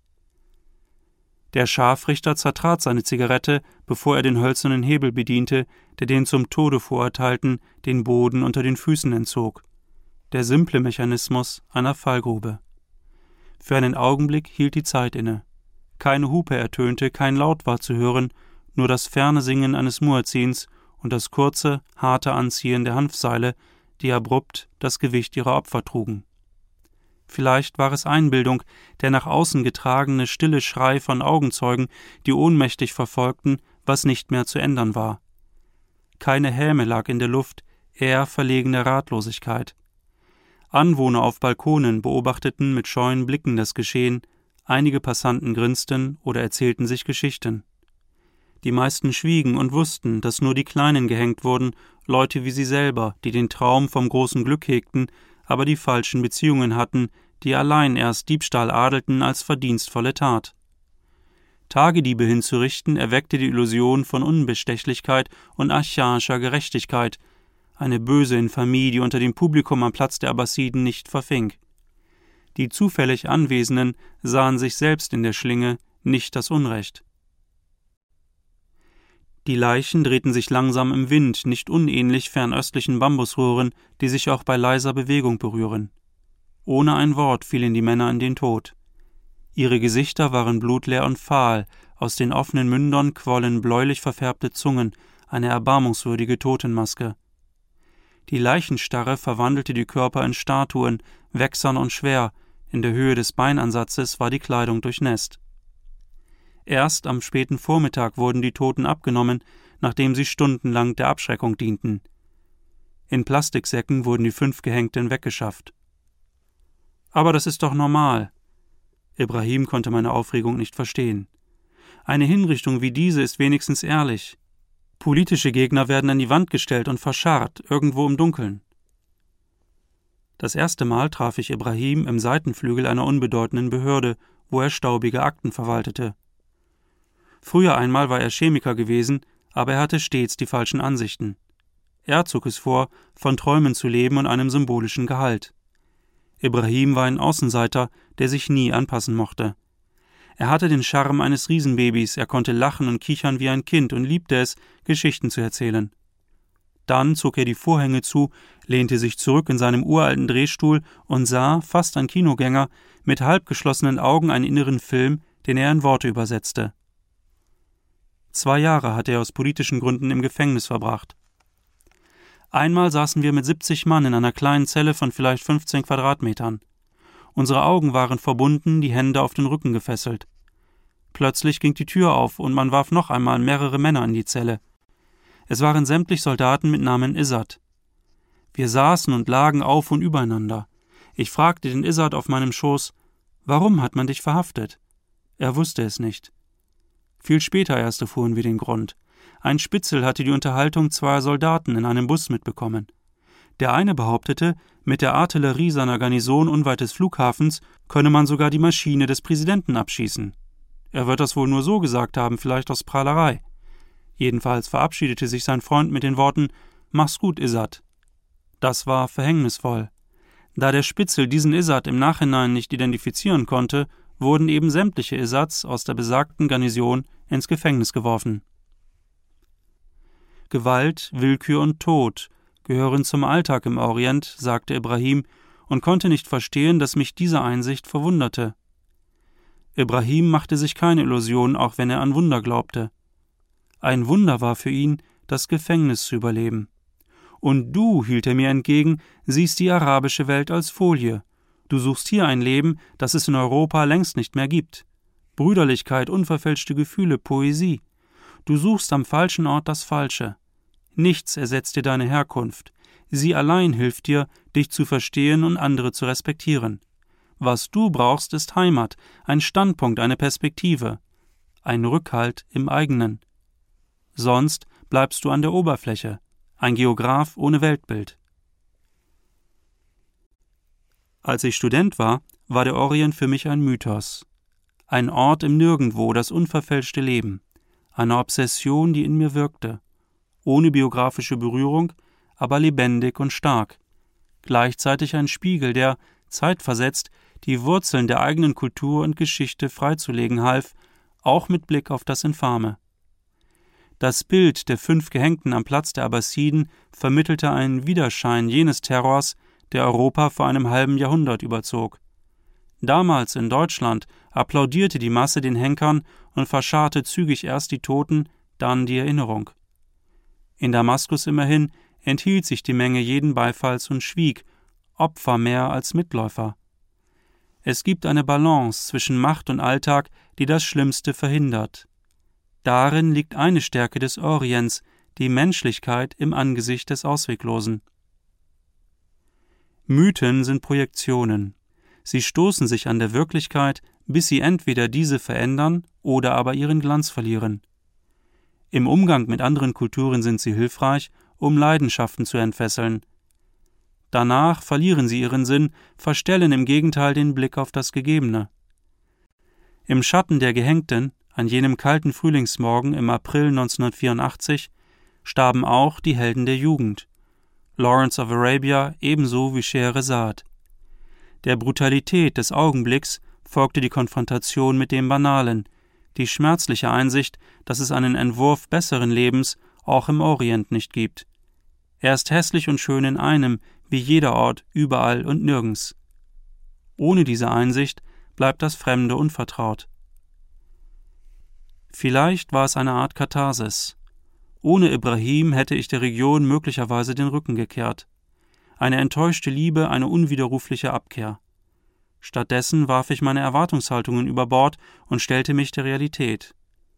Der Scharfrichter zertrat seine Zigarette, bevor er den hölzernen Hebel bediente, der den zum Tode Verurteilten den Boden unter den Füßen entzog. Der simple Mechanismus einer Fallgrube. Für einen Augenblick hielt die Zeit inne. Keine Hupe ertönte, kein Laut war zu hören, nur das ferne Singen eines Muezzins und das kurze, harte Anziehen der Hanfseile, die abrupt das Gewicht ihrer Opfer trugen. Vielleicht war es Einbildung, der nach außen getragene, stille Schrei von Augenzeugen, die ohnmächtig verfolgten, was nicht mehr zu ändern war. Keine Häme lag in der Luft, eher verlegene Ratlosigkeit. Anwohner auf Balkonen beobachteten mit scheuen Blicken das Geschehen, einige Passanten grinsten oder erzählten sich Geschichten. Die meisten schwiegen und wussten, dass nur die Kleinen gehängt wurden, Leute wie sie selber, die den Traum vom großen Glück hegten, aber die falschen Beziehungen hatten, die allein erst Diebstahl adelten als verdienstvolle Tat. Tagediebe hinzurichten erweckte die Illusion von Unbestechlichkeit und archaischer Gerechtigkeit, eine böse Infamie, die unter dem Publikum am Platz der Abbasiden nicht verfing. Die zufällig Anwesenden sahen sich selbst in der Schlinge, nicht das Unrecht. Die Leichen drehten sich langsam im Wind, nicht unähnlich fernöstlichen Bambusrohren, die sich auch bei leiser Bewegung berühren. Ohne ein Wort fielen die Männer in den Tod. Ihre Gesichter waren blutleer und fahl, aus den offenen Mündern quollen bläulich verfärbte Zungen, eine erbarmungswürdige Totenmaske. Die Leichenstarre verwandelte die Körper in Statuen, wächsern und schwer, in der Höhe des Beinansatzes war die Kleidung durchnässt. Erst am späten Vormittag wurden die Toten abgenommen, nachdem sie stundenlang der Abschreckung dienten. In Plastiksäcken wurden die 5 Gehängten weggeschafft. Aber das ist doch normal. Ibrahim konnte meine Aufregung nicht verstehen. Eine Hinrichtung wie diese ist wenigstens ehrlich. Politische Gegner werden an die Wand gestellt und verscharrt, irgendwo im Dunkeln. Das erste Mal traf ich Ibrahim im Seitenflügel einer unbedeutenden Behörde, wo er staubige Akten verwaltete. Früher einmal war er Chemiker gewesen, aber er hatte stets die falschen Ansichten. Er zog es vor, von Träumen zu leben und einem symbolischen Gehalt. Ibrahim war ein Außenseiter, der sich nie anpassen mochte. Er hatte den Charme eines Riesenbabys, er konnte lachen und kichern wie ein Kind und liebte es, Geschichten zu erzählen. Dann zog er die Vorhänge zu, lehnte sich zurück in seinem uralten Drehstuhl und sah, fast ein Kinogänger, mit halb geschlossenen Augen einen inneren Film, den er in Worte übersetzte. 2 Jahre hatte er aus politischen Gründen im Gefängnis verbracht. Einmal saßen wir mit 70 Mann in einer kleinen Zelle von vielleicht 15 Quadratmetern. Unsere Augen waren verbunden, die Hände auf den Rücken gefesselt. Plötzlich ging die Tür auf und man warf noch einmal mehrere Männer in die Zelle. Es waren sämtlich Soldaten mit Namen Izzat. Wir saßen und lagen auf und übereinander. Ich fragte den Izzat auf meinem Schoß: Warum hat man dich verhaftet? Er wusste es nicht. Viel später erst erfuhren wir den Grund. Ein Spitzel hatte die Unterhaltung 2 Soldaten in einem Bus mitbekommen. Der eine behauptete, mit der Artillerie seiner Garnison unweit des Flughafens könne man sogar die Maschine des Präsidenten abschießen. Er wird das wohl nur so gesagt haben, vielleicht aus Prahlerei. Jedenfalls verabschiedete sich sein Freund mit den Worten: »Mach's gut, Izzat.« Das war verhängnisvoll. Da der Spitzel diesen Izzat im Nachhinein nicht identifizieren konnte, wurden eben sämtliche Izzats aus der besagten Garnison ins Gefängnis geworfen. Gewalt, Willkür und Tod gehören zum Alltag im Orient, sagte Ibrahim, und konnte nicht verstehen, dass mich diese Einsicht verwunderte. Ibrahim machte sich keine Illusion, auch wenn er an Wunder glaubte. Ein Wunder war für ihn, das Gefängnis zu überleben. Und du, hielt er mir entgegen, siehst die arabische Welt als Folie. Du suchst hier ein Leben, das es in Europa längst nicht mehr gibt. Brüderlichkeit, unverfälschte Gefühle, Poesie. Du suchst am falschen Ort das Falsche. Nichts ersetzt dir deine Herkunft. Sie allein hilft dir, dich zu verstehen und andere zu respektieren. Was du brauchst, ist Heimat, ein Standpunkt, eine Perspektive, ein Rückhalt im eigenen. Sonst bleibst du an der Oberfläche, ein Geograf ohne Weltbild. Als ich Student war, war der Orient für mich ein Mythos. Ein Ort im Nirgendwo, das unverfälschte Leben. Eine Obsession, die in mir wirkte. Ohne biografische Berührung, aber lebendig und stark. Gleichzeitig ein Spiegel, der, zeitversetzt, die Wurzeln der eigenen Kultur und Geschichte freizulegen half, auch mit Blick auf das Infame. Das Bild der 5 Gehängten am Platz der Abbasiden vermittelte einen Widerschein jenes Terrors, der Europa vor einem halben Jahrhundert überzog. Damals in Deutschland applaudierte die Masse den Henkern und verscharrte zügig erst die Toten, dann die Erinnerung. In Damaskus immerhin enthielt sich die Menge jeden Beifalls und schwieg, Opfer mehr als Mitläufer. Es gibt eine Balance zwischen Macht und Alltag, die das Schlimmste verhindert. Darin liegt eine Stärke des Orients, die Menschlichkeit im Angesicht des Ausweglosen. Mythen sind Projektionen. Sie stoßen sich an der Wirklichkeit, bis sie entweder diese verändern oder aber ihren Glanz verlieren. Im Umgang mit anderen Kulturen sind sie hilfreich, um Leidenschaften zu entfesseln. Danach verlieren sie ihren Sinn, verstellen im Gegenteil den Blick auf das Gegebene. Im Schatten der Gehängten, an jenem kalten Frühlingsmorgen im April 1984, starben auch die Helden der Jugend. Lawrence of Arabia ebenso wie Scheherazade. Der Brutalität des Augenblicks folgte die Konfrontation mit dem Banalen, die schmerzliche Einsicht, dass es einen Entwurf besseren Lebens auch im Orient nicht gibt. Er ist hässlich und schön in einem, wie jeder Ort, überall und nirgends. Ohne diese Einsicht bleibt das Fremde unvertraut. Vielleicht war es eine Art Katharsis. Ohne Ibrahim hätte ich der Region möglicherweise den Rücken gekehrt. Eine enttäuschte Liebe, eine unwiderrufliche Abkehr. Stattdessen warf ich meine Erwartungshaltungen über Bord und stellte mich der Realität.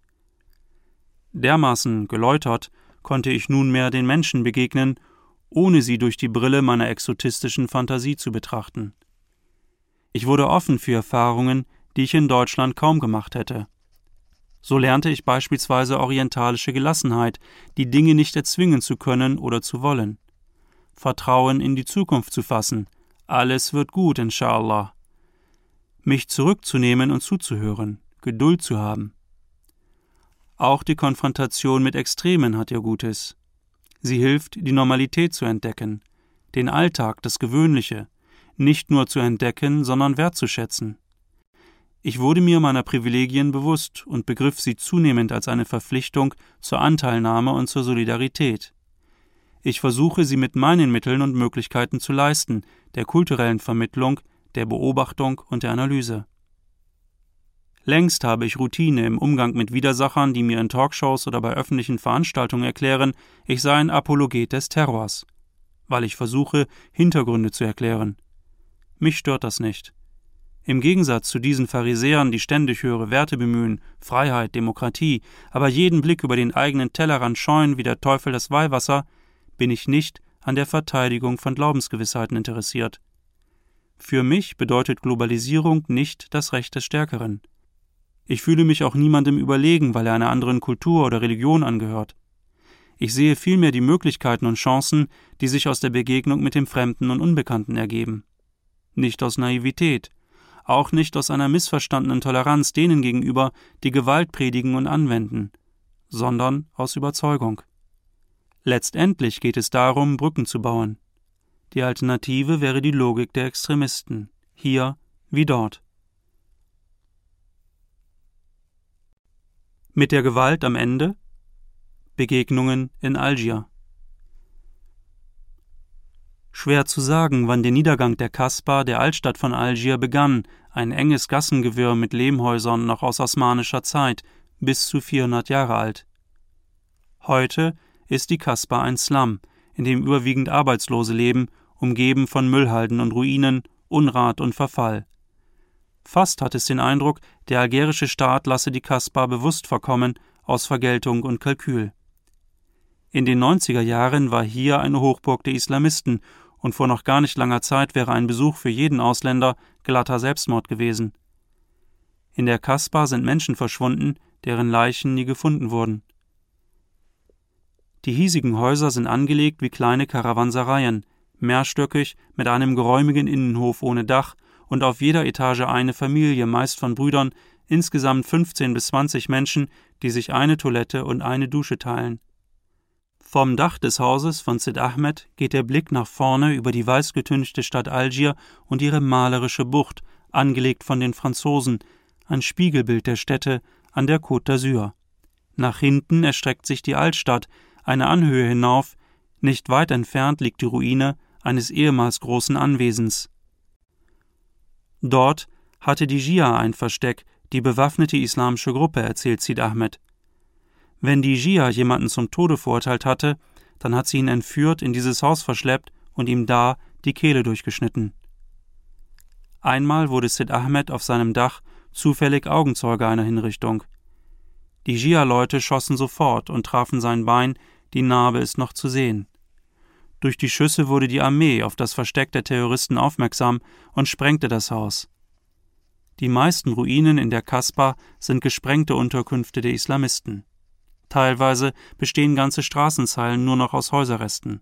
Dermaßen geläutert konnte ich nunmehr den Menschen begegnen, ohne sie durch die Brille meiner exotistischen Fantasie zu betrachten. Ich wurde offen für Erfahrungen, die ich in Deutschland kaum gemacht hätte. So lernte ich beispielsweise orientalische Gelassenheit, die Dinge nicht erzwingen zu können oder zu wollen. Vertrauen in die Zukunft zu fassen, alles wird gut, inshallah. Mich zurückzunehmen und zuzuhören, Geduld zu haben. Auch die Konfrontation mit Extremen hat ihr Gutes. Sie hilft, die Normalität zu entdecken, den Alltag, das Gewöhnliche, nicht nur zu entdecken, sondern wertzuschätzen. Ich wurde mir meiner Privilegien bewusst und begriff sie zunehmend als eine Verpflichtung zur Anteilnahme und zur Solidarität. Ich versuche, sie mit meinen Mitteln und Möglichkeiten zu leisten, der kulturellen Vermittlung, der Beobachtung und der Analyse. Längst habe ich Routine im Umgang mit Widersachern, die mir in Talkshows oder bei öffentlichen Veranstaltungen erklären, ich sei ein Apologet des Terrors, weil ich versuche, Hintergründe zu erklären. Mich stört das nicht. Im Gegensatz zu diesen Pharisäern, die ständig höhere Werte bemühen, Freiheit, Demokratie, aber jeden Blick über den eigenen Tellerrand scheuen wie der Teufel das Weihwasser, bin ich nicht an der Verteidigung von Glaubensgewissheiten interessiert. Für mich bedeutet Globalisierung nicht das Recht des Stärkeren. Ich fühle mich auch niemandem überlegen, weil er einer anderen Kultur oder Religion angehört. Ich sehe vielmehr die Möglichkeiten und Chancen, die sich aus der Begegnung mit dem Fremden und Unbekannten ergeben. Nicht aus Naivität, auch nicht aus einer missverstandenen Toleranz denen gegenüber, die Gewalt predigen und anwenden, sondern aus Überzeugung. Letztendlich geht es darum, Brücken zu bauen. Die Alternative wäre die Logik der Extremisten, hier wie dort. Mit der Gewalt am Ende? Begegnungen in Algier. Schwer zu sagen, wann der Niedergang der Kasbah, der Altstadt von Algier, begann, ein enges Gassengewirr mit Lehmhäusern noch aus osmanischer Zeit, bis zu 400 Jahre alt. Heute ist die Kasbah ein Slum, in dem überwiegend Arbeitslose leben, umgeben von Müllhalden und Ruinen, Unrat und Verfall. Fast hat es den Eindruck, der algerische Staat lasse die Kasbah bewusst verkommen, aus Vergeltung und Kalkül. In den 90er Jahren war hier eine Hochburg der Islamisten und vor noch gar nicht langer Zeit wäre ein Besuch für jeden Ausländer glatter Selbstmord gewesen. In der Kasbah sind Menschen verschwunden, deren Leichen nie gefunden wurden. Die hiesigen Häuser sind angelegt wie kleine Karawansereien, mehrstöckig mit einem geräumigen Innenhof ohne Dach und auf jeder Etage eine Familie, meist von Brüdern, insgesamt 15 bis 20 Menschen, die sich eine Toilette und eine Dusche teilen. Vom Dach des Hauses von Sid Ahmed geht der Blick nach vorne über die weißgetünchte Stadt Algier und ihre malerische Bucht, angelegt von den Franzosen, ein Spiegelbild der Städte an der Côte d'Azur. Nach hinten erstreckt sich die Altstadt, eine Anhöhe hinauf, nicht weit entfernt liegt die Ruine eines ehemals großen Anwesens. Dort hatte die Schia ein Versteck, die bewaffnete islamische Gruppe, erzählt Sid Ahmed. Wenn die Schia jemanden zum Tode verurteilt hatte, dann hat sie ihn entführt, in dieses Haus verschleppt und ihm da die Kehle durchgeschnitten. Einmal wurde Sid Ahmed auf seinem Dach zufällig Augenzeuge einer Hinrichtung. Die Schia-Leute schossen sofort und trafen sein Bein, die Narbe ist noch zu sehen. Durch die Schüsse wurde die Armee auf das Versteck der Terroristen aufmerksam und sprengte das Haus. Die meisten Ruinen in der Kasbah sind gesprengte Unterkünfte der Islamisten. Teilweise bestehen ganze Straßenzeilen nur noch aus Häuserresten.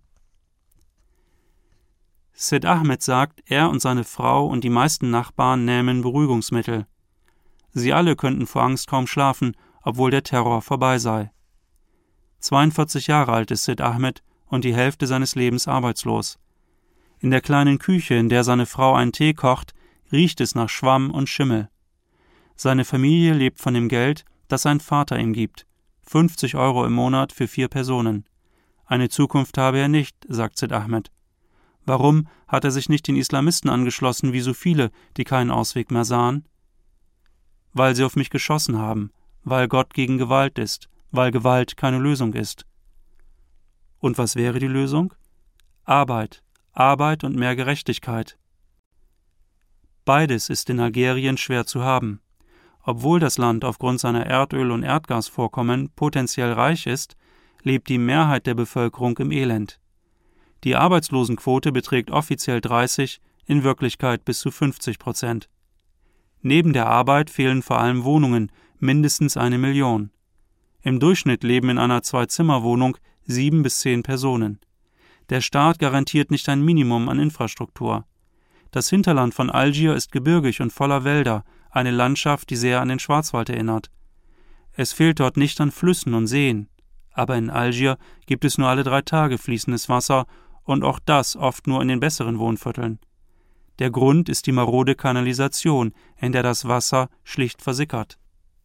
Sid Ahmed sagt, er und seine Frau und die meisten Nachbarn nähmen Beruhigungsmittel. Sie alle könnten vor Angst kaum schlafen, obwohl der Terror vorbei sei. 42 Jahre alt ist Sid Ahmed und die Hälfte seines Lebens arbeitslos. In der kleinen Küche, in der seine Frau einen Tee kocht, riecht es nach Schwamm und Schimmel. Seine Familie lebt von dem Geld, das sein Vater ihm gibt. 50 € im Monat für 4 Personen. Eine Zukunft habe er nicht, sagt Sid Ahmed. Warum hat er sich nicht den Islamisten angeschlossen, wie so viele, die keinen Ausweg mehr sahen? Weil sie auf mich geschossen haben, weil Gott gegen Gewalt ist, weil Gewalt keine Lösung ist. Und was wäre die Lösung? Arbeit, Arbeit und mehr Gerechtigkeit. Beides ist in Algerien schwer zu haben. Obwohl das Land aufgrund seiner Erdöl- und Erdgasvorkommen potenziell reich ist, lebt die Mehrheit der Bevölkerung im Elend. Die Arbeitslosenquote beträgt offiziell 30, in Wirklichkeit bis zu 50%. Neben der Arbeit fehlen vor allem Wohnungen, mindestens 1 Million. Im Durchschnitt leben in einer 2-Zimmer-Wohnung 7 bis 10 Personen. Der Staat garantiert nicht ein Minimum an Infrastruktur. Das Hinterland von Algier ist gebirgig und voller Wälder, eine Landschaft, die sehr an den Schwarzwald erinnert. Es fehlt dort nicht an Flüssen und Seen. Aber in Algier gibt es nur alle 3 Tage fließendes Wasser und auch das oft nur in den besseren Wohnvierteln. Der Grund ist die marode Kanalisation, in der das Wasser schlicht versickert.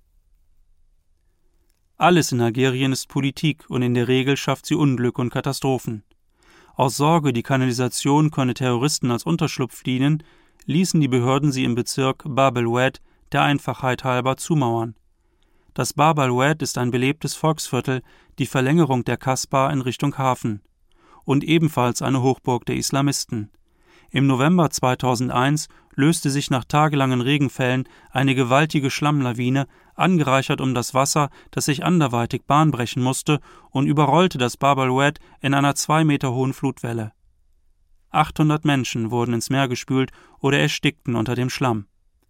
Alles in Algerien ist Politik und in der Regel schafft sie Unglück und Katastrophen. Aus Sorge, die Kanalisation könne Terroristen als Unterschlupf dienen, ließen die Behörden sie im Bezirk Bab el-Oued der Einfachheit halber zumauern. Das Bab el-Oued ist ein belebtes Volksviertel, die Verlängerung der Kasbah in Richtung Hafen. Und ebenfalls eine Hochburg der Islamisten. Im November 2001 löste sich nach tagelangen Regenfällen eine gewaltige Schlammlawine, angereichert um das Wasser, das sich anderweitig Bahn brechen musste, und überrollte das Bab el-Oued in einer 2 Meter hohen Flutwelle. 800 Menschen wurden ins Meer gespült oder erstickten unter dem Schlamm.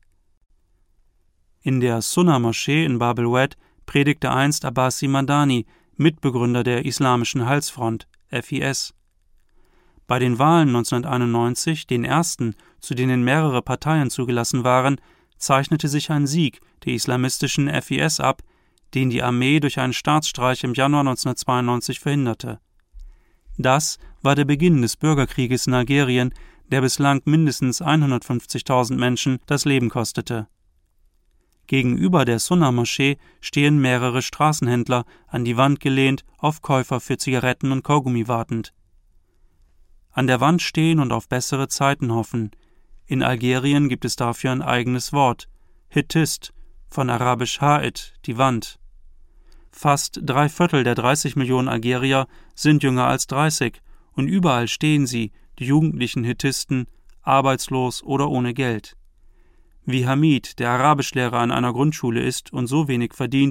In der Sunna-Moschee in Bab el-Oued predigte einst Abbasi Madani, Mitbegründer der Islamischen Heilsfront, FIS. Bei den Wahlen 1991, den ersten, zu denen mehrere Parteien zugelassen waren, zeichnete sich ein Sieg der islamistischen FIS ab, den die Armee durch einen Staatsstreich im Januar 1992 verhinderte. Das war der Beginn des Bürgerkrieges in Algerien, der bislang mindestens 150.000 Menschen das Leben kostete. Gegenüber der Sunna-Moschee stehen mehrere Straßenhändler, an die Wand gelehnt, auf Käufer für Zigaretten und Kaugummi wartend. An der Wand stehen und auf bessere Zeiten hoffen. In Algerien gibt es dafür ein eigenes Wort, Hittist, von arabisch Ha'it, die Wand. Fast 3/4 der 30 Millionen Algerier sind jünger als 30 und überall stehen sie, die jugendlichen Hittisten, arbeitslos oder ohne Geld. Wie Hamid, der Arabischlehrer an einer Grundschule ist und so wenig verdient,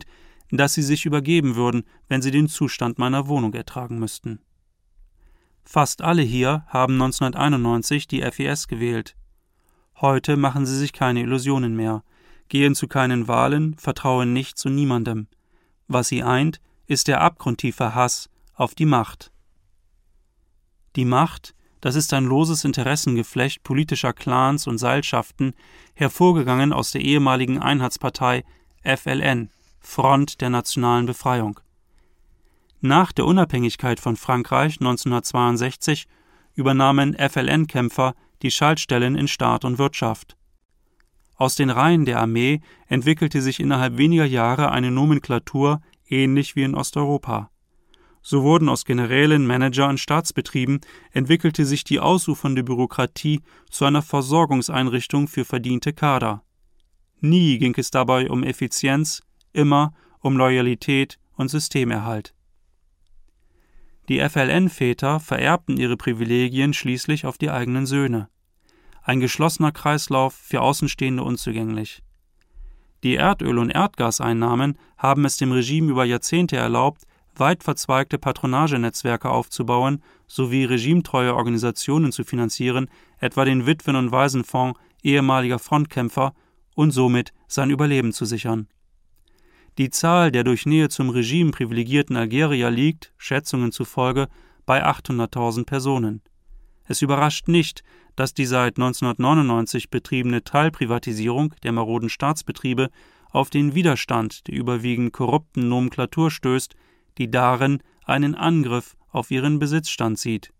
dass sie sich übergeben würden, wenn sie den Zustand meiner Wohnung ertragen müssten. Fast alle hier haben 1991 die FES gewählt. Heute machen sie sich keine Illusionen mehr, gehen zu keinen Wahlen, vertrauen nicht zu niemandem. Was sie eint, ist der abgrundtiefe Hass auf die Macht. Die Macht, das ist ein loses Interessengeflecht politischer Clans und Seilschaften, hervorgegangen aus der ehemaligen Einheitspartei FLN, Front der Nationalen Befreiung. Nach der Unabhängigkeit von Frankreich 1962 übernahmen FLN-Kämpfer die Schaltstellen in Staat und Wirtschaft. Aus den Reihen der Armee entwickelte sich innerhalb weniger Jahre eine Nomenklatur, ähnlich wie in Osteuropa. So wurden aus Generälen Manager in Staatsbetrieben, entwickelte sich die ausufernde Bürokratie zu einer Versorgungseinrichtung für verdiente Kader. Nie ging es dabei um Effizienz, immer um Loyalität und Systemerhalt. Die FLN-Väter vererbten ihre Privilegien schließlich auf die eigenen Söhne. Ein geschlossener Kreislauf, für Außenstehende unzugänglich. Die Erdöl- und Erdgaseinnahmen haben es dem Regime über Jahrzehnte erlaubt, weit verzweigte Patronagenetzwerke aufzubauen sowie regimetreue Organisationen zu finanzieren, etwa den Witwen- und Waisenfonds ehemaliger Frontkämpfer, und somit sein Überleben zu sichern. Die Zahl der durch Nähe zum Regime privilegierten Algerier liegt, Schätzungen zufolge, bei 800.000 Personen. Es überrascht nicht, dass die seit 1999 betriebene Teilprivatisierung der maroden Staatsbetriebe auf den Widerstand der überwiegend korrupten Nomenklatur stößt, die darin einen Angriff auf ihren Besitzstand sieht.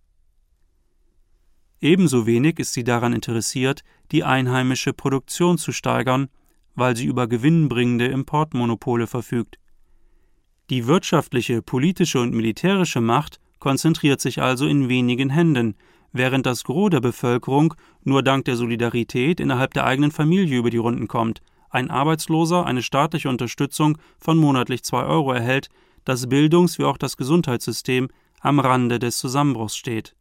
Ebenso wenig ist sie daran interessiert, die einheimische Produktion zu steigern, weil sie über gewinnbringende Importmonopole verfügt. Die wirtschaftliche, politische und militärische Macht konzentriert sich also in wenigen Händen, während das Gros der Bevölkerung nur dank der Solidarität innerhalb der eigenen Familie über die Runden kommt, ein Arbeitsloser eine staatliche Unterstützung von monatlich 2 Euro erhält, das Bildungs- wie auch das Gesundheitssystem am Rande des Zusammenbruchs steht.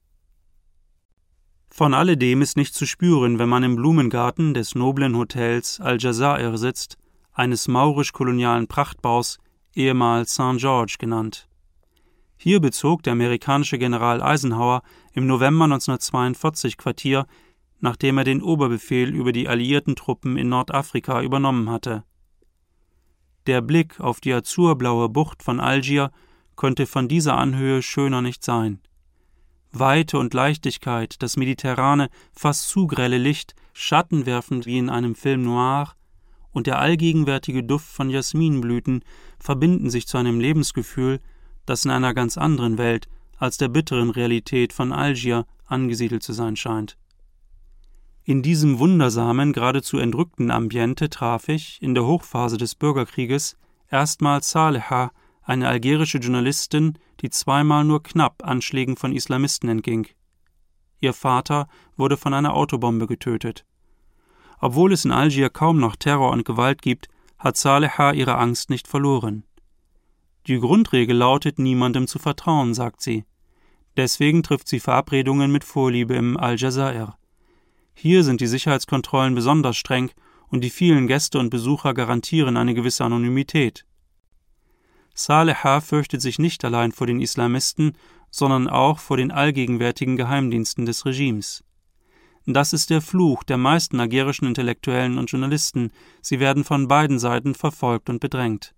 Von alledem ist nicht zu spüren, wenn man im Blumengarten des noblen Hotels Al-Jazair sitzt, eines maurisch-kolonialen Prachtbaus, ehemals St. George genannt. Hier bezog der amerikanische General Eisenhower im November 1942 Quartier, nachdem er den Oberbefehl über die alliierten Truppen in Nordafrika übernommen hatte. Der Blick auf die azurblaue Bucht von Algier konnte von dieser Anhöhe schöner nicht sein. Weite und Leichtigkeit, das mediterrane, fast zu grelle Licht, schattenwerfend wie in einem Film noir, und der allgegenwärtige Duft von Jasminblüten verbinden sich zu einem Lebensgefühl, das in einer ganz anderen Welt als der bitteren Realität von Algier angesiedelt zu sein scheint. In diesem wundersamen, geradezu entrückten Ambiente traf ich, in der Hochphase des Bürgerkrieges, erstmals Saleha, eine algerische Journalistin, die zweimal nur knapp Anschlägen von Islamisten entging. Ihr Vater wurde von einer Autobombe getötet. Obwohl es in Algier kaum noch Terror und Gewalt gibt, hat Saleha ihre Angst nicht verloren. Die Grundregel lautet, niemandem zu vertrauen, sagt sie. Deswegen trifft sie Verabredungen mit Vorliebe im Al-Jazair. Hier sind die Sicherheitskontrollen besonders streng und die vielen Gäste und Besucher garantieren eine gewisse Anonymität. Saleha fürchtet sich nicht allein vor den Islamisten, sondern auch vor den allgegenwärtigen Geheimdiensten des Regimes. Das ist der Fluch der meisten algerischen Intellektuellen und Journalisten, sie werden von beiden Seiten verfolgt und bedrängt.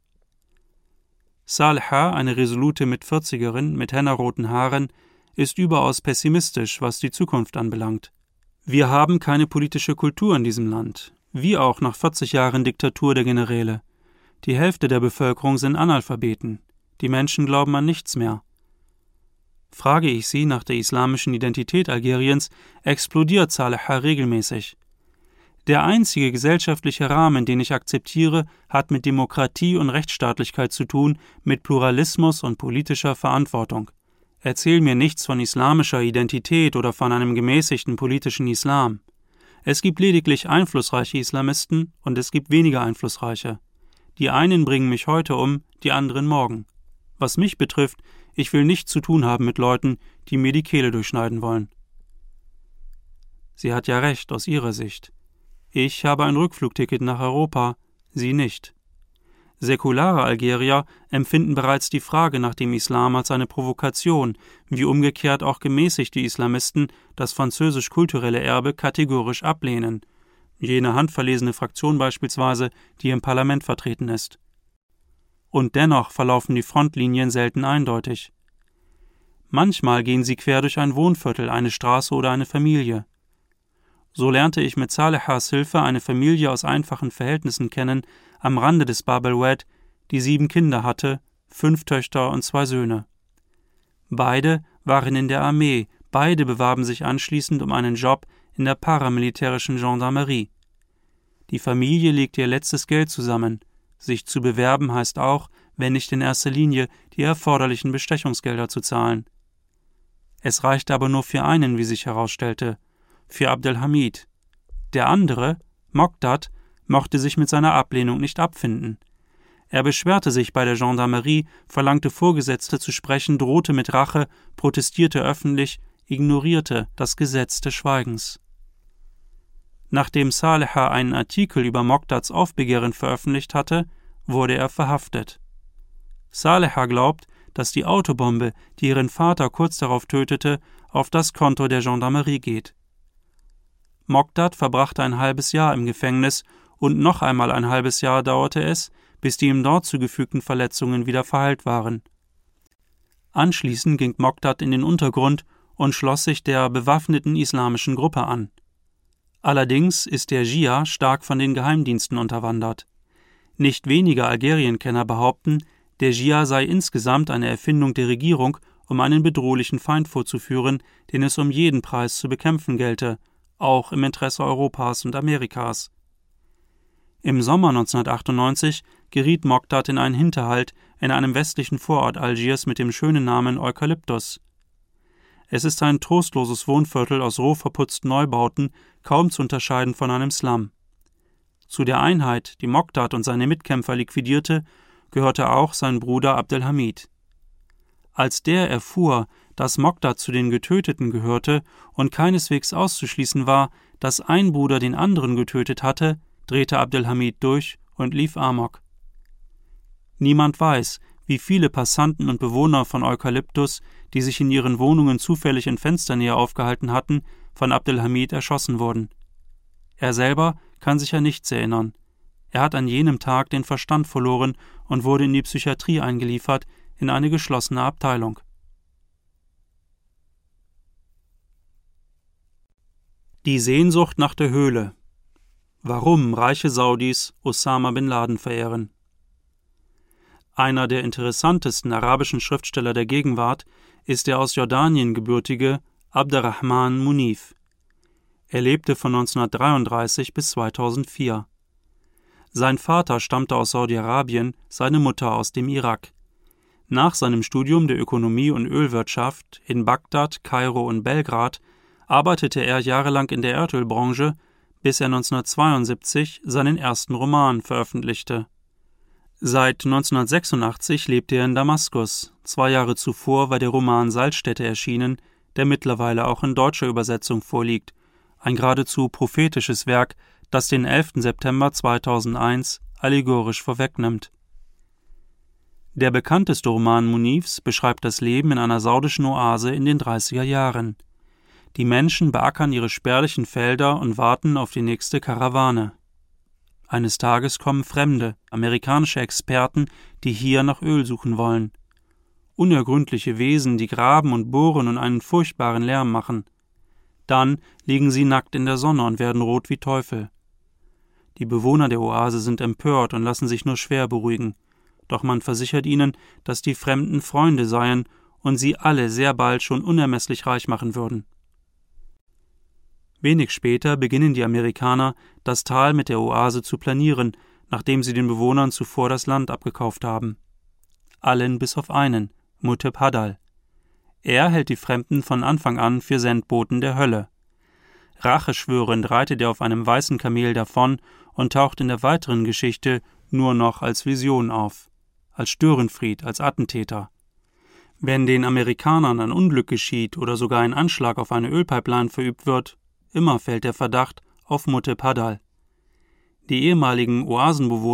Saleha, eine resolute Mitvierzigerin mit hennaroten Haaren, ist überaus pessimistisch, was die Zukunft anbelangt. Wir haben keine politische Kultur in diesem Land, wie auch nach 40 Jahren Diktatur der Generäle. Die Hälfte der Bevölkerung sind Analphabeten. Die Menschen glauben an nichts mehr. Frage ich sie nach der islamischen Identität Algeriens, explodiert Saleha regelmäßig. Der einzige gesellschaftliche Rahmen, den ich akzeptiere, hat mit Demokratie und Rechtsstaatlichkeit zu tun, mit Pluralismus und politischer Verantwortung. Erzähl mir nichts von islamischer Identität oder von einem gemäßigten politischen Islam. Es gibt lediglich einflussreiche Islamisten und es gibt weniger einflussreiche. Die einen bringen mich heute um, die anderen morgen. Was mich betrifft, ich will nichts zu tun haben mit Leuten, die mir die Kehle durchschneiden wollen. Sie hat ja recht, aus ihrer Sicht. Ich habe ein Rückflugticket nach Europa, sie nicht. Säkulare Algerier empfinden bereits die Frage nach dem Islam als eine Provokation, wie umgekehrt auch gemäßigte Islamisten das französisch-kulturelle Erbe kategorisch ablehnen, jene handverlesene Fraktion beispielsweise, die im Parlament vertreten ist. Und dennoch verlaufen die Frontlinien selten eindeutig. Manchmal gehen sie quer durch ein Wohnviertel, eine Straße oder eine Familie. So lernte ich mit Salehas Hilfe eine Familie aus einfachen Verhältnissen kennen, am Rande des Bab el-Oued, die 7 Kinder hatte, 5 Töchter und 2 Söhne. Beide waren in der Armee, beide bewarben sich anschließend um einen Job in der paramilitärischen Gendarmerie. Die Familie legte ihr letztes Geld zusammen. Sich zu bewerben heißt auch, wenn nicht in erster Linie, die erforderlichen Bestechungsgelder zu zahlen. Es reichte aber nur für einen, wie sich herausstellte, für Abdelhamid. Der andere, Mokdad, mochte sich mit seiner Ablehnung nicht abfinden. Er beschwerte sich bei der Gendarmerie, verlangte Vorgesetzte zu sprechen, drohte mit Rache, protestierte öffentlich, ignorierte das Gesetz des Schweigens. Nachdem Saleha einen Artikel über Mokdads Aufbegehren veröffentlicht hatte, wurde er verhaftet. Saleha glaubt, dass die Autobombe, die ihren Vater kurz darauf tötete, auf das Konto der Gendarmerie geht. Mokdad verbrachte ein halbes Jahr im Gefängnis und noch einmal ein halbes Jahr dauerte es, bis die ihm dort zugefügten Verletzungen wieder verheilt waren. Anschließend ging Mokdad in den Untergrund und schloss sich der bewaffneten islamischen Gruppe an. Allerdings ist der Dschia stark von den Geheimdiensten unterwandert. Nicht wenige Algerienkenner behaupten, der Dschia sei insgesamt eine Erfindung der Regierung, um einen bedrohlichen Feind vorzuführen, den es um jeden Preis zu bekämpfen gelte, auch im Interesse Europas und Amerikas. Im Sommer 1998 geriet Mokdad in einen Hinterhalt in einem westlichen Vorort Algiers mit dem schönen Namen Eukalyptus. Es ist ein trostloses Wohnviertel aus roh verputzten Neubauten, kaum zu unterscheiden von einem Slum. Zu der Einheit, die Mokdad und seine Mitkämpfer liquidierte, gehörte auch sein Bruder Abdelhamid. Als der erfuhr, dass Mokdad zu den Getöteten gehörte und keineswegs auszuschließen war, dass ein Bruder den anderen getötet hatte, drehte Abdelhamid durch und lief amok. Niemand weiß, wie viele Passanten und Bewohner von Eukalyptus, die sich in ihren Wohnungen zufällig in Fensternähe aufgehalten hatten, von Abdelhamid erschossen wurden. Er selber kann sich an nichts erinnern. Er hat an jenem Tag den Verstand verloren und wurde in die Psychiatrie eingeliefert, in eine geschlossene Abteilung. Die Sehnsucht nach der Höhle. Warum reiche Saudis Osama bin Laden verehren. Einer der interessantesten arabischen Schriftsteller der Gegenwart ist der aus Jordanien gebürtige Abderrahman Munif. Er lebte von 1933 bis 2004. Sein Vater stammte aus Saudi-Arabien, seine Mutter aus dem Irak. Nach seinem Studium der Ökonomie und Ölwirtschaft in Bagdad, Kairo und Belgrad arbeitete er jahrelang in der Erdölbranche, bis er 1972 seinen ersten Roman veröffentlichte. Seit 1986 lebte er in Damaskus. 2 Jahre zuvor war der Roman Salzstätte erschienen, der mittlerweile auch in deutscher Übersetzung vorliegt. Ein geradezu prophetisches Werk, das den 11. September 2001 allegorisch vorwegnimmt. Der bekannteste Roman Munifs beschreibt das Leben in einer saudischen Oase in den 30er Jahren. Die Menschen beackern ihre spärlichen Felder und warten auf die nächste Karawane. Eines Tages kommen Fremde, amerikanische Experten, die hier nach Öl suchen wollen. Unergründliche Wesen, die graben und bohren und einen furchtbaren Lärm machen. Dann liegen sie nackt in der Sonne und werden rot wie Teufel. Die Bewohner der Oase sind empört und lassen sich nur schwer beruhigen. Doch man versichert ihnen, dass die Fremden Freunde seien und sie alle sehr bald schon unermesslich reich machen würden. Wenig später beginnen die Amerikaner, das Tal mit der Oase zu planieren, nachdem sie den Bewohnern zuvor das Land abgekauft haben. Allen bis auf einen, Muteb Hadal. Er hält die Fremden von Anfang an für Sendboten der Hölle. Racheschwörend reitet er auf einem weißen Kamel davon und taucht in der weiteren Geschichte nur noch als Vision auf, als Störenfried, als Attentäter. Wenn den Amerikanern ein Unglück geschieht oder sogar ein Anschlag auf eine Ölpipeline verübt wird, immer fällt der Verdacht auf Muteb Hadal. Die ehemaligen Oasenbewohner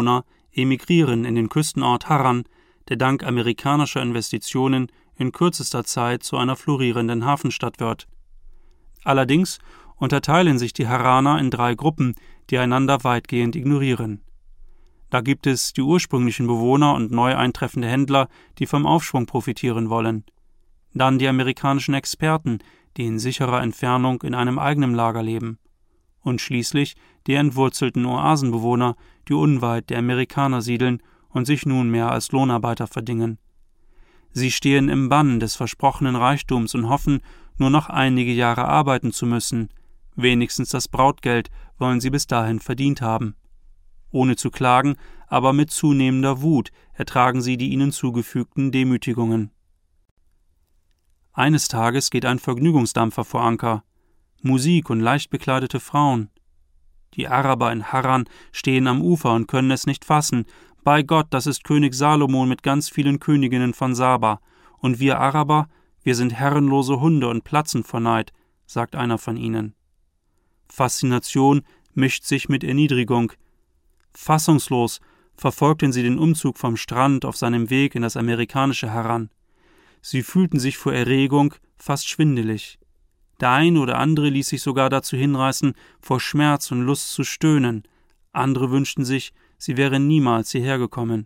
emigrieren in den Küstenort Harran, der dank amerikanischer Investitionen in kürzester Zeit zu einer florierenden Hafenstadt wird. Allerdings unterteilen sich die Harraner in 3 Gruppen, die einander weitgehend ignorieren. Da gibt es die ursprünglichen Bewohner und neu eintreffende Händler, die vom Aufschwung profitieren wollen. Dann die amerikanischen Experten, die in sicherer Entfernung in einem eigenen Lager leben. Und schließlich die entwurzelten Oasenbewohner, die unweit der Amerikaner siedeln und sich nunmehr als Lohnarbeiter verdingen. Sie stehen im Bann des versprochenen Reichtums und hoffen, nur noch einige Jahre arbeiten zu müssen. Wenigstens das Brautgeld wollen sie bis dahin verdient haben. Ohne zu klagen, aber mit zunehmender Wut ertragen sie die ihnen zugefügten Demütigungen. Eines Tages geht ein Vergnügungsdampfer vor Anker. Musik und leicht bekleidete Frauen. Die Araber in Harran stehen am Ufer und können es nicht fassen. Bei Gott, das ist König Salomon mit ganz vielen Königinnen von Saba. Und wir Araber, wir sind herrenlose Hunde und platzen vor Neid, sagt einer von ihnen. Faszination mischt sich mit Erniedrigung. Fassungslos verfolgten sie den Umzug vom Strand auf seinem Weg in das amerikanische Harran. Sie fühlten sich vor Erregung fast schwindelig. Der ein oder andere ließ sich sogar dazu hinreißen, vor Schmerz und Lust zu stöhnen. Andere wünschten sich, sie wären niemals hierher gekommen.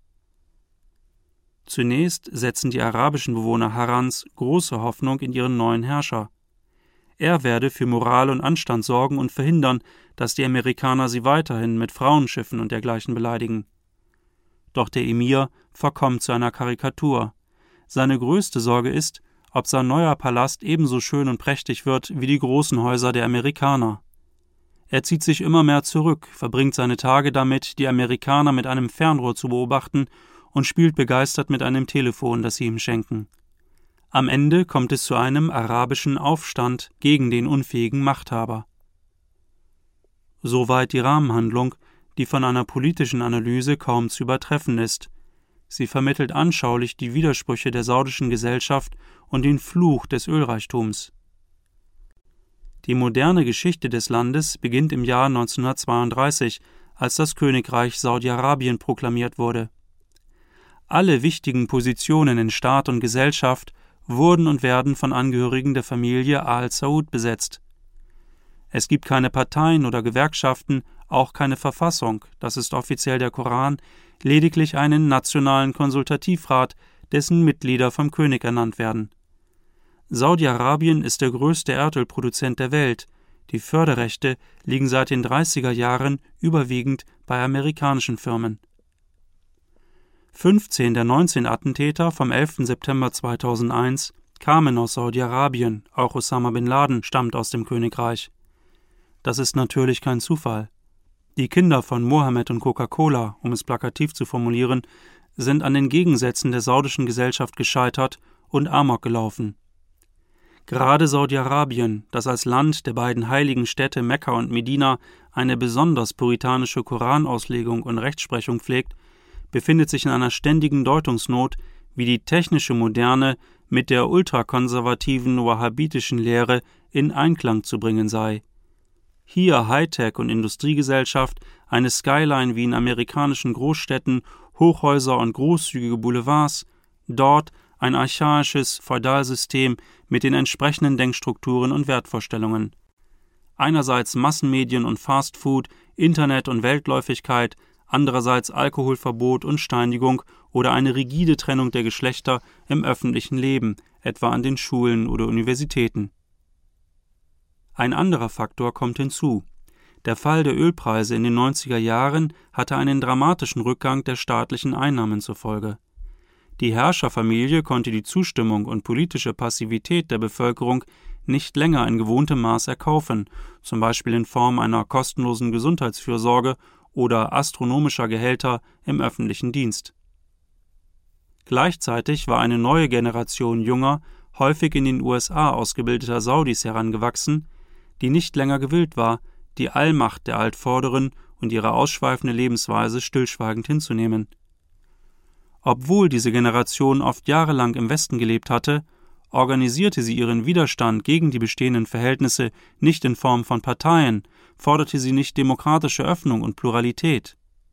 Zunächst setzen die arabischen Bewohner Harrans große Hoffnung in ihren neuen Herrscher. Er werde für Moral und Anstand sorgen und verhindern, dass die Amerikaner sie weiterhin mit Frauenschiffen und dergleichen beleidigen. Doch der Emir verkommt zu einer Karikatur. Seine größte Sorge ist, ob sein neuer Palast ebenso schön und prächtig wird wie die großen Häuser der Amerikaner. Er zieht sich immer mehr zurück, verbringt seine Tage damit, die Amerikaner mit einem Fernrohr zu beobachten und spielt begeistert mit einem Telefon, das sie ihm schenken. Am Ende kommt es zu einem arabischen Aufstand gegen den unfähigen Machthaber. Soweit die Rahmenhandlung, die von einer politischen Analyse kaum zu übertreffen ist. Sie vermittelt anschaulich die Widersprüche der saudischen Gesellschaft und den Fluch des Ölreichtums. Die moderne Geschichte des Landes beginnt im Jahr 1932, als das Königreich Saudi-Arabien proklamiert wurde. Alle wichtigen Positionen in Staat und Gesellschaft wurden und werden von Angehörigen der Familie Al Saud besetzt. Es gibt keine Parteien oder Gewerkschaften, auch keine Verfassung, das ist offiziell der Koran, lediglich einen nationalen Konsultativrat, dessen Mitglieder vom König ernannt werden. Saudi-Arabien ist der größte Erdölproduzent der Welt. Die Förderrechte liegen seit den 30er Jahren überwiegend bei amerikanischen Firmen. 15 der 19 Attentäter vom 11. September 2001 kamen aus Saudi-Arabien, auch Osama bin Laden stammt aus dem Königreich. Das ist natürlich kein Zufall. Die Kinder von Mohammed und Coca-Cola, um es plakativ zu formulieren, sind an den Gegensätzen der saudischen Gesellschaft gescheitert und Amok gelaufen. Gerade Saudi-Arabien, das als Land der beiden heiligen Städte Mekka und Medina eine besonders puritanische Koranauslegung und Rechtsprechung pflegt, befindet sich in einer ständigen Deutungsnot, wie die technische Moderne mit der ultrakonservativen wahhabitischen Lehre in Einklang zu bringen sei. Hier Hightech- und Industriegesellschaft, eine Skyline wie in amerikanischen Großstädten, Hochhäuser und großzügige Boulevards, dort ein archaisches Feudalsystem mit den entsprechenden Denkstrukturen und Wertvorstellungen. Einerseits Massenmedien und Fastfood, Internet und Weltläufigkeit, andererseits Alkoholverbot und Steinigung oder eine rigide Trennung der Geschlechter im öffentlichen Leben, etwa an den Schulen oder Universitäten. Ein anderer Faktor kommt hinzu. Der Fall der Ölpreise in den 90er Jahren hatte einen dramatischen Rückgang der staatlichen Einnahmen zur Folge. Die Herrscherfamilie konnte die Zustimmung und politische Passivität der Bevölkerung nicht länger in gewohntem Maß erkaufen, zum Beispiel in Form einer kostenlosen Gesundheitsfürsorge oder astronomischer Gehälter im öffentlichen Dienst. Gleichzeitig war eine neue Generation junger, häufig in den USA ausgebildeter Saudis herangewachsen, die nicht länger gewillt war, die Allmacht der Altvorderen und ihre ausschweifende Lebensweise stillschweigend hinzunehmen. Obwohl diese Generation oft jahrelang im Westen gelebt hatte, organisierte sie ihren Widerstand gegen die bestehenden Verhältnisse nicht in Form von Parteien, forderte sie nicht demokratische Öffnung und Pluralität.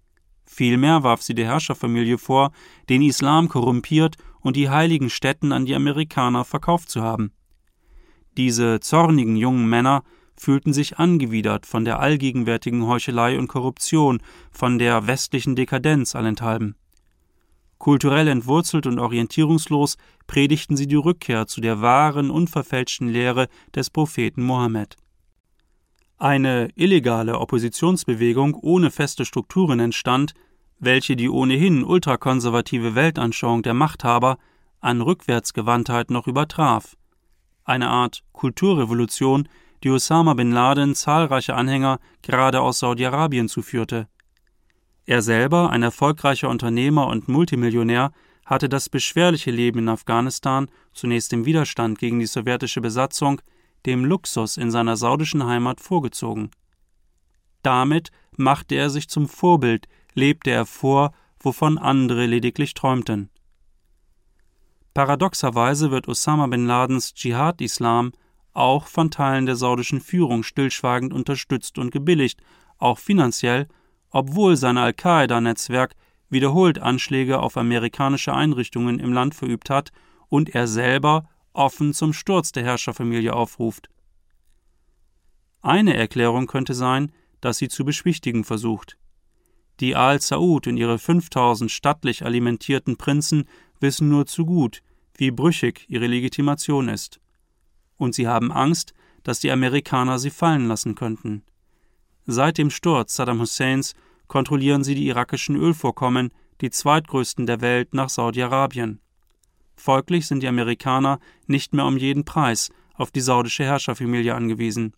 Vielmehr warf sie der Herrscherfamilie vor, den Islam korrumpiert und die heiligen Stätten an die Amerikaner verkauft zu haben. Diese zornigen jungen Männer fühlten sich angewidert von der allgegenwärtigen Heuchelei und Korruption, von der westlichen Dekadenz allenthalben. Kulturell entwurzelt und orientierungslos predigten sie die Rückkehr zu der wahren, unverfälschten Lehre des Propheten Mohammed. Eine illegale Oppositionsbewegung ohne feste Strukturen entstand, welche die ohnehin ultrakonservative Weltanschauung der Machthaber an Rückwärtsgewandtheit noch übertraf. Eine Art Kulturrevolution, die Osama bin Laden zahlreiche Anhänger gerade aus Saudi-Arabien zuführte. Er selber, ein erfolgreicher Unternehmer und Multimillionär, hatte das beschwerliche Leben in Afghanistan, zunächst im Widerstand gegen die sowjetische Besatzung, dem Luxus in seiner saudischen Heimat vorgezogen. Damit machte er sich zum Vorbild, lebte er vor, wovon andere lediglich träumten. Paradoxerweise wird Osama bin Ladens Dschihad-Islam auch von Teilen der saudischen Führung stillschweigend unterstützt und gebilligt, auch finanziell, obwohl sein Al-Qaida-Netzwerk wiederholt Anschläge auf amerikanische Einrichtungen im Land verübt hat und er selber offen zum Sturz der Herrscherfamilie aufruft. Eine Erklärung könnte sein, dass sie zu beschwichtigen versucht. Die Al Saud und ihre 5000 stattlich alimentierten Prinzen wissen nur zu gut, wie brüchig ihre Legitimation ist. Und sie haben Angst, dass die Amerikaner sie fallen lassen könnten. Seit dem Sturz Saddam Husseins kontrollieren sie die irakischen Ölvorkommen, die zweitgrößten der Welt nach Saudi-Arabien. Folglich sind die Amerikaner nicht mehr um jeden Preis auf die saudische Herrscherfamilie angewiesen.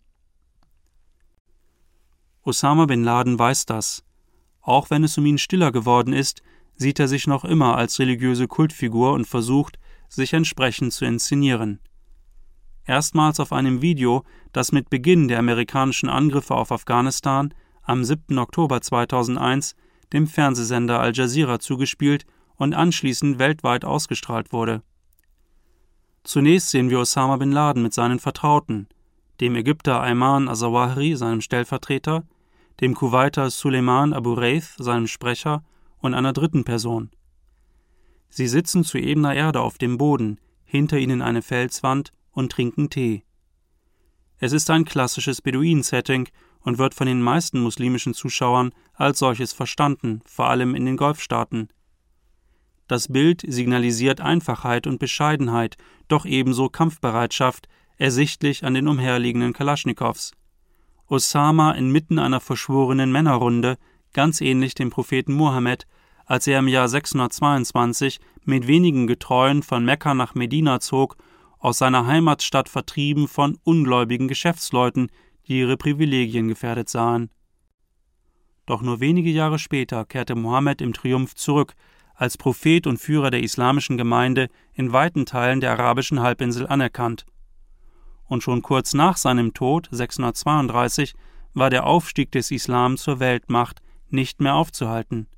Osama bin Laden weiß das. Auch wenn es um ihn stiller geworden ist, sieht er sich noch immer als religiöse Kultfigur und versucht, sich entsprechend zu inszenieren. Erstmals auf einem Video, das mit Beginn der amerikanischen Angriffe auf Afghanistan am 7. Oktober 2001 dem Fernsehsender Al Jazeera zugespielt und anschließend weltweit ausgestrahlt wurde. Zunächst sehen wir Osama bin Laden mit seinen Vertrauten, dem Ägypter Ayman Azawahiri, seinem Stellvertreter, dem Kuwaiter Suleiman Abu Raith, seinem Sprecher, und einer dritten Person. Sie sitzen zu ebener Erde auf dem Boden, hinter ihnen eine Felswand und trinken Tee. Es ist ein klassisches Beduinen-Setting und wird von den meisten muslimischen Zuschauern als solches verstanden, vor allem in den Golfstaaten. Das Bild signalisiert Einfachheit und Bescheidenheit, doch ebenso Kampfbereitschaft, ersichtlich an den umherliegenden Kalaschnikows. Osama inmitten einer verschworenen Männerrunde, ganz ähnlich dem Propheten Mohammed, als er im Jahr 622 mit wenigen Getreuen von Mekka nach Medina zog, aus seiner Heimatstadt vertrieben von ungläubigen Geschäftsleuten, die ihre Privilegien gefährdet sahen. Doch nur wenige Jahre später kehrte Mohammed im Triumph zurück, als Prophet und Führer der islamischen Gemeinde in weiten Teilen der arabischen Halbinsel anerkannt. Und schon kurz nach seinem Tod, 632, war der Aufstieg des Islam zur Weltmacht nicht mehr aufzuhalten.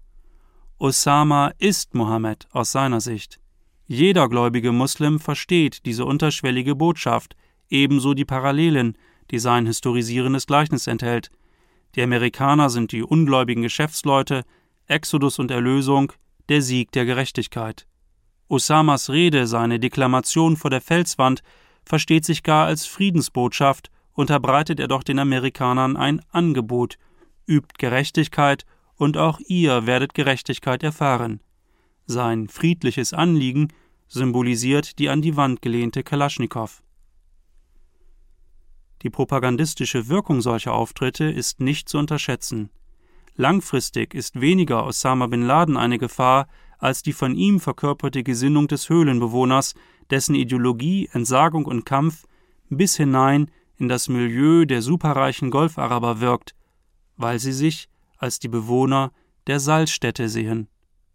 Osama ist Mohammed aus seiner Sicht. Jeder gläubige Muslim versteht diese unterschwellige Botschaft, ebenso die Parallelen, die sein historisierendes Gleichnis enthält. Die Amerikaner sind die ungläubigen Geschäftsleute, Exodus und Erlösung, der Sieg der Gerechtigkeit. Osamas Rede, seine Deklamation vor der Felswand, versteht sich gar als Friedensbotschaft, unterbreitet er doch den Amerikanern ein Angebot: übt Gerechtigkeit und auch ihr werdet Gerechtigkeit erfahren. Sein friedliches Anliegen symbolisiert die an die Wand gelehnte Kalaschnikow. Die propagandistische Wirkung solcher Auftritte ist nicht zu unterschätzen. Langfristig ist weniger Osama bin Laden eine Gefahr als die von ihm verkörperte Gesinnung des Höhlenbewohners, dessen Ideologie, Entsagung und Kampf bis hinein in das Milieu der superreichen Golfaraber wirkt, weil sie sich als die Bewohner der Salzstädte sehen.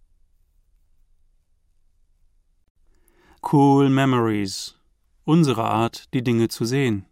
Cool Memories. Unsere Art, die Dinge zu sehen.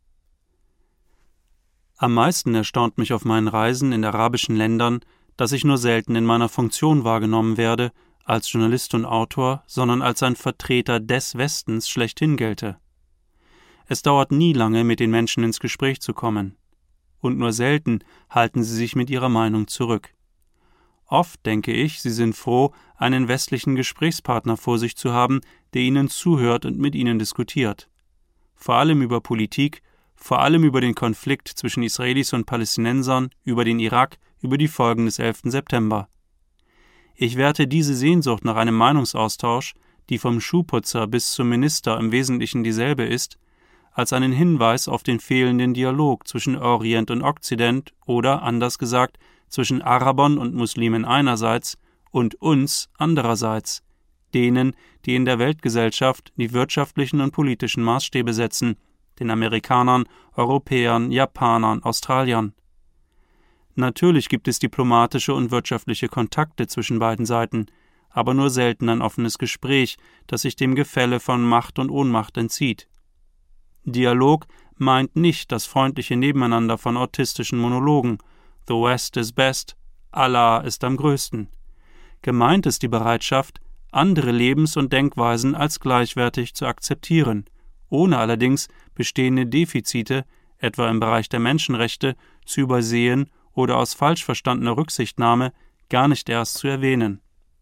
Am meisten erstaunt mich auf meinen Reisen in arabischen Ländern, dass ich nur selten in meiner Funktion wahrgenommen werde, als Journalist und Autor, sondern als ein Vertreter des Westens schlechthin gelte. Es dauert nie lange, mit den Menschen ins Gespräch zu kommen. Und nur selten halten sie sich mit ihrer Meinung zurück. Oft denke ich, sie sind froh, einen westlichen Gesprächspartner vor sich zu haben, der ihnen zuhört und mit ihnen diskutiert. Vor allem über Politik, vor allem über den Konflikt zwischen Israelis und Palästinensern, über den Irak, über die Folgen des 11. September. Ich werte diese Sehnsucht nach einem Meinungsaustausch, die vom Schuhputzer bis zum Minister im Wesentlichen dieselbe ist, als einen Hinweis auf den fehlenden Dialog zwischen Orient und Okzident oder, anders gesagt, zwischen Arabern und Muslimen einerseits und uns andererseits, denen, die in der Weltgesellschaft die wirtschaftlichen und politischen Maßstäbe setzen, den Amerikanern, Europäern, Japanern, Australiern. Natürlich gibt es diplomatische und wirtschaftliche Kontakte zwischen beiden Seiten, aber nur selten ein offenes Gespräch, das sich dem Gefälle von Macht und Ohnmacht entzieht. Dialog meint nicht das freundliche Nebeneinander von autistischen Monologen, The West is best, Allah ist am größten. Gemeint ist die Bereitschaft, andere Lebens- und Denkweisen als gleichwertig zu akzeptieren, ohne allerdings bestehende Defizite, etwa im Bereich der Menschenrechte, zu übersehen oder aus falsch verstandener Rücksichtnahme gar nicht erst zu erwähnen.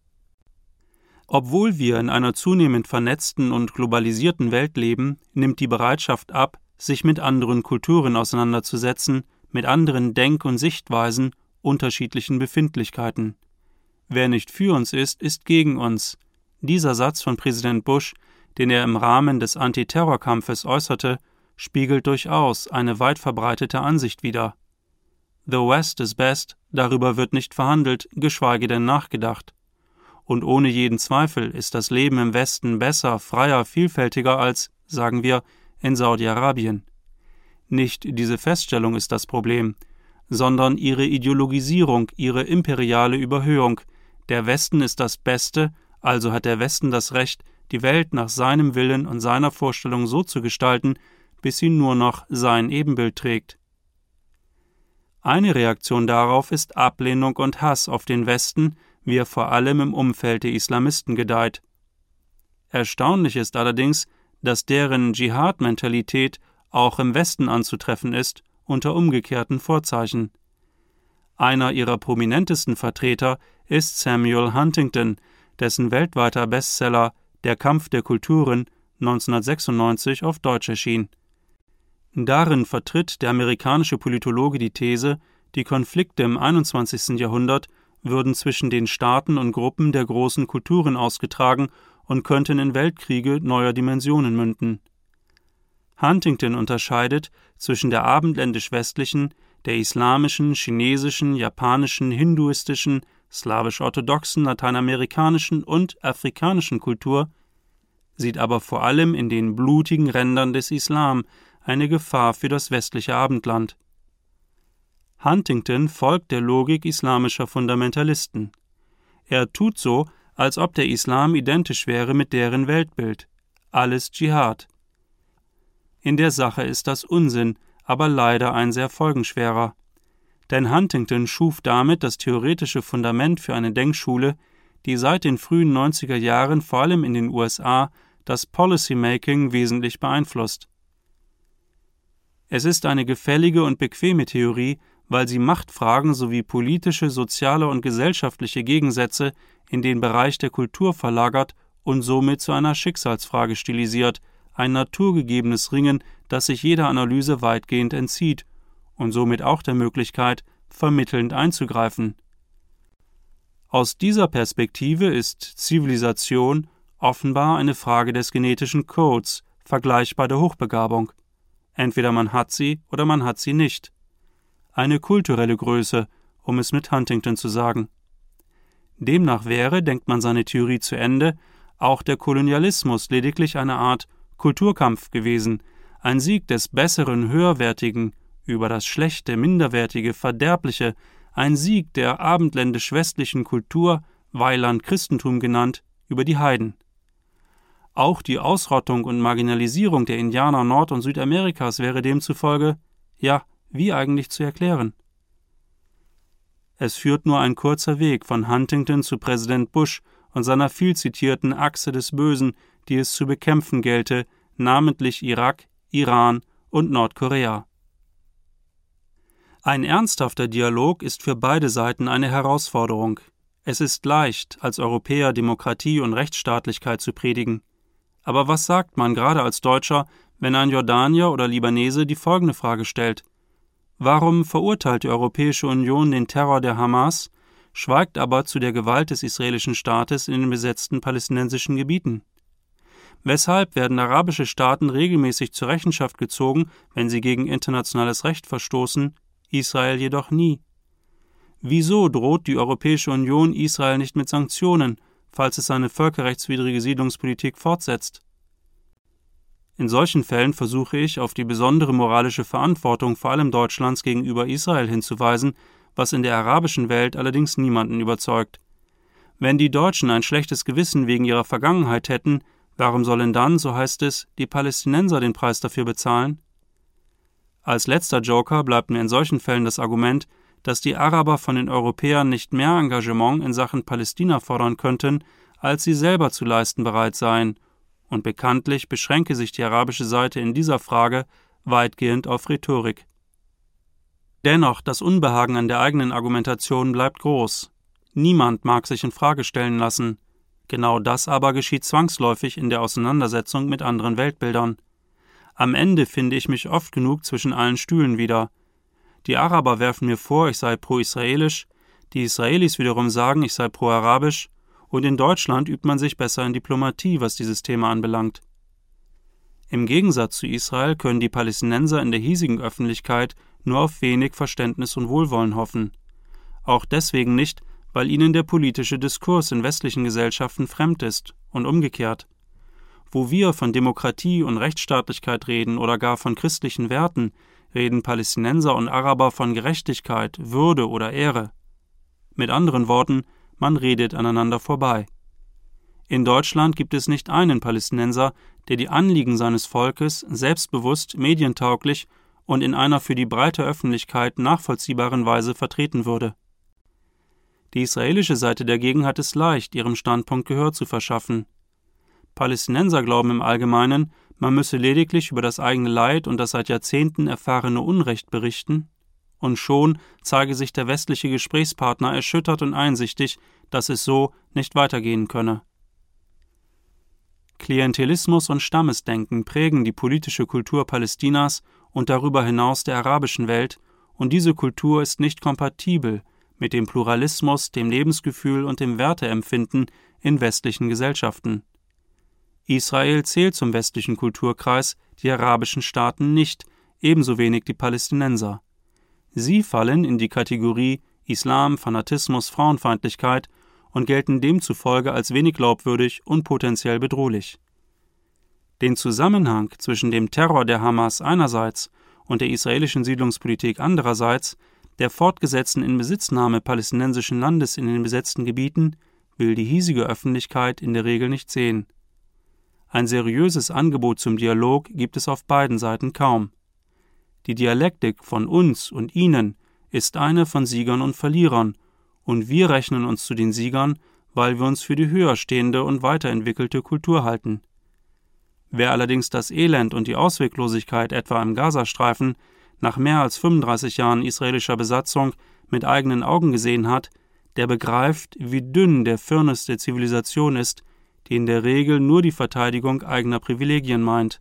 Obwohl wir in einer zunehmend vernetzten und globalisierten Welt leben, nimmt die Bereitschaft ab, sich mit anderen Kulturen auseinanderzusetzen, mit anderen Denk- und Sichtweisen, unterschiedlichen Befindlichkeiten. Wer nicht für uns ist, ist gegen uns. Dieser Satz von Präsident Bush, den er im Rahmen des Antiterrorkampfes äußerte, spiegelt durchaus eine weit verbreitete Ansicht wider. The West is best, darüber wird nicht verhandelt, geschweige denn nachgedacht. Und ohne jeden Zweifel ist das Leben im Westen besser, freier, vielfältiger als, sagen wir, in Saudi-Arabien. Nicht diese Feststellung ist das Problem, sondern ihre Ideologisierung, ihre imperiale Überhöhung. Der Westen ist das Beste, also hat der Westen das Recht, die Welt nach seinem Willen und seiner Vorstellung so zu gestalten, bis sie nur noch sein Ebenbild trägt. Eine Reaktion darauf ist Ablehnung und Hass auf den Westen, wie er vor allem im Umfeld der Islamisten gedeiht. Erstaunlich ist allerdings, dass deren Dschihad-Mentalität auch im Westen anzutreffen ist, unter umgekehrten Vorzeichen. Einer ihrer prominentesten Vertreter ist Samuel Huntington, dessen weltweiter Bestseller Der Kampf der Kulturen 1996 auf Deutsch erschien. Darin vertritt der amerikanische Politologe die These, die Konflikte im 21. Jahrhundert würden zwischen den Staaten und Gruppen der großen Kulturen ausgetragen und könnten in Weltkriege neuer Dimensionen münden. Huntington unterscheidet zwischen der abendländisch-westlichen, der islamischen, chinesischen, japanischen, hinduistischen, slawisch-orthodoxen, lateinamerikanischen und afrikanischen Kultur, sieht aber vor allem in den blutigen Rändern des Islam eine Gefahr für das westliche Abendland. Huntington folgt der Logik islamischer Fundamentalisten. Er tut so, als ob der Islam identisch wäre mit deren Weltbild. Alles Dschihad. In der Sache ist das Unsinn, aber leider ein sehr folgenschwerer. Denn Huntington schuf damit das theoretische Fundament für eine Denkschule, die seit den frühen 90er Jahren vor allem in den USA das Policymaking wesentlich beeinflusst. Es ist eine gefällige und bequeme Theorie, weil sie Machtfragen sowie politische, soziale und gesellschaftliche Gegensätze in den Bereich der Kultur verlagert und somit zu einer Schicksalsfrage stilisiert, ein naturgegebenes Ringen, das sich jeder Analyse weitgehend entzieht und somit auch der Möglichkeit, vermittelnd einzugreifen. Aus dieser Perspektive ist Zivilisation offenbar eine Frage des genetischen Codes, vergleichbar der Hochbegabung. Entweder man hat sie oder man hat sie nicht. Eine kulturelle Größe, um es mit Huntington zu sagen. Demnach wäre, denkt man seine Theorie zu Ende, auch der Kolonialismus lediglich eine Art Kulturkampf gewesen, ein Sieg des Besseren, Höherwertigen über das Schlechte, Minderwertige, Verderbliche, ein Sieg der abendländisch-westlichen Kultur, Weiland Christentum genannt, über die Heiden. Auch die Ausrottung und Marginalisierung der Indianer Nord- und Südamerikas wäre demzufolge, ja, wie eigentlich zu erklären? Es führt nur ein kurzer Weg von Huntington zu Präsident Bush und seiner viel zitierten Achse des Bösen, die es zu bekämpfen gelte, namentlich Irak, Iran und Nordkorea. Ein ernsthafter Dialog ist für beide Seiten eine Herausforderung. Es ist leicht, als Europäer Demokratie und Rechtsstaatlichkeit zu predigen. Aber was sagt man gerade als Deutscher, wenn ein Jordanier oder Libanese die folgende Frage stellt: Warum verurteilt die Europäische Union den Terror der Hamas, schweigt aber zu der Gewalt des israelischen Staates in den besetzten palästinensischen Gebieten? Weshalb werden arabische Staaten regelmäßig zur Rechenschaft gezogen, wenn sie gegen internationales Recht verstoßen, Israel jedoch nie? Wieso droht die Europäische Union Israel nicht mit Sanktionen, falls es seine völkerrechtswidrige Siedlungspolitik fortsetzt? In solchen Fällen versuche ich, auf die besondere moralische Verantwortung vor allem Deutschlands gegenüber Israel hinzuweisen, was in der arabischen Welt allerdings niemanden überzeugt. Wenn die Deutschen ein schlechtes Gewissen wegen ihrer Vergangenheit hätten, warum sollen dann, so heißt es, die Palästinenser den Preis dafür bezahlen? Als letzter Joker bleibt mir in solchen Fällen das Argument, dass die Araber von den Europäern nicht mehr Engagement in Sachen Palästina fordern könnten, als sie selber zu leisten bereit seien, und bekanntlich beschränke sich die arabische Seite in dieser Frage weitgehend auf Rhetorik. Dennoch, das Unbehagen an der eigenen Argumentation bleibt groß. Niemand mag sich in Frage stellen lassen. Genau das aber geschieht zwangsläufig in der Auseinandersetzung mit anderen Weltbildern. Am Ende finde ich mich oft genug zwischen allen Stühlen wieder. Die Araber werfen mir vor, ich sei pro-israelisch, die Israelis wiederum sagen, ich sei pro-arabisch, und in Deutschland übt man sich besser in Diplomatie, was dieses Thema anbelangt. Im Gegensatz zu Israel können die Palästinenser in der hiesigen Öffentlichkeit nur auf wenig Verständnis und Wohlwollen hoffen. Auch deswegen nicht, weil ihnen der politische Diskurs in westlichen Gesellschaften fremd ist und umgekehrt. Wo wir von Demokratie und Rechtsstaatlichkeit reden oder gar von christlichen Werten, reden Palästinenser und Araber von Gerechtigkeit, Würde oder Ehre. Mit anderen Worten, man redet aneinander vorbei. In Deutschland gibt es nicht einen Palästinenser, der die Anliegen seines Volkes selbstbewusst, medientauglich und in einer für die breite Öffentlichkeit nachvollziehbaren Weise vertreten würde. Die israelische Seite dagegen hat es leicht, ihrem Standpunkt Gehör zu verschaffen. Palästinenser glauben im Allgemeinen, man müsse lediglich über das eigene Leid und das seit Jahrzehnten erfahrene Unrecht berichten, und schon zeige sich der westliche Gesprächspartner erschüttert und einsichtig, dass es so nicht weitergehen könne. Klientelismus und Stammesdenken prägen die politische Kultur Palästinas und darüber hinaus der arabischen Welt, und diese Kultur ist nicht kompatibel mit dem Pluralismus, dem Lebensgefühl und dem Werteempfinden in westlichen Gesellschaften. Israel zählt zum westlichen Kulturkreis, die arabischen Staaten nicht, ebenso wenig die Palästinenser. Sie fallen in die Kategorie Islam, Fanatismus, Frauenfeindlichkeit und gelten demzufolge als wenig glaubwürdig und potenziell bedrohlich. Den Zusammenhang zwischen dem Terror der Hamas einerseits und der israelischen Siedlungspolitik andererseits, der fortgesetzten Inbesitznahme palästinensischen Landes in den besetzten Gebieten, will die hiesige Öffentlichkeit in der Regel nicht sehen. Ein seriöses Angebot zum Dialog gibt es auf beiden Seiten kaum. Die Dialektik von uns und ihnen ist eine von Siegern und Verlierern, und wir rechnen uns zu den Siegern, weil wir uns für die höher stehende und weiterentwickelte Kultur halten. Wer allerdings das Elend und die Ausweglosigkeit etwa im Gazastreifen nach mehr als 35 Jahren israelischer Besatzung mit eigenen Augen gesehen hat, der begreift, wie dünn der Firnis der Zivilisation ist, die in der Regel nur die Verteidigung eigener Privilegien meint.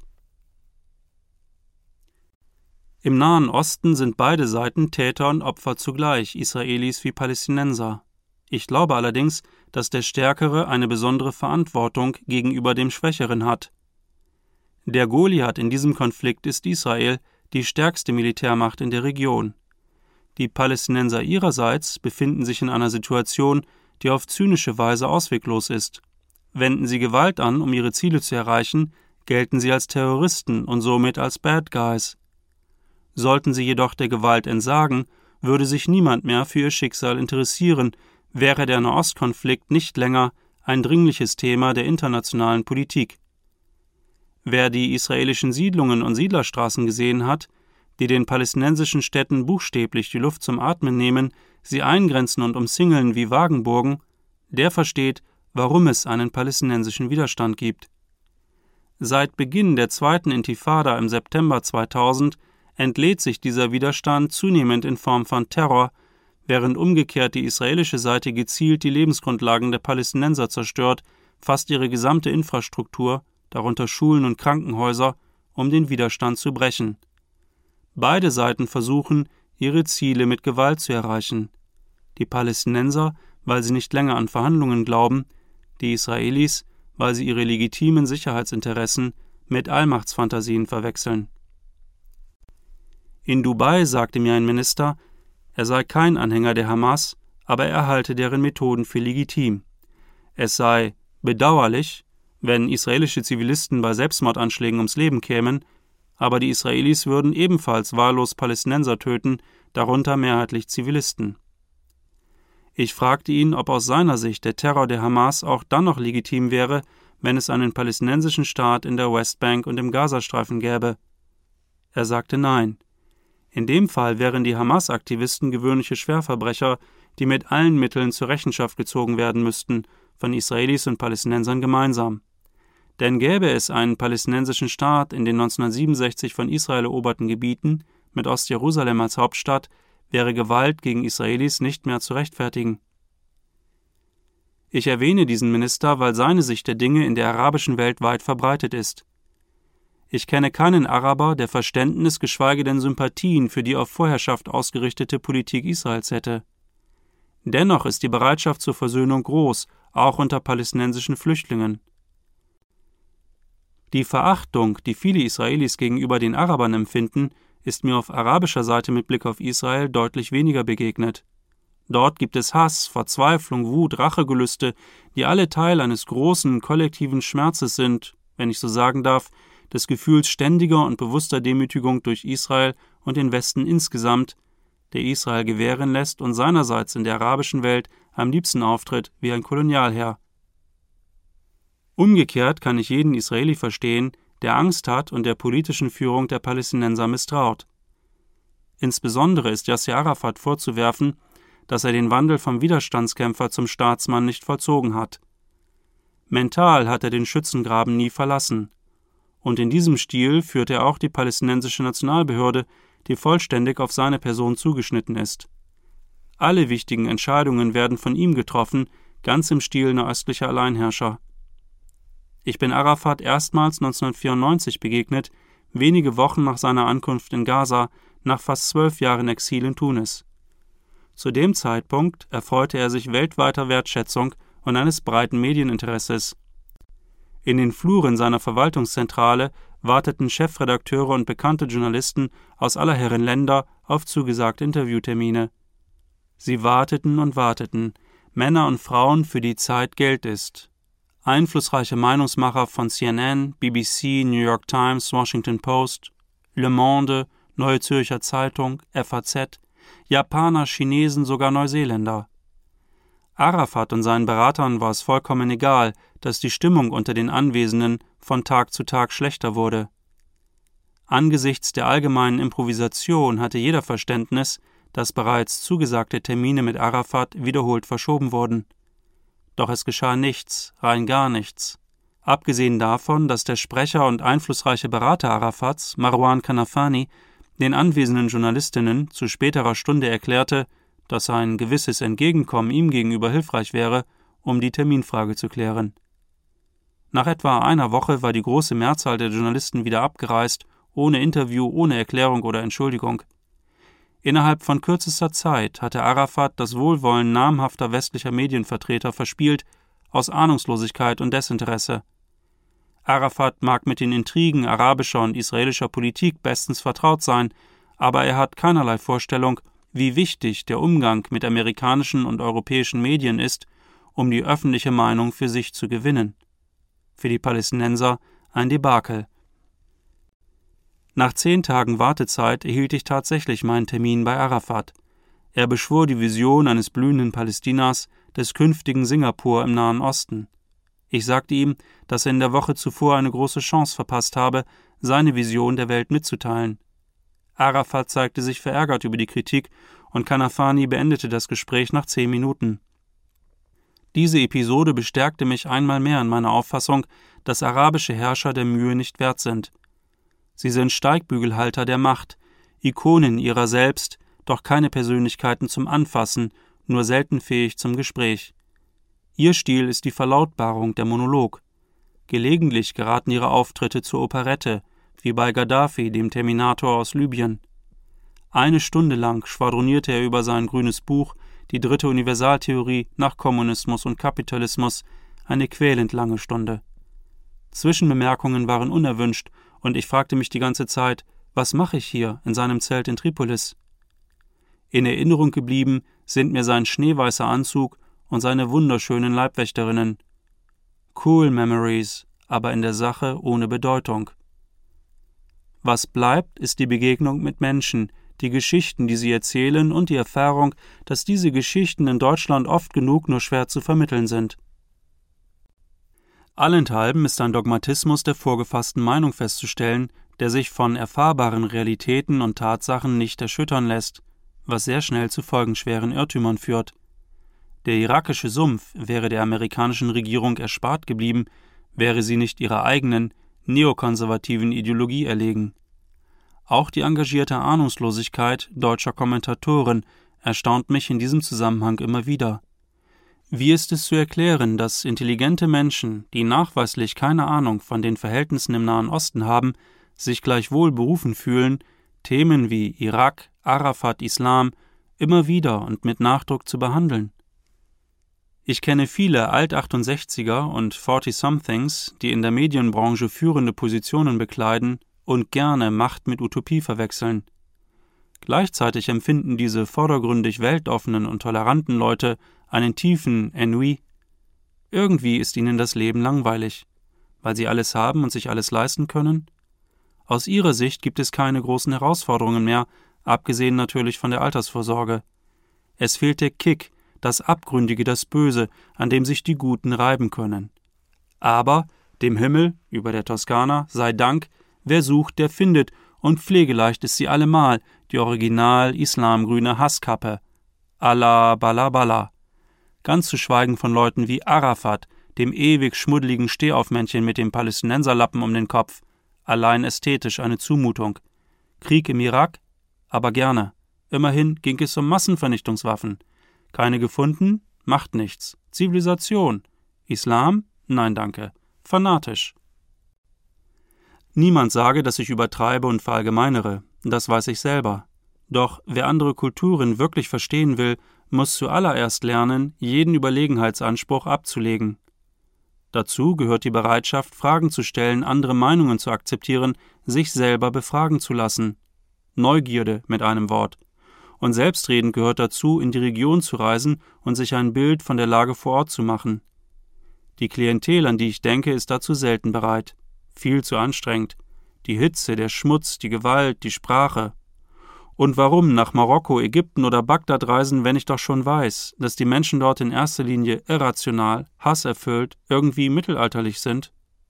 Im Nahen Osten sind beide Seiten Täter und Opfer zugleich, Israelis wie Palästinenser. Ich glaube allerdings, dass der Stärkere eine besondere Verantwortung gegenüber dem Schwächeren hat. Der Goliath in diesem Konflikt ist Israel, die stärkste Militärmacht in der Region. Die Palästinenser ihrerseits befinden sich in einer Situation, die auf zynische Weise ausweglos ist. Wenden sie Gewalt an, um ihre Ziele zu erreichen, gelten sie als Terroristen und somit als Bad Guys. Sollten sie jedoch der Gewalt entsagen, würde sich niemand mehr für ihr Schicksal interessieren, wäre der Nahostkonflikt nicht länger ein dringliches Thema der internationalen Politik. Wer die israelischen Siedlungen und Siedlerstraßen gesehen hat, die den palästinensischen Städten buchstäblich die Luft zum Atmen nehmen, sie eingrenzen und umzingeln wie Wagenburgen, der versteht, warum es einen palästinensischen Widerstand gibt. Seit Beginn der zweiten Intifada im September 2000 entlädt sich dieser Widerstand zunehmend in Form von Terror, während umgekehrt die israelische Seite gezielt die Lebensgrundlagen der Palästinenser zerstört, fast ihre gesamte Infrastruktur, darunter Schulen und Krankenhäuser, um den Widerstand zu brechen. Beide Seiten versuchen, ihre Ziele mit Gewalt zu erreichen. Die Palästinenser, weil sie nicht länger an Verhandlungen glauben, die Israelis, weil sie ihre legitimen Sicherheitsinteressen mit Allmachtsfantasien verwechseln. In Dubai sagte mir ein Minister, er sei kein Anhänger der Hamas, aber er halte deren Methoden für legitim. Es sei bedauerlich, wenn israelische Zivilisten bei Selbstmordanschlägen ums Leben kämen, aber die Israelis würden ebenfalls wahllos Palästinenser töten, darunter mehrheitlich Zivilisten. Ich fragte ihn, ob aus seiner Sicht der Terror der Hamas auch dann noch legitim wäre, wenn es einen palästinensischen Staat in der Westbank und im Gazastreifen gäbe. Er sagte nein. In dem Fall wären die Hamas-Aktivisten gewöhnliche Schwerverbrecher, die mit allen Mitteln zur Rechenschaft gezogen werden müssten, von Israelis und Palästinensern gemeinsam. Denn gäbe es einen palästinensischen Staat in den 1967 von Israel eroberten Gebieten, mit Ostjerusalem als Hauptstadt, wäre Gewalt gegen Israelis nicht mehr zu rechtfertigen. Ich erwähne diesen Minister, weil seine Sicht der Dinge in der arabischen Welt weit verbreitet ist. Ich kenne keinen Araber, der Verständnis, geschweige denn Sympathien für die auf Vorherrschaft ausgerichtete Politik Israels hätte. Dennoch ist die Bereitschaft zur Versöhnung groß, auch unter palästinensischen Flüchtlingen. Die Verachtung, die viele Israelis gegenüber den Arabern empfinden, ist mir auf arabischer Seite mit Blick auf Israel deutlich weniger begegnet. Dort gibt es Hass, Verzweiflung, Wut, Rachegelüste, die alle Teil eines großen, kollektiven Schmerzes sind, wenn ich so sagen darf, des Gefühls ständiger und bewusster Demütigung durch Israel und den Westen insgesamt, der Israel gewähren lässt und seinerseits in der arabischen Welt am liebsten auftritt wie ein Kolonialherr. Umgekehrt kann ich jeden Israeli verstehen, der Angst hat und der politischen Führung der Palästinenser misstraut. Insbesondere ist Yasser Arafat vorzuwerfen, dass er den Wandel vom Widerstandskämpfer zum Staatsmann nicht vollzogen hat. Mental hat er den Schützengraben nie verlassen. Und in diesem Stil führt er auch die palästinensische Nationalbehörde, die vollständig auf seine Person zugeschnitten ist. Alle wichtigen Entscheidungen werden von ihm getroffen, ganz im Stil nahöstlicher Alleinherrscher. Ich bin Arafat erstmals 1994 begegnet, wenige Wochen nach seiner Ankunft in Gaza, nach fast 12 Jahren Exil in Tunis. Zu dem Zeitpunkt erfreute er sich weltweiter Wertschätzung und eines breiten Medieninteresses. In den Fluren seiner Verwaltungszentrale warteten Chefredakteure und bekannte Journalisten aus aller Herren Länder auf zugesagte Interviewtermine. Sie warteten und warteten, Männer und Frauen, für die Zeit Geld ist. Einflussreiche Meinungsmacher von CNN, BBC, New York Times, Washington Post, Le Monde, Neue Zürcher Zeitung, FAZ, Japaner, Chinesen, sogar Neuseeländer. Arafat und seinen Beratern war es vollkommen egal, dass die Stimmung unter den Anwesenden von Tag zu Tag schlechter wurde. Angesichts der allgemeinen Improvisation hatte jeder Verständnis, dass bereits zugesagte Termine mit Arafat wiederholt verschoben wurden. Doch es geschah nichts, rein gar nichts. Abgesehen davon, dass der Sprecher und einflussreiche Berater Arafats, Marwan Kanafani, den anwesenden Journalistinnen zu späterer Stunde erklärte, dass ein gewisses Entgegenkommen ihm gegenüber hilfreich wäre, um die Terminfrage zu klären. Nach etwa einer Woche war die große Mehrzahl der Journalisten wieder abgereist, ohne Interview, ohne Erklärung oder Entschuldigung. Innerhalb von kürzester Zeit hatte Arafat das Wohlwollen namhafter westlicher Medienvertreter verspielt, aus Ahnungslosigkeit und Desinteresse. Arafat mag mit den Intrigen arabischer und israelischer Politik bestens vertraut sein, aber er hat keinerlei Vorstellung, wie wichtig der Umgang mit amerikanischen und europäischen Medien ist, um die öffentliche Meinung für sich zu gewinnen. Für die Palästinenser ein Debakel. Nach 10 Tagen Wartezeit erhielt ich tatsächlich meinen Termin bei Arafat. Er beschwor die Vision eines blühenden Palästinas, des künftigen Singapur im Nahen Osten. Ich sagte ihm, dass er in der Woche zuvor eine große Chance verpasst habe, seine Vision der Welt mitzuteilen. Arafat zeigte sich verärgert über die Kritik und Kanafani beendete das Gespräch nach 10 Minuten. Diese Episode bestärkte mich einmal mehr in meiner Auffassung, dass arabische Herrscher der Mühe nicht wert sind. Sie sind Steigbügelhalter der Macht, Ikonen ihrer selbst, doch keine Persönlichkeiten zum Anfassen, nur selten fähig zum Gespräch. Ihr Stil ist die Verlautbarung, der Monolog. Gelegentlich geraten ihre Auftritte zur Operette, wie bei Gaddafi, dem Terminator aus Libyen. 1 Stunde lang schwadronierte er über sein grünes Buch, die 3. Universaltheorie nach Kommunismus und Kapitalismus, eine quälend lange Stunde. Zwischenbemerkungen waren unerwünscht, und ich fragte mich die ganze Zeit, was mache ich hier in seinem Zelt in Tripolis? In Erinnerung geblieben sind mir sein schneeweißer Anzug und seine wunderschönen Leibwächterinnen. Cool Memories, aber in der Sache ohne Bedeutung. Was bleibt, ist die Begegnung mit Menschen, die Geschichten, die sie erzählen, und die Erfahrung, dass diese Geschichten in Deutschland oft genug nur schwer zu vermitteln sind. Allenthalben ist ein Dogmatismus der vorgefassten Meinung festzustellen, der sich von erfahrbaren Realitäten und Tatsachen nicht erschüttern lässt, was sehr schnell zu folgenschweren Irrtümern führt. Der irakische Sumpf wäre der amerikanischen Regierung erspart geblieben, wäre sie nicht ihrer eigenen, neokonservativen Ideologie erlegen. Auch die engagierte Ahnungslosigkeit deutscher Kommentatoren erstaunt mich in diesem Zusammenhang immer wieder. Wie ist es zu erklären, dass intelligente Menschen, die nachweislich keine Ahnung von den Verhältnissen im Nahen Osten haben, sich gleichwohl berufen fühlen, Themen wie Irak, Arafat, Islam immer wieder und mit Nachdruck zu behandeln? Ich kenne viele Alt-68er und 40-somethings, die in der Medienbranche führende Positionen bekleiden und gerne Macht mit Utopie verwechseln. Gleichzeitig empfinden diese vordergründig weltoffenen und toleranten Leute einen tiefen Ennui. Irgendwie ist ihnen das Leben langweilig, weil sie alles haben und sich alles leisten können. Aus ihrer Sicht gibt es keine großen Herausforderungen mehr, abgesehen natürlich von der Altersvorsorge. Es fehlt der Kick, das Abgründige, das Böse, an dem sich die Guten reiben können. Aber dem Himmel, über der Toskana, sei Dank, wer sucht, der findet, und pflegeleicht ist sie allemal, die original-islamgrüne Hasskappe. Allah bala bala. Ganz zu schweigen von Leuten wie Arafat, dem ewig schmuddeligen Stehaufmännchen mit dem Palästinenserlappen um den Kopf. Allein ästhetisch eine Zumutung. Krieg im Irak? Aber gerne. Immerhin ging es um Massenvernichtungswaffen. Keine gefunden? Macht nichts. Zivilisation. Islam? Nein, danke. Fanatisch. Niemand sage, dass ich übertreibe und verallgemeinere. Das weiß ich selber. Doch wer andere Kulturen wirklich verstehen will, muss zuallererst lernen, jeden Überlegenheitsanspruch abzulegen. Dazu gehört die Bereitschaft, Fragen zu stellen, andere Meinungen zu akzeptieren, sich selber befragen zu lassen. Neugierde mit einem Wort. Und selbstredend gehört dazu, in die Region zu reisen und sich ein Bild von der Lage vor Ort zu machen. Die Klientel, an die ich denke, ist dazu selten bereit. Viel zu anstrengend. Die Hitze, der Schmutz, die Gewalt, die Sprache. Und warum nach Marokko, Ägypten oder Bagdad reisen, wenn ich doch schon weiß, dass die Menschen dort in erster Linie irrational, hasserfüllt, irgendwie mittelalterlich sind?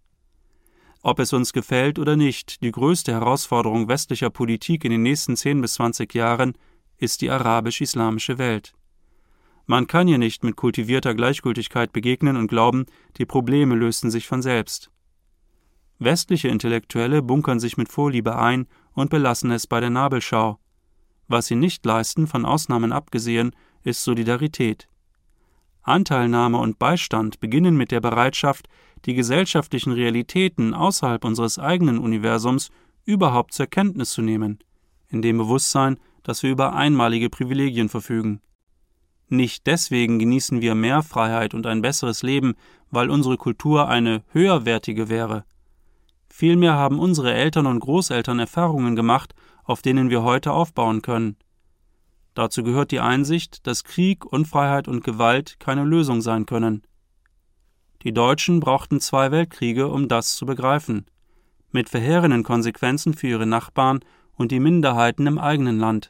Ob es uns gefällt oder nicht, die größte Herausforderung westlicher Politik in den nächsten 10 bis 20 Jahren ist die arabisch-islamische Welt. Man kann ihr nicht mit kultivierter Gleichgültigkeit begegnen und glauben, die Probleme lösten sich von selbst. Westliche Intellektuelle bunkern sich mit Vorliebe ein und belassen es bei der Nabelschau. Was sie nicht leisten, von Ausnahmen abgesehen, ist Solidarität. Anteilnahme und Beistand beginnen mit der Bereitschaft, die gesellschaftlichen Realitäten außerhalb unseres eigenen Universums überhaupt zur Kenntnis zu nehmen, in dem Bewusstsein, dass wir über einmalige Privilegien verfügen. Nicht deswegen genießen wir mehr Freiheit und ein besseres Leben, weil unsere Kultur eine höherwertige wäre. Vielmehr haben unsere Eltern und Großeltern Erfahrungen gemacht, auf denen wir heute aufbauen können. Dazu gehört die Einsicht, dass Krieg, Unfreiheit und Gewalt keine Lösung sein können. Die Deutschen brauchten 2 Weltkriege, um das zu begreifen, mit verheerenden Konsequenzen für ihre Nachbarn und die Minderheiten im eigenen Land.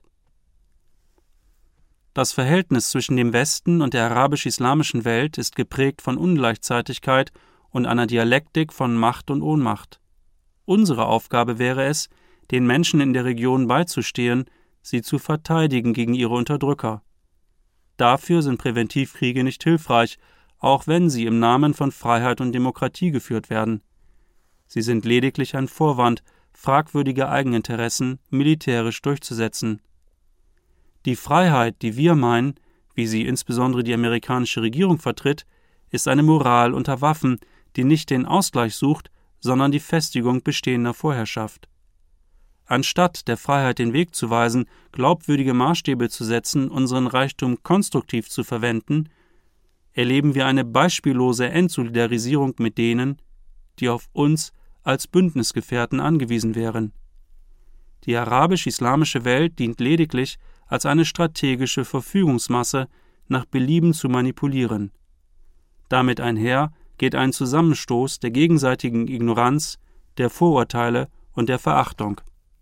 Das Verhältnis zwischen dem Westen und der arabisch-islamischen Welt ist geprägt von Ungleichzeitigkeit und einer Dialektik von Macht und Ohnmacht. Unsere Aufgabe wäre es, den Menschen in der Region beizustehen, sie zu verteidigen gegen ihre Unterdrücker. Dafür sind Präventivkriege nicht hilfreich, auch wenn sie im Namen von Freiheit und Demokratie geführt werden. Sie sind lediglich ein Vorwand, fragwürdige Eigeninteressen militärisch durchzusetzen. Die Freiheit, die wir meinen, wie sie insbesondere die amerikanische Regierung vertritt, ist eine Moral unter Waffen, die nicht den Ausgleich sucht, sondern die Festigung bestehender Vorherrschaft. Anstatt der Freiheit den Weg zu weisen, glaubwürdige Maßstäbe zu setzen, unseren Reichtum konstruktiv zu verwenden, erleben wir eine beispiellose Entsolidarisierung mit denen, die auf uns als Bündnisgefährten angewiesen wären. Die arabisch-islamische Welt dient lediglich als eine strategische Verfügungsmasse, nach Belieben zu manipulieren. Damit einher geht ein Zusammenstoß der gegenseitigen Ignoranz, der Vorurteile und der Verachtung.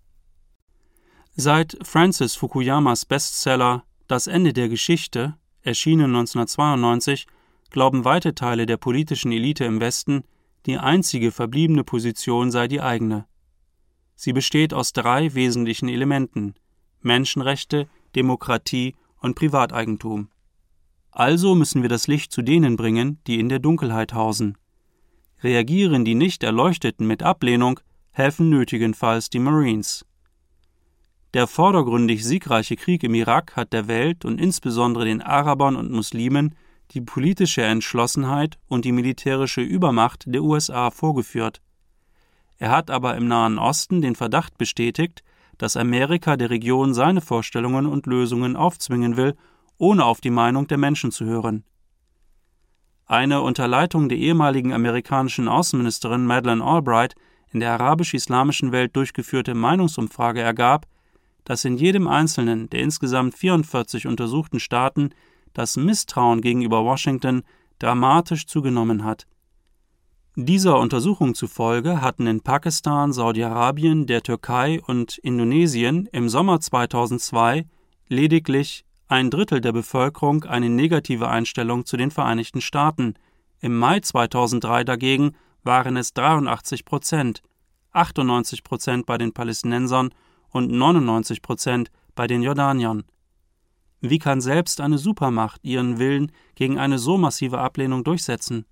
Seit Francis Fukuyamas Bestseller »Das Ende der Geschichte«, erschienen 1992, glauben weite Teile der politischen Elite im Westen, die einzige verbliebene Position sei die eigene. Sie besteht aus 3 wesentlichen Elementen: Menschenrechte, Demokratie und Privateigentum. Also müssen wir das Licht zu denen bringen, die in der Dunkelheit hausen. Reagieren die nicht Erleuchteten mit Ablehnung, helfen nötigenfalls die Marines. Der vordergründig siegreiche Krieg im Irak hat der Welt und insbesondere den Arabern und Muslimen die politische Entschlossenheit und die militärische Übermacht der USA vorgeführt. Er hat aber im Nahen Osten den Verdacht bestätigt, dass Amerika der Region seine Vorstellungen und Lösungen aufzwingen will, ohne auf die Meinung der Menschen zu hören. Eine unter Leitung der ehemaligen amerikanischen Außenministerin Madeleine Albright in der arabisch-islamischen Welt durchgeführte Meinungsumfrage ergab, dass in jedem einzelnen der insgesamt 44 untersuchten Staaten das Misstrauen gegenüber Washington dramatisch zugenommen hat. Dieser Untersuchung zufolge hatten in Pakistan, Saudi-Arabien, der Türkei und Indonesien im Sommer 2002 lediglich 1/3 der Bevölkerung eine negative Einstellung zu den Vereinigten Staaten. Im Mai 2003 dagegen waren es 83%, 98% bei den Palästinensern und 99% bei den Jordaniern. Wie kann selbst eine Supermacht ihren Willen gegen eine so massive Ablehnung durchsetzen?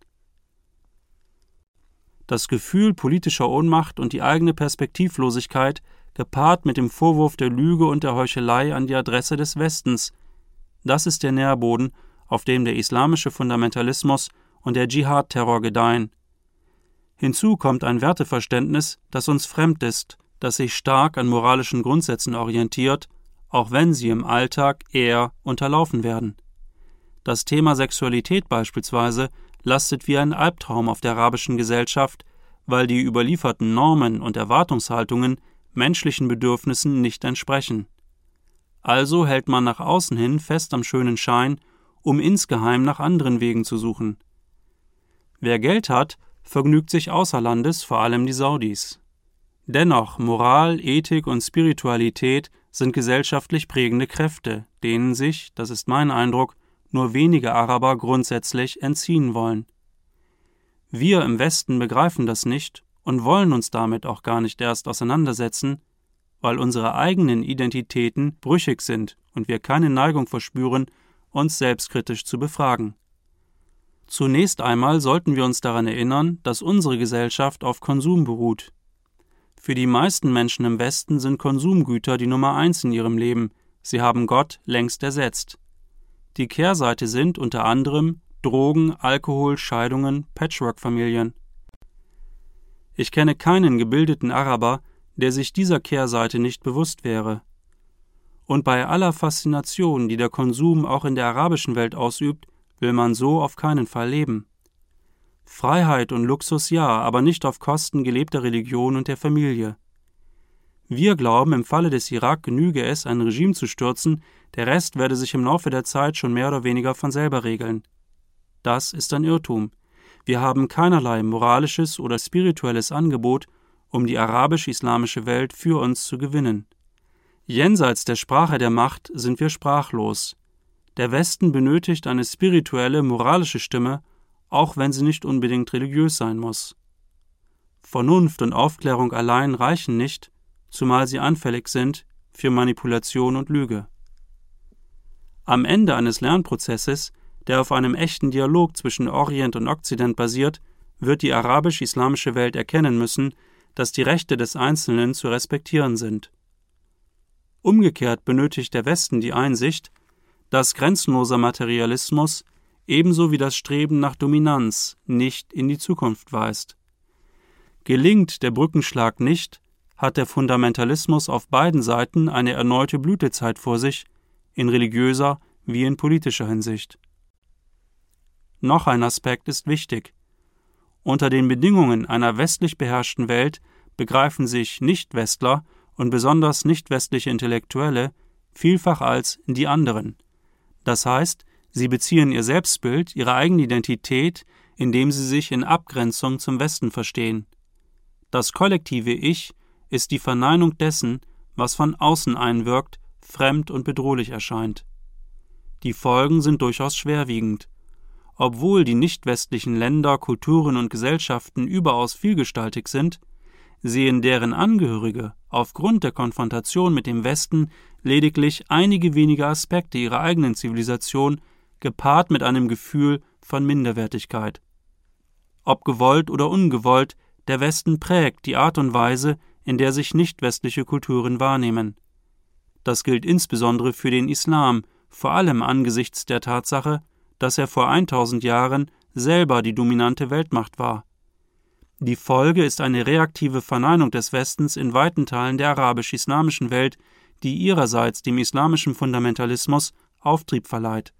Das Gefühl politischer Ohnmacht und die eigene Perspektivlosigkeit, gepaart mit dem Vorwurf der Lüge und der Heuchelei an die Adresse des Westens, das ist der Nährboden, auf dem der islamische Fundamentalismus und der Dschihad-Terror gedeihen. Hinzu kommt ein Werteverständnis, das uns fremd ist, das sich stark an moralischen Grundsätzen orientiert, auch wenn sie im Alltag eher unterlaufen werden. Das Thema Sexualität beispielsweise lastet wie ein Albtraum auf der arabischen Gesellschaft, weil die überlieferten Normen und Erwartungshaltungen menschlichen Bedürfnissen nicht entsprechen. Also hält man nach außen hin fest am schönen Schein, um insgeheim nach anderen Wegen zu suchen. Wer Geld hat, vergnügt sich außer Landes, vor allem die Saudis. Dennoch, Moral, Ethik und Spiritualität sind gesellschaftlich prägende Kräfte, denen sich, das ist mein Eindruck, nur wenige Araber grundsätzlich entziehen wollen. Wir im Westen begreifen das nicht und wollen uns damit auch gar nicht erst auseinandersetzen, weil unsere eigenen Identitäten brüchig sind und wir keine Neigung verspüren, uns selbstkritisch zu befragen. Zunächst einmal sollten wir uns daran erinnern, dass unsere Gesellschaft auf Konsum beruht. Für die meisten Menschen im Westen sind Konsumgüter die Nummer 1 in ihrem Leben, sie haben Gott längst ersetzt. Die Kehrseite sind unter anderem Drogen, Alkohol, Scheidungen, Patchwork-Familien. Ich kenne keinen gebildeten Araber, der sich dieser Kehrseite nicht bewusst wäre. Und bei aller Faszination, die der Konsum auch in der arabischen Welt ausübt, will man so auf keinen Fall leben. Freiheit und Luxus ja, aber nicht auf Kosten gelebter Religion und der Familie. Wir glauben, im Falle des Irak genüge es, ein Regime zu stürzen, der Rest werde sich im Laufe der Zeit schon mehr oder weniger von selber regeln. Das ist ein Irrtum. Wir haben keinerlei moralisches oder spirituelles Angebot, um die arabisch-islamische Welt für uns zu gewinnen. Jenseits der Sprache der Macht sind wir sprachlos. Der Westen benötigt eine spirituelle, moralische Stimme, auch wenn sie nicht unbedingt religiös sein muss. Vernunft und Aufklärung allein reichen nicht, zumal sie anfällig sind für Manipulation und Lüge. Am Ende eines Lernprozesses, der auf einem echten Dialog zwischen Orient und Okzident basiert, wird die arabisch-islamische Welt erkennen müssen, dass die Rechte des Einzelnen zu respektieren sind. Umgekehrt benötigt der Westen die Einsicht, dass grenzenloser Materialismus ebenso wie das Streben nach Dominanz nicht in die Zukunft weist. Gelingt der Brückenschlag nicht, hat der Fundamentalismus auf beiden Seiten eine erneute Blütezeit vor sich, in religiöser wie in politischer Hinsicht. Noch ein Aspekt ist wichtig. Unter den Bedingungen einer westlich beherrschten Welt begreifen sich Nichtwestler und besonders nichtwestliche Intellektuelle vielfach als die anderen. Das heißt, sie beziehen ihr Selbstbild, ihre eigene Identität, indem sie sich in Abgrenzung zum Westen verstehen. Das kollektive Ich ist die Verneinung dessen, was von außen einwirkt, fremd und bedrohlich erscheint. Die Folgen sind durchaus schwerwiegend. Obwohl die nicht-westlichen Länder, Kulturen und Gesellschaften überaus vielgestaltig sind, sehen deren Angehörige aufgrund der Konfrontation mit dem Westen lediglich einige wenige Aspekte ihrer eigenen Zivilisation, gepaart mit einem Gefühl von Minderwertigkeit. Ob gewollt oder ungewollt, der Westen prägt die Art und Weise, in der sich nicht-westliche Kulturen wahrnehmen. Das gilt insbesondere für den Islam, vor allem angesichts der Tatsache, dass er vor 1000 Jahren selber die dominante Weltmacht war. Die Folge ist eine reaktive Verneinung des Westens in weiten Teilen der arabisch-islamischen Welt, die ihrerseits dem islamischen Fundamentalismus Auftrieb verleiht.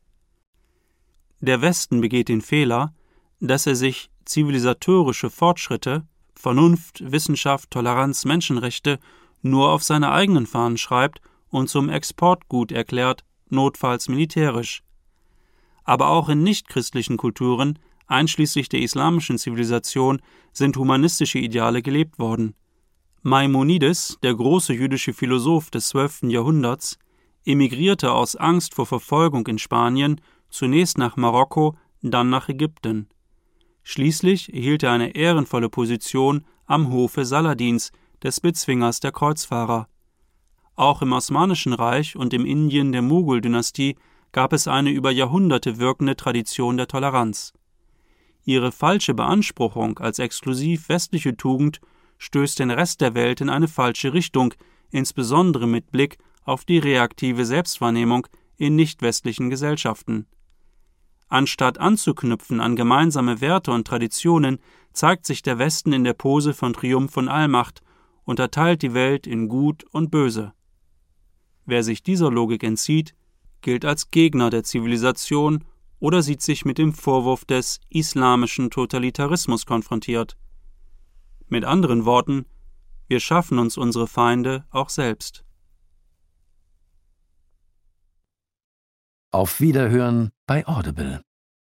Der Westen begeht den Fehler, dass er sich zivilisatorische Fortschritte, Vernunft, Wissenschaft, Toleranz, Menschenrechte nur auf seine eigenen Fahnen schreibt und zum Exportgut erklärt, notfalls militärisch. Aber auch in nichtchristlichen Kulturen, einschließlich der islamischen Zivilisation, sind humanistische Ideale gelebt worden. Maimonides, der große jüdische Philosoph des 12. Jahrhunderts, emigrierte aus Angst vor Verfolgung in Spanien zunächst nach Marokko, dann nach Ägypten. Schließlich erhielt er eine ehrenvolle Position am Hofe Saladins, des Bezwingers der Kreuzfahrer. Auch im Osmanischen Reich und im Indien der Mogul-Dynastie gab es eine über Jahrhunderte wirkende Tradition der Toleranz. Ihre falsche Beanspruchung als exklusiv westliche Tugend stößt den Rest der Welt in eine falsche Richtung, insbesondere mit Blick auf die reaktive Selbstwahrnehmung in nicht-westlichen Gesellschaften. Anstatt anzuknüpfen an gemeinsame Werte und Traditionen, zeigt sich der Westen in der Pose von Triumph und Allmacht, unterteilt die Welt in Gut und Böse. Wer sich dieser Logik entzieht, gilt als Gegner der Zivilisation oder sieht sich mit dem Vorwurf des islamischen Totalitarismus konfrontiert. Mit anderen Worten, wir schaffen uns unsere Feinde auch selbst. Auf Wiederhören bei Audible.